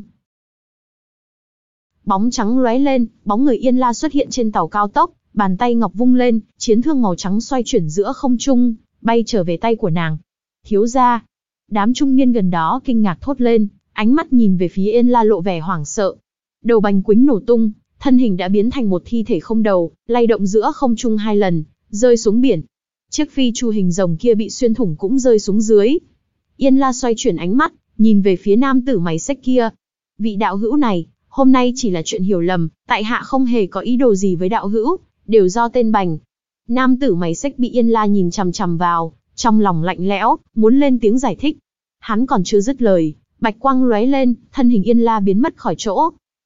Bóng trắng lóe lên, bóng người Yên La xuất hiện trên tàu cao tốc, bàn tay ngọc vung lên, chiến thương màu trắng xoay chuyển giữa không trung, bay trở về tay của nàng. Thiếu gia, đám trung niên gần đó kinh ngạc thốt lên, ánh mắt nhìn về phía Yên La lộ vẻ hoảng sợ. Đầu Bành Quýnh nổ tung, thân hình đã biến thành một thi thể không đầu, lay động giữa không trung hai lần, rơi xuống biển. Chiếc phi chu hình rồng kia bị xuyên thủng cũng rơi xuống dưới. Yên La xoay chuyển ánh mắt, nhìn về phía nam tử mày xếch kia. Vị đạo hữu này, hôm nay chỉ là chuyện hiểu lầm, tại hạ không hề có ý đồ gì với đạo hữu, đều do tên Bành. Nam tử mày xếch bị Yên La nhìn chằm chằm vào, trong lòng lạnh lẽo, muốn lên tiếng giải thích. Hắn còn chưa dứt lời, bạch quang lóe lên, thân hình Yên La biến mất khỏi chỗ.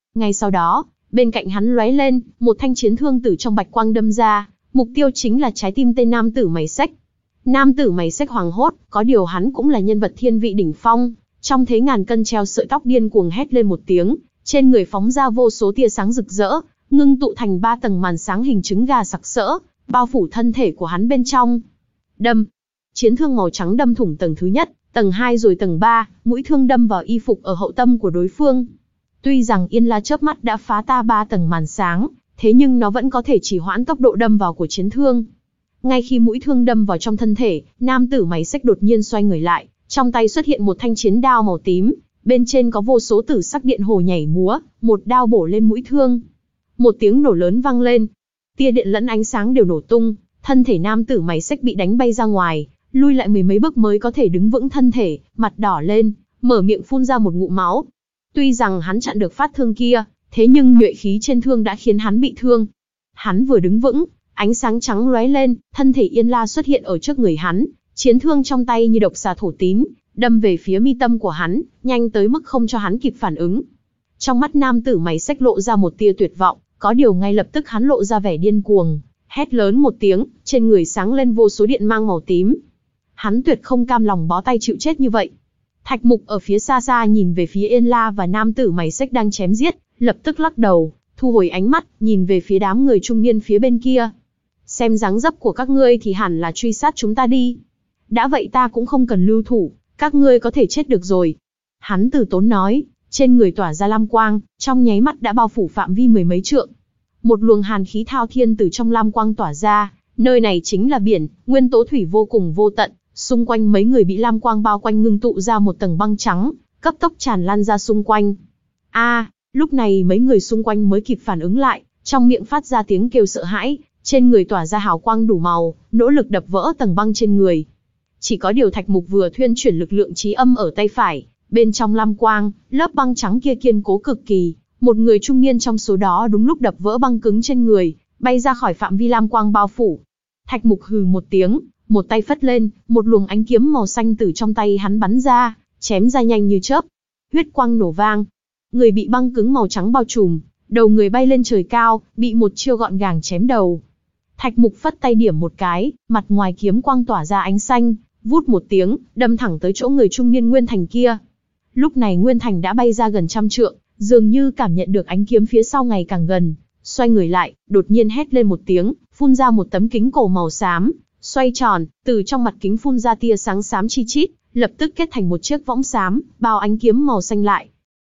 Ngay sau đó, bên cạnh hắn lóe lên, một thanh chiến thương từ trong bạch quang đâm ra, mục tiêu chính là trái tim tên nam tử mày xách. Nam tử mày xách hoảng hốt, có điều hắn cũng là nhân vật thiên vị đỉnh phong, trong thế ngàn cân treo sợi tóc điên cuồng hét lên một tiếng, trên người phóng ra vô số tia sáng rực rỡ, ngưng tụ thành ba tầng màn sáng hình trứng gà sặc sỡ, bao phủ thân thể của hắn bên trong. Đâm, chiến thương màu trắng đâm thủng tầng thứ nhất, tầng hai rồi tầng ba, mũi thương đâm vào y phục ở hậu tâm của đối phương. Tuy rằng Yên La chớp mắt đã phá ta ba tầng màn sáng, thế nhưng nó vẫn có thể trì hoãn tốc độ đâm vào của chiến thương. Ngay khi mũi thương đâm vào trong thân thể, nam tử mày xách đột nhiên xoay người lại, trong tay xuất hiện một thanh chiến đao màu tím, bên trên có vô số tử sắc điện hồ nhảy múa, một đao bổ lên mũi thương. Một tiếng nổ lớn vang lên, tia điện lẫn ánh sáng đều nổ tung, thân thể nam tử mày xách bị đánh bay ra ngoài, lui lại mười mấy bước mới có thể đứng vững thân thể, mặt đỏ lên, mở miệng phun ra một ngụm máu. Tuy rằng hắn chặn được phát thương kia, thế nhưng nhuệ khí trên thương đã khiến hắn bị thương. Hắn vừa đứng vững, ánh sáng trắng lóe lên, thân thể Yên La xuất hiện ở trước người hắn, chiến thương trong tay như độc xà thổ tín, đâm về phía mi tâm của hắn, nhanh tới mức không cho hắn kịp phản ứng. Trong mắt nam tử mày xách lộ ra một tia tuyệt vọng, có điều ngay lập tức hắn lộ ra vẻ điên cuồng, hét lớn một tiếng, trên người sáng lên vô số điện mang màu tím. Hắn tuyệt không cam lòng bó tay chịu chết như vậy. Thạch Mục ở phía xa xa nhìn về phía Yên La và nam tử mày xách đang chém giết, lập tức lắc đầu, thu hồi ánh mắt, nhìn về phía đám người trung niên phía bên kia. Xem dáng dấp của các ngươi thì hẳn là truy sát chúng ta đi. Đã vậy ta cũng không cần lưu thủ, các ngươi có thể chết được rồi. Hắn từ tốn nói, trên người tỏa ra lam quang, trong nháy mắt đã bao phủ phạm vi mười mấy trượng. Một luồng hàn khí thao thiên từ trong lam quang tỏa ra, nơi này chính là biển, nguyên tố thủy vô cùng vô tận, xung quanh mấy người bị lam quang bao quanh ngưng tụ ra một tầng băng trắng, cấp tốc tràn lan ra xung quanh. A, à, lúc này mấy người xung quanh mới kịp phản ứng lại, trong miệng phát ra tiếng kêu sợ hãi, trên người tỏa ra hào quang đủ màu, nỗ lực đập vỡ tầng băng trên người. Chỉ có điều Thạch Mục vừa thuyên chuyển lực lượng chí âm ở tay phải, bên trong lam quang, lớp băng trắng kia kiên cố cực kỳ, một người trung niên trong số đó đúng lúc đập vỡ băng cứng trên người, bay ra khỏi phạm vi lam quang bao phủ. Thạch Mục hừ một tiếng, một tay phất lên, một luồng ánh kiếm màu xanh từ trong tay hắn bắn ra, chém ra nhanh như chớp. Huyết quang nổ vang, người bị băng cứng màu trắng bao trùm, đầu người bay lên trời cao, bị một chiêu gọn gàng chém đầu. Thạch Mục phất tay điểm một cái, mặt ngoài kiếm quang tỏa ra ánh xanh, vút một tiếng, đâm thẳng tới chỗ người trung niên Nguyên Thành kia. Lúc này Nguyên Thành đã bay ra gần trăm trượng, dường như cảm nhận được ánh kiếm phía sau ngày càng gần, xoay người lại, đột nhiên hét lên một tiếng, phun ra một tấm kính cổ màu xám, xoay tròn, từ trong mặt kính phun ra tia sáng xám chi chít, lập tức kết thành một chiếc võng xám, bao ánh kiếm màu xanh lại.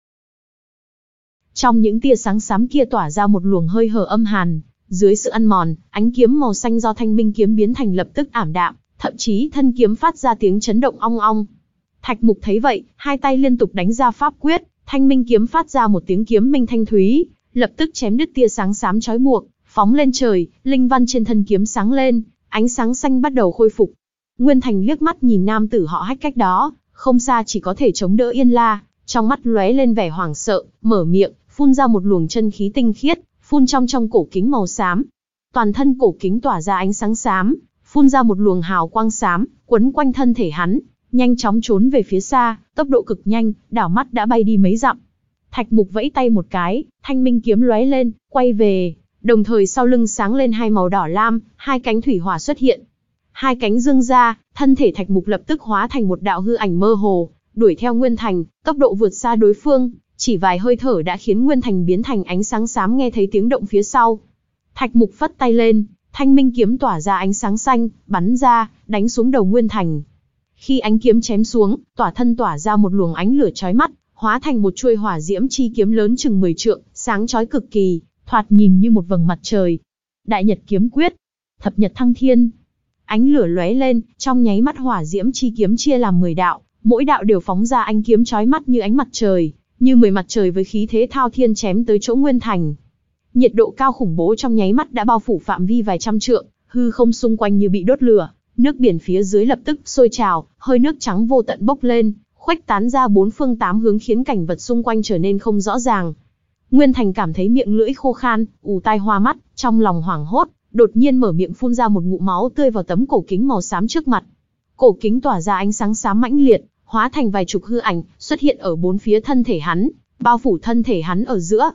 Trong những tia sáng xám kia tỏa ra một luồng hơi hở âm hàn, dưới sự ăn mòn, ánh kiếm màu xanh do Thanh Minh kiếm biến thành lập tức ảm đạm, thậm chí thân kiếm phát ra tiếng chấn động ong ong. Thạch Mục thấy vậy, hai tay liên tục đánh ra pháp quyết, Thanh Minh kiếm phát ra một tiếng kiếm minh thanh thúy, lập tức chém đứt tia sáng xám trói buộc, phóng lên trời, linh văn trên thân kiếm sáng lên, ánh sáng xanh bắt đầu khôi phục. Nguyên Thành liếc mắt nhìn nam tử họ Hách cách đó, không xa chỉ có thể chống đỡ Yên La, trong mắt lóe lên vẻ hoảng sợ, mở miệng, phun ra một luồng chân khí tinh khiết, phun trong trong cổ kính màu xám. Toàn thân cổ kính tỏa ra ánh sáng xám, phun ra một luồng hào quang xám, quấn quanh thân thể hắn, nhanh chóng trốn về phía xa, tốc độ cực nhanh, đảo mắt đã bay đi mấy dặm. Thạch Mục vẫy tay một cái, Thanh Minh kiếm lóe lên, quay về, đồng thời sau lưng sáng lên hai màu đỏ lam, hai cánh thủy hỏa xuất hiện. Hai cánh dương ra, thân thể Thạch Mục lập tức hóa thành một đạo hư ảnh mơ hồ, đuổi theo Nguyên Thành, tốc độ vượt xa đối phương, chỉ vài hơi thở đã khiến Nguyên Thành biến thành ánh sáng xám nghe thấy tiếng động phía sau. Thạch Mục phất tay lên, Thanh Minh kiếm tỏa ra ánh sáng xanh, bắn ra, đánh xuống đầu Nguyên Thành. Khi ánh kiếm chém xuống, tỏa thân tỏa ra một luồng ánh lửa chói mắt, hóa thành một chuôi hỏa diễm chi kiếm lớn chừng mười trượng, sáng chói cực kỳ, thoạt nhìn như một vầng mặt trời. Đại Nhật kiếm quyết, thập nhật thăng thiên. Ánh lửa lóe lên, trong nháy mắt hỏa diễm chi kiếm chia làm mười đạo, mỗi đạo đều phóng ra ánh kiếm chói mắt như ánh mặt trời, như mười mặt trời với khí thế thao thiên chém tới chỗ Nguyên Thành. Nhiệt độ cao khủng bố trong nháy mắt đã bao phủ phạm vi vài trăm trượng, hư không xung quanh như bị đốt lửa, nước biển phía dưới lập tức sôi trào, hơi nước trắng vô tận bốc lên, khuếch tán ra bốn phương tám hướng khiến cảnh vật xung quanh trở nên không rõ ràng. Nguyên Thành cảm thấy miệng lưỡi khô khan, ù tai hoa mắt, trong lòng hoảng hốt, đột nhiên mở miệng phun ra một ngụm máu tươi vào tấm cổ kính màu xám trước mặt. Cổ kính tỏa ra ánh sáng xám mãnh liệt, hóa thành vài chục hư ảnh, xuất hiện ở bốn phía thân thể hắn, bao phủ thân thể hắn ở giữa.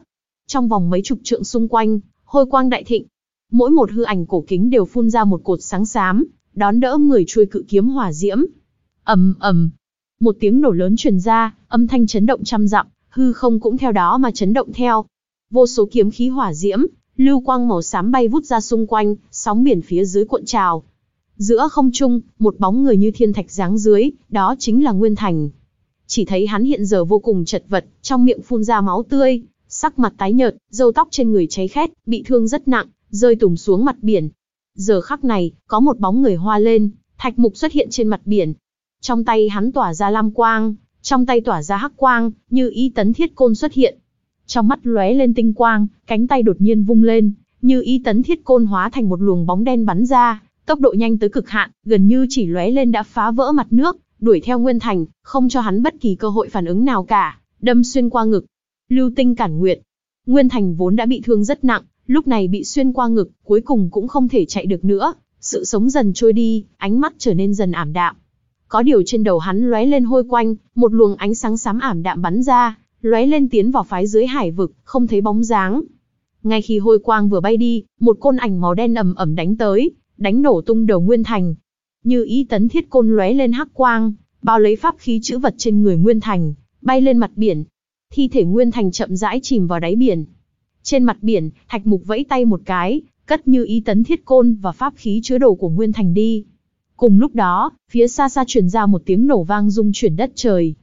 trong vòng mấy chục trượng xung quanh, hôi quang đại thịnh. Mỗi một hư ảnh cổ kính đều phun ra một cột sáng xám, đón đỡ mười chuôi cự kiếm hỏa diễm. Ầm ầm, một tiếng nổ lớn truyền ra, âm thanh chấn động trăm dặm, hư không cũng theo đó mà chấn động theo. Vô số kiếm khí hỏa diễm, lưu quang màu xám bay vút ra xung quanh, sóng biển phía dưới cuộn trào. Giữa không trung, một bóng người như thiên thạch giáng dưới, đó chính là Nguyên Thành. Chỉ thấy hắn hiện giờ vô cùng chật vật, trong miệng phun ra máu tươi, sắc mặt tái nhợt, râu tóc trên người cháy khét, bị thương rất nặng, rơi tùng xuống mặt biển. Giờ khắc này, có một bóng người hoa lên, Thạch Mục xuất hiện trên mặt biển. Trong tay hắn tỏa ra lam quang, trong tay tỏa ra hắc quang, như ý tấn thiết côn xuất hiện. Trong mắt lóe lên tinh quang, cánh tay đột nhiên vung lên, như ý tấn thiết côn hóa thành một luồng bóng đen bắn ra, tốc độ nhanh tới cực hạn, gần như chỉ lóe lên đã phá vỡ mặt nước, đuổi theo Nguyên Thành, không cho hắn bất kỳ cơ hội phản ứng nào cả, đâm xuyên qua ngực. Lưu tinh cản nguyệt. Nguyên Thành vốn đã bị thương rất nặng, lúc này bị xuyên qua ngực, cuối cùng cũng không thể chạy được nữa, sự sống dần trôi đi, ánh mắt trở nên dần ảm đạm. Có điều trên đầu hắn lóe lên hôi quanh, một luồng ánh sáng xám ảm đạm bắn ra, lóe lên tiến vào phái dưới hải vực, không thấy bóng dáng. Ngay khi hôi quang vừa bay đi, một côn ảnh màu đen ầm ầm đánh tới, đánh nổ tung đầu Nguyên Thành. Như ý tấn thiết côn lóe lên hắc quang, bao lấy pháp khí chữ vật trên người Nguyên Thành, bay lên mặt biển. Thi thể Nguyên Thành chậm rãi chìm vào đáy biển. Trên mặt biển, Thạch Mục vẫy tay một cái, cất như ý tấn thiết côn và pháp khí chứa đồ của Nguyên Thành đi. Cùng lúc đó, phía xa xa truyền ra một tiếng nổ vang rung chuyển đất trời.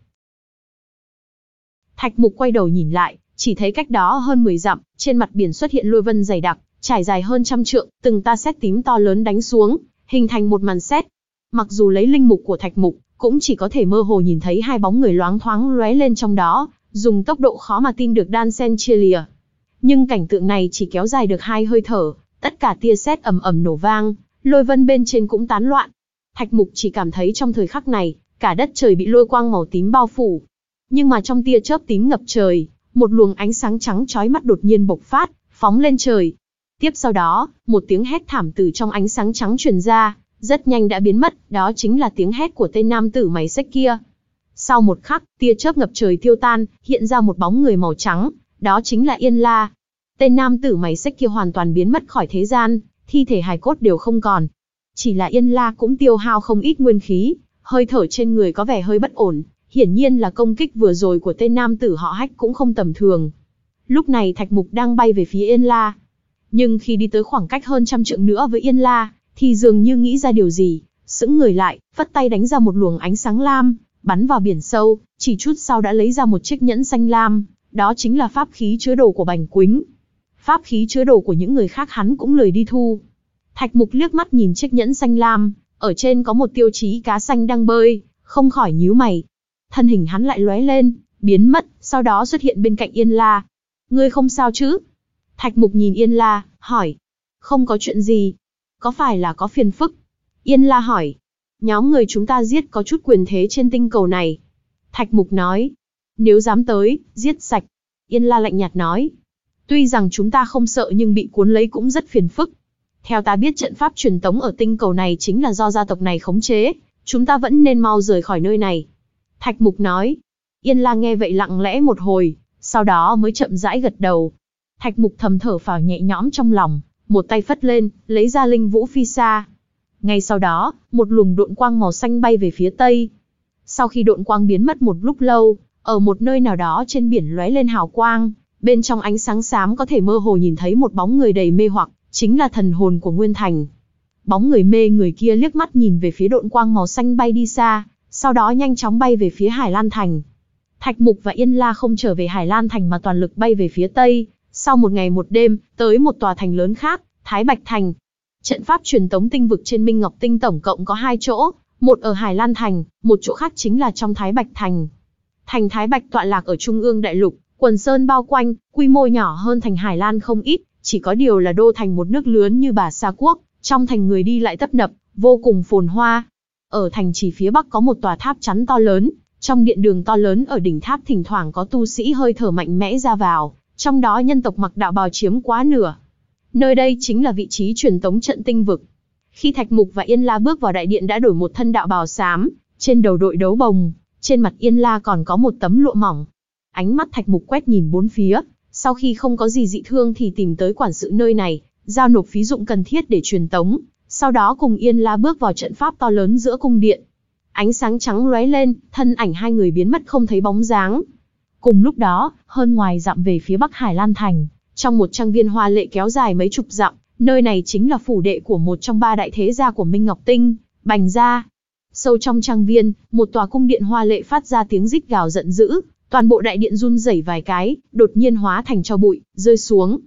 Thạch Mục quay đầu nhìn lại, chỉ thấy cách đó hơn mười dặm, trên mặt biển xuất hiện lôi vân dày đặc, trải dài hơn trăm trượng, từng ta sét tím to lớn đánh xuống, hình thành một màn sét. Mặc dù lấy linh mục của Thạch Mục, cũng chỉ có thể mơ hồ nhìn thấy hai bóng người loáng thoáng lóe lên trong đó, dùng tốc độ khó mà tin được đan xen chia lìa. Nhưng cảnh tượng này chỉ kéo dài được hai hơi thở, tất cả tia sét ầm ầm nổ vang, lôi vân bên trên cũng tán loạn. Thạch Mục chỉ cảm thấy trong thời khắc này, cả đất trời bị lôi quang màu tím bao phủ. Nhưng mà trong tia chớp tím ngập trời, một luồng ánh sáng trắng chói mắt đột nhiên bộc phát, phóng lên trời. Tiếp sau đó, một tiếng hét thảm từ trong ánh sáng trắng truyền ra, rất nhanh đã biến mất, đó chính là tiếng hét của tên nam tử mày xếch kia. Sau một khắc, tia chớp ngập trời tiêu tan, hiện ra một bóng người màu trắng, đó chính là Yên La. Tên nam tử mày xếch kia hoàn toàn biến mất khỏi thế gian, thi thể hài cốt đều không còn. Chỉ là Yên La cũng tiêu hao không ít nguyên khí, hơi thở trên người có vẻ hơi bất ổn, hiển nhiên là công kích vừa rồi của tên nam tử họ Hách cũng không tầm thường. Lúc này Thạch Mục đang bay về phía Yên La. Nhưng khi đi tới khoảng cách hơn trăm trượng nữa với Yên La, thì dường như nghĩ ra điều gì, sững người lại, phất tay đánh ra một luồng ánh sáng lam, bắn vào biển sâu, chỉ chút sau đã lấy ra một chiếc nhẫn xanh lam, đó chính là pháp khí chứa đồ của Bành Quýnh. Pháp khí chứa đồ của những người khác hắn cũng lười đi thu. Thạch Mục liếc mắt nhìn chiếc nhẫn xanh lam, ở trên có một tiêu chí cá xanh đang bơi, không khỏi nhíu mày. Thân hình hắn lại lóe lên, biến mất, sau đó xuất hiện bên cạnh Yên La. Ngươi không sao chứ? Thạch Mục nhìn Yên La, hỏi. Không có chuyện gì. Có phải là có phiền phức? Yên La hỏi. Nhóm người chúng ta giết có chút quyền thế trên tinh cầu này. Thạch Mục nói. Nếu dám tới, giết sạch. Yên La lạnh nhạt nói. Tuy rằng chúng ta không sợ nhưng bị cuốn lấy cũng rất phiền phức. Theo ta biết trận pháp truyền tống ở tinh cầu này chính là do gia tộc này khống chế, chúng ta vẫn nên mau rời khỏi nơi này. Thạch Mục nói. Yên La nghe vậy lặng lẽ một hồi, sau đó mới chậm rãi gật đầu. Thạch Mục thầm thở phào nhẹ nhõm trong lòng, một tay phất lên, lấy ra linh vũ phi sa. Ngay sau đó, một luồng độn quang màu xanh bay về phía tây. Sau khi độn quang biến mất một lúc lâu, ở một nơi nào đó trên biển lóe lên hào quang, bên trong ánh sáng xám có thể mơ hồ nhìn thấy một bóng người đầy mê hoặc, chính là thần hồn của Nguyên Thành. Bóng người mê người kia liếc mắt nhìn về phía độn quang màu xanh bay đi xa, sau đó nhanh chóng bay về phía Hải Lan Thành. Thạch Mục và Yên La không trở về Hải Lan Thành mà toàn lực bay về phía tây, sau một ngày một đêm, tới một tòa thành lớn khác, Thái Bạch Thành. Trận pháp truyền tống tinh vực trên Minh Ngọc Tinh tổng cộng có hai chỗ, một ở Hải Lan Thành, một chỗ khác chính là trong Thái Bạch Thành. Thành Thái Bạch tọa lạc ở trung ương đại lục, quần sơn bao quanh, quy mô nhỏ hơn thành Hải Lan không ít, chỉ có điều là đô thành một nước lớn như Bà Sa Quốc, trong thành người đi lại tấp nập, vô cùng phồn hoa. Ở thành chỉ phía bắc có một tòa tháp chắn to lớn, trong điện đường to lớn ở đỉnh tháp thỉnh thoảng có tu sĩ hơi thở mạnh mẽ ra vào, trong đó nhân tộc mặc đạo bào chiếm quá nửa. Nơi đây chính là vị trí truyền tống trận tinh vực. Khi Thạch Mục và Yên La bước vào đại điện đã đổi một thân đạo bào xám, trên đầu đội đấu bồng, trên mặt Yên La còn có một tấm lụa mỏng. Ánh mắt Thạch Mục quét nhìn bốn phía, Sau khi không có gì dị thương thì tìm tới quản sự nơi này, giao nộp phí dụng cần thiết để truyền tống, sau đó cùng Yên La bước vào trận pháp to lớn giữa cung điện. Ánh sáng trắng lóe lên, thân ảnh hai người biến mất không thấy bóng dáng. Cùng lúc đó, hơn ngoài dặm về phía Bắc Hải Lan Thành, trong một trang viên hoa lệ kéo dài mấy chục dặm, nơi này chính là phủ đệ của một trong ba đại thế gia của Minh Ngọc Tinh, Bành gia. Sâu trong trang viên, một tòa cung điện hoa lệ phát ra tiếng rít gào giận dữ, toàn bộ đại điện run rẩy vài cái, đột nhiên hóa thành tro bụi, rơi xuống.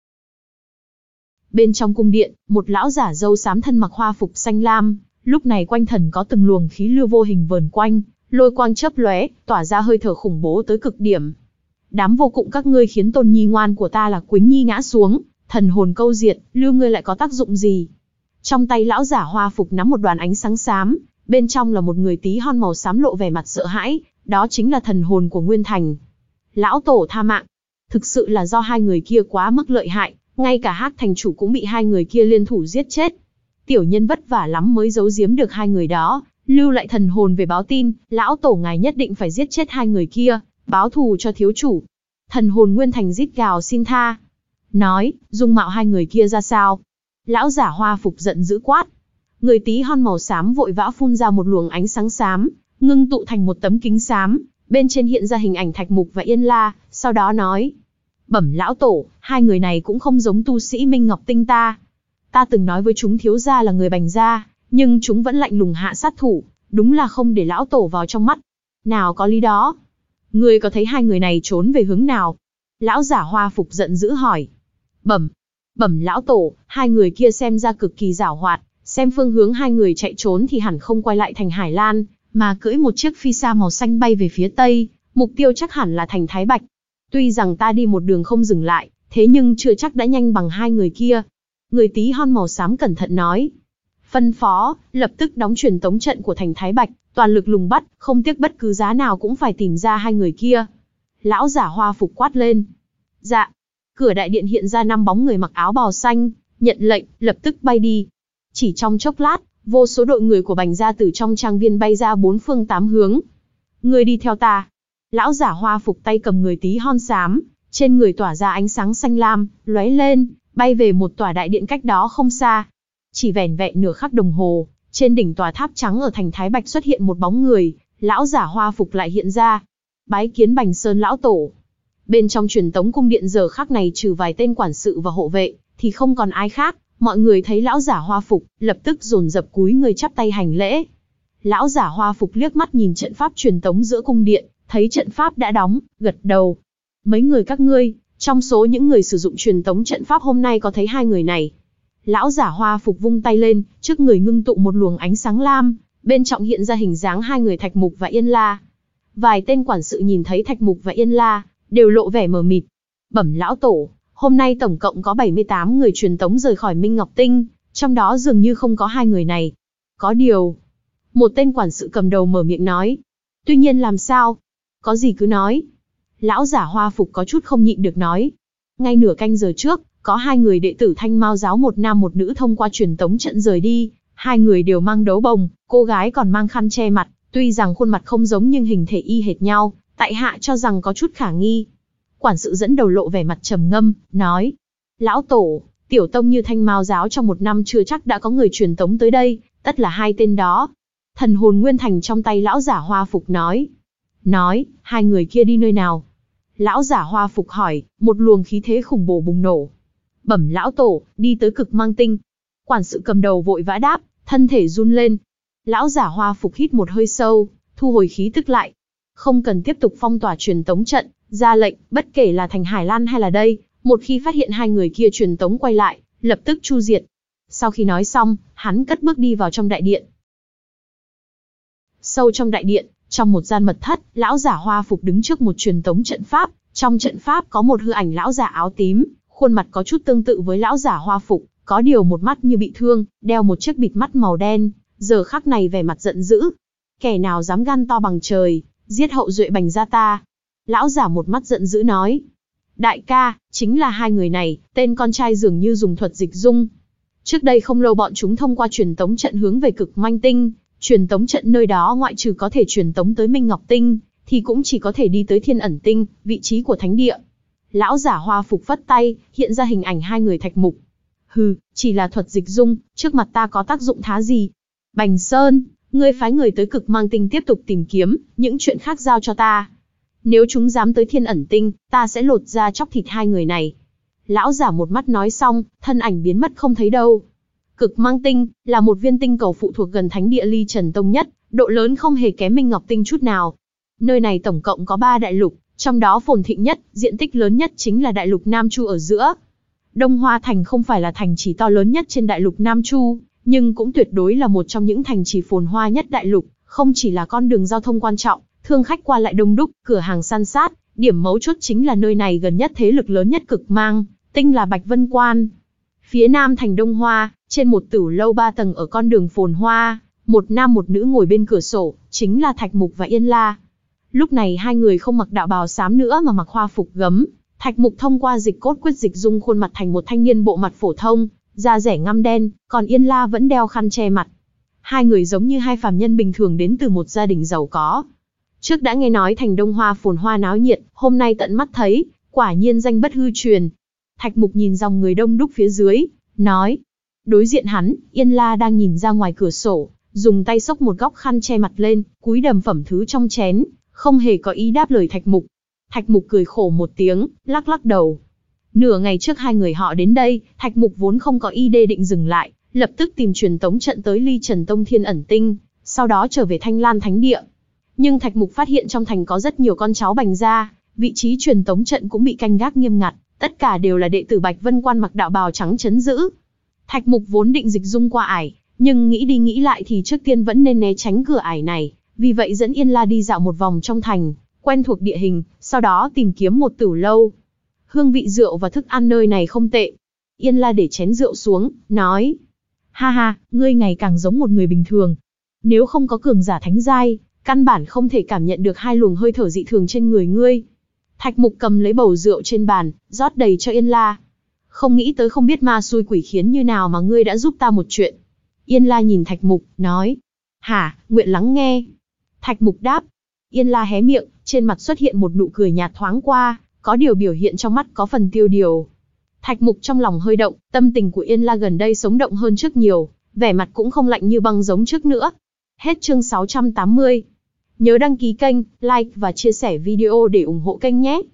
Bên trong cung điện, một lão giả râu xám thân mặc hoa phục xanh lam, lúc này quanh thân có từng luồng khí lưu vô hình vờn quanh, lôi quang chớp lóe, tỏa ra hơi thở khủng bố tới cực điểm. Đám vô dụng các ngươi khiến tôn nhi ngoan của ta là Quýnh Nhi ngã xuống, thần hồn câu diệt, lưu ngươi lại có tác dụng gì? Trong tay lão giả hoa phục nắm một đoàn ánh sáng xám, bên trong là một người tí hon màu xám lộ vẻ mặt sợ hãi, đó chính là thần hồn của Nguyên Thành. Lão tổ tha mạng, thực sự là do hai người kia quá mức lợi hại, ngay cả Hắc thành chủ cũng bị hai người kia liên thủ giết chết. Tiểu nhân vất vả lắm mới giấu giếm được hai người đó, lưu lại thần hồn về báo tin, lão tổ ngài nhất định phải giết chết hai người kia, báo thù cho thiếu chủ. Thần hồn Nguyên Thành rít gào xin tha. Nói, dung mạo hai người kia ra sao? Lão giả hoa phục giận dữ quát. Người tí hon màu xám vội vã phun ra một luồng ánh sáng xám, ngưng tụ thành một tấm kính xám, bên trên hiện ra hình ảnh Thạch Mục và Yên La, sau đó nói. Bẩm lão tổ, hai người này cũng không giống tu sĩ Minh Ngọc Tinh ta. Ta từng nói với chúng thiếu gia là người Bành gia, nhưng chúng vẫn lạnh lùng hạ sát thủ, đúng là không để lão tổ vào trong mắt. Nào có lý đó. Ngươi có thấy hai người này trốn về hướng nào? Lão giả hoa phục giận dữ hỏi. Bẩm, bẩm lão tổ, hai người kia xem ra cực kỳ giảo hoạt, xem phương hướng hai người chạy trốn thì hẳn không quay lại thành Hải Lan, mà cưỡi một chiếc phi sa màu xanh bay về phía tây, mục tiêu chắc hẳn là thành Thái Bạch. Tuy rằng ta đi một đường không dừng lại, thế nhưng chưa chắc đã nhanh bằng hai người kia. Người tí hon màu xám cẩn thận nói. Phân phó, lập tức đóng truyền tống trận của thành Thái Bạch, toàn lực lùng bắt, không tiếc bất cứ giá nào cũng phải tìm ra hai người kia. Lão giả hoa phục quát lên. Dạ. Cửa đại điện hiện ra năm bóng người mặc áo bào xanh, nhận lệnh, lập tức bay đi. Chỉ trong chốc lát, vô số đội người của Bành gia từ trong trang viên bay ra bốn phương tám hướng. Người đi theo ta. Lão giả hoa phục tay cầm người tí hon xám, trên người tỏa ra ánh sáng xanh lam, lóe lên, bay về một tòa đại điện cách đó không xa. Chỉ vẻn vẹn nửa khắc đồng hồ, trên đỉnh tòa tháp trắng ở thành Thái Bạch xuất hiện một bóng người, lão giả hoa phục lại hiện ra. Bái kiến Bành Sơn lão tổ. Bên trong truyền tống cung điện giờ khắc này trừ vài tên quản sự và hộ vệ, thì không còn ai khác. Mọi người thấy lão giả hoa phục, lập tức dồn dập cúi người chắp tay hành lễ. Lão giả hoa phục liếc mắt nhìn trận pháp truyền tống giữa cung điện, thấy trận pháp đã đóng, gật đầu. Mấy người các ngươi, trong số những người sử dụng truyền tống trận pháp hôm nay có thấy hai người này? Lão giả hoa phục vung tay lên, trước người ngưng tụ một luồng ánh sáng lam, bên trong hiện ra hình dáng hai người Thạch Mục và Yên La. Vài tên quản sự nhìn thấy Thạch Mục và Yên La, đều lộ vẻ mờ mịt. Bẩm lão tổ, hôm nay tổng cộng có bảy mươi tám người truyền tống rời khỏi Minh Ngọc Tinh, trong đó dường như không có hai người này. Có điều, một tên quản sự cầm đầu mở miệng nói. Tuy nhiên làm sao? Có gì cứ nói. Lão giả hoa phục có chút không nhịn được nói. Ngay nửa canh giờ trước, có hai người đệ tử Thanh Mao giáo một nam một nữ thông qua truyền tống trận rời đi. Hai người đều mang đấu bồng, cô gái còn mang khăn che mặt. Tuy rằng khuôn mặt không giống nhưng hình thể y hệt nhau, tại hạ cho rằng có chút khả nghi. Quản sự dẫn đầu lộ vẻ mặt trầm ngâm, nói. Lão tổ, tiểu tông như Thanh Mao giáo trong một năm chưa chắc đã có người truyền tống tới đây, tất là hai tên đó. Thần hồn Nguyên Thành trong tay lão giả hoa phục nói. Nói, hai người kia đi nơi nào? Lão giả hoa phục hỏi, một luồng khí thế khủng bố bùng nổ. Bẩm lão tổ, đi tới Cực Mang Tinh. Quản sự cầm đầu vội vã đáp, thân thể run lên. Lão giả hoa phục hít một hơi sâu, thu hồi khí tức lại. Không cần tiếp tục phong tỏa truyền tống trận, ra lệnh, bất kể là thành Hải Lan hay là đây, một khi phát hiện hai người kia truyền tống quay lại, lập tức chu diệt. Sau khi nói xong, hắn cất bước đi vào trong đại điện. Sâu trong đại điện, trong một gian mật thất, lão giả hoa phục đứng trước một truyền tống trận pháp. Trong trận pháp có một hư ảnh lão giả áo tím, khuôn mặt có chút tương tự với lão giả hoa phục, có điều một mắt như bị thương, đeo một chiếc bịt mắt màu đen, giờ khắc này vẻ mặt giận dữ. Kẻ nào dám gan to bằng trời, giết hậu duệ Bành gia ta? Lão giả một mắt giận dữ nói. Đại ca, chính là hai người này, tên con trai dường như dùng thuật dịch dung. Trước đây không lâu bọn chúng thông qua truyền tống trận hướng về Cực Manh Tinh, truyền tống trận nơi đó ngoại trừ có thể truyền tống tới Minh Ngọc Tinh, thì cũng chỉ có thể đi tới Thiên Ẩn Tinh, vị trí của thánh địa. Lão giả hoa phục phất tay, hiện ra hình ảnh hai người Thạch Mục. Hừ, chỉ là thuật dịch dung, trước mặt ta có tác dụng thá gì? Bành Sơn, ngươi phái người tới Cực Mang Tinh tiếp tục tìm kiếm, những chuyện khác giao cho ta. Nếu chúng dám tới Thiên Ẩn Tinh, ta sẽ lột da chóc thịt hai người này. Lão giả một mắt nói xong, thân ảnh biến mất không thấy đâu. Cực Mang Tinh là một viên tinh cầu phụ thuộc gần thánh địa Ly Trần Tông nhất, độ lớn không hề kém Minh Ngọc Tinh chút nào. Nơi này tổng cộng có ba đại lục, trong đó phồn thịnh nhất, diện tích lớn nhất chính là đại lục Nam Chu ở giữa. Đông Hoa Thành không phải là thành trì to lớn nhất trên đại lục Nam Chu, nhưng cũng tuyệt đối là một trong những thành trì phồn hoa nhất đại lục, không chỉ là con đường giao thông quan trọng, thương khách qua lại đông đúc, cửa hàng san sát, điểm mấu chốt chính là nơi này gần nhất thế lực lớn nhất Cực Mang Tinh là Bạch Vân Quan. Phía nam thành Đông Hoa, trên một tửu lâu ba tầng ở con đường phồn hoa, một nam một nữ ngồi bên cửa sổ, chính là Thạch Mục và Yên La. Lúc này hai người không mặc đạo bào xám nữa mà mặc hoa phục gấm. Thạch Mục thông qua dịch cốt quyết dịch dung khuôn mặt thành một thanh niên bộ mặt phổ thông, da rẻ ngăm đen, còn Yên La vẫn đeo khăn che mặt. Hai người giống như hai phàm nhân bình thường đến từ một gia đình giàu có. Trước đã nghe nói thành Đông Hoa phồn hoa náo nhiệt, hôm nay tận mắt thấy, quả nhiên danh bất hư truyền. Thạch Mục nhìn dòng người đông đúc phía dưới, nói. Đối diện hắn, Yên La đang nhìn ra ngoài cửa sổ, dùng tay xốc một góc khăn che mặt lên, cúi đầm phẩm thứ trong chén, không hề có ý đáp lời Thạch Mục. Thạch Mục cười khổ một tiếng, lắc lắc đầu. Nửa ngày trước hai người họ đến đây, Thạch Mục vốn không có ý định định dừng lại, lập tức tìm truyền tống trận tới Ly Trần Tông Thiên Ẩn Tinh, sau đó trở về Thanh Lan Thánh Địa. Nhưng Thạch Mục phát hiện trong thành có rất nhiều con cháu Bành gia, vị trí truyền tống trận cũng bị canh gác nghiêm ngặt, tất cả đều là đệ tử Bạch Vân Quan mặc đạo bào trắng trấn giữ. Thạch Mục vốn định dịch dung qua ải, nhưng nghĩ đi nghĩ lại thì trước tiên vẫn nên né tránh cửa ải này, vì vậy dẫn Yên La đi dạo một vòng trong thành, quen thuộc địa hình, sau đó tìm kiếm một tửu lâu. Hương vị rượu và thức ăn nơi này không tệ. Yên La để chén rượu xuống, nói. Ha ha, ngươi ngày càng giống một người bình thường. Nếu không có cường giả thánh giai, căn bản không thể cảm nhận được hai luồng hơi thở dị thường trên người ngươi. Thạch Mục cầm lấy bầu rượu trên bàn, rót đầy cho Yên La. Không nghĩ tới không biết ma xui quỷ khiến như nào mà ngươi đã giúp ta một chuyện. Yên La nhìn Thạch Mục, nói. Hả, nguyện lắng nghe. Thạch Mục đáp. Yên La hé miệng, trên mặt xuất hiện một nụ cười nhạt thoáng qua, có điều biểu hiện trong mắt có phần tiêu điều. Thạch Mục trong lòng hơi động, tâm tình của Yên La gần đây sống động hơn trước nhiều, vẻ mặt cũng không lạnh như băng giống trước nữa. Hết chương sáu trăm tám mươi. Nhớ đăng ký kênh, like và chia sẻ video để ủng hộ kênh nhé.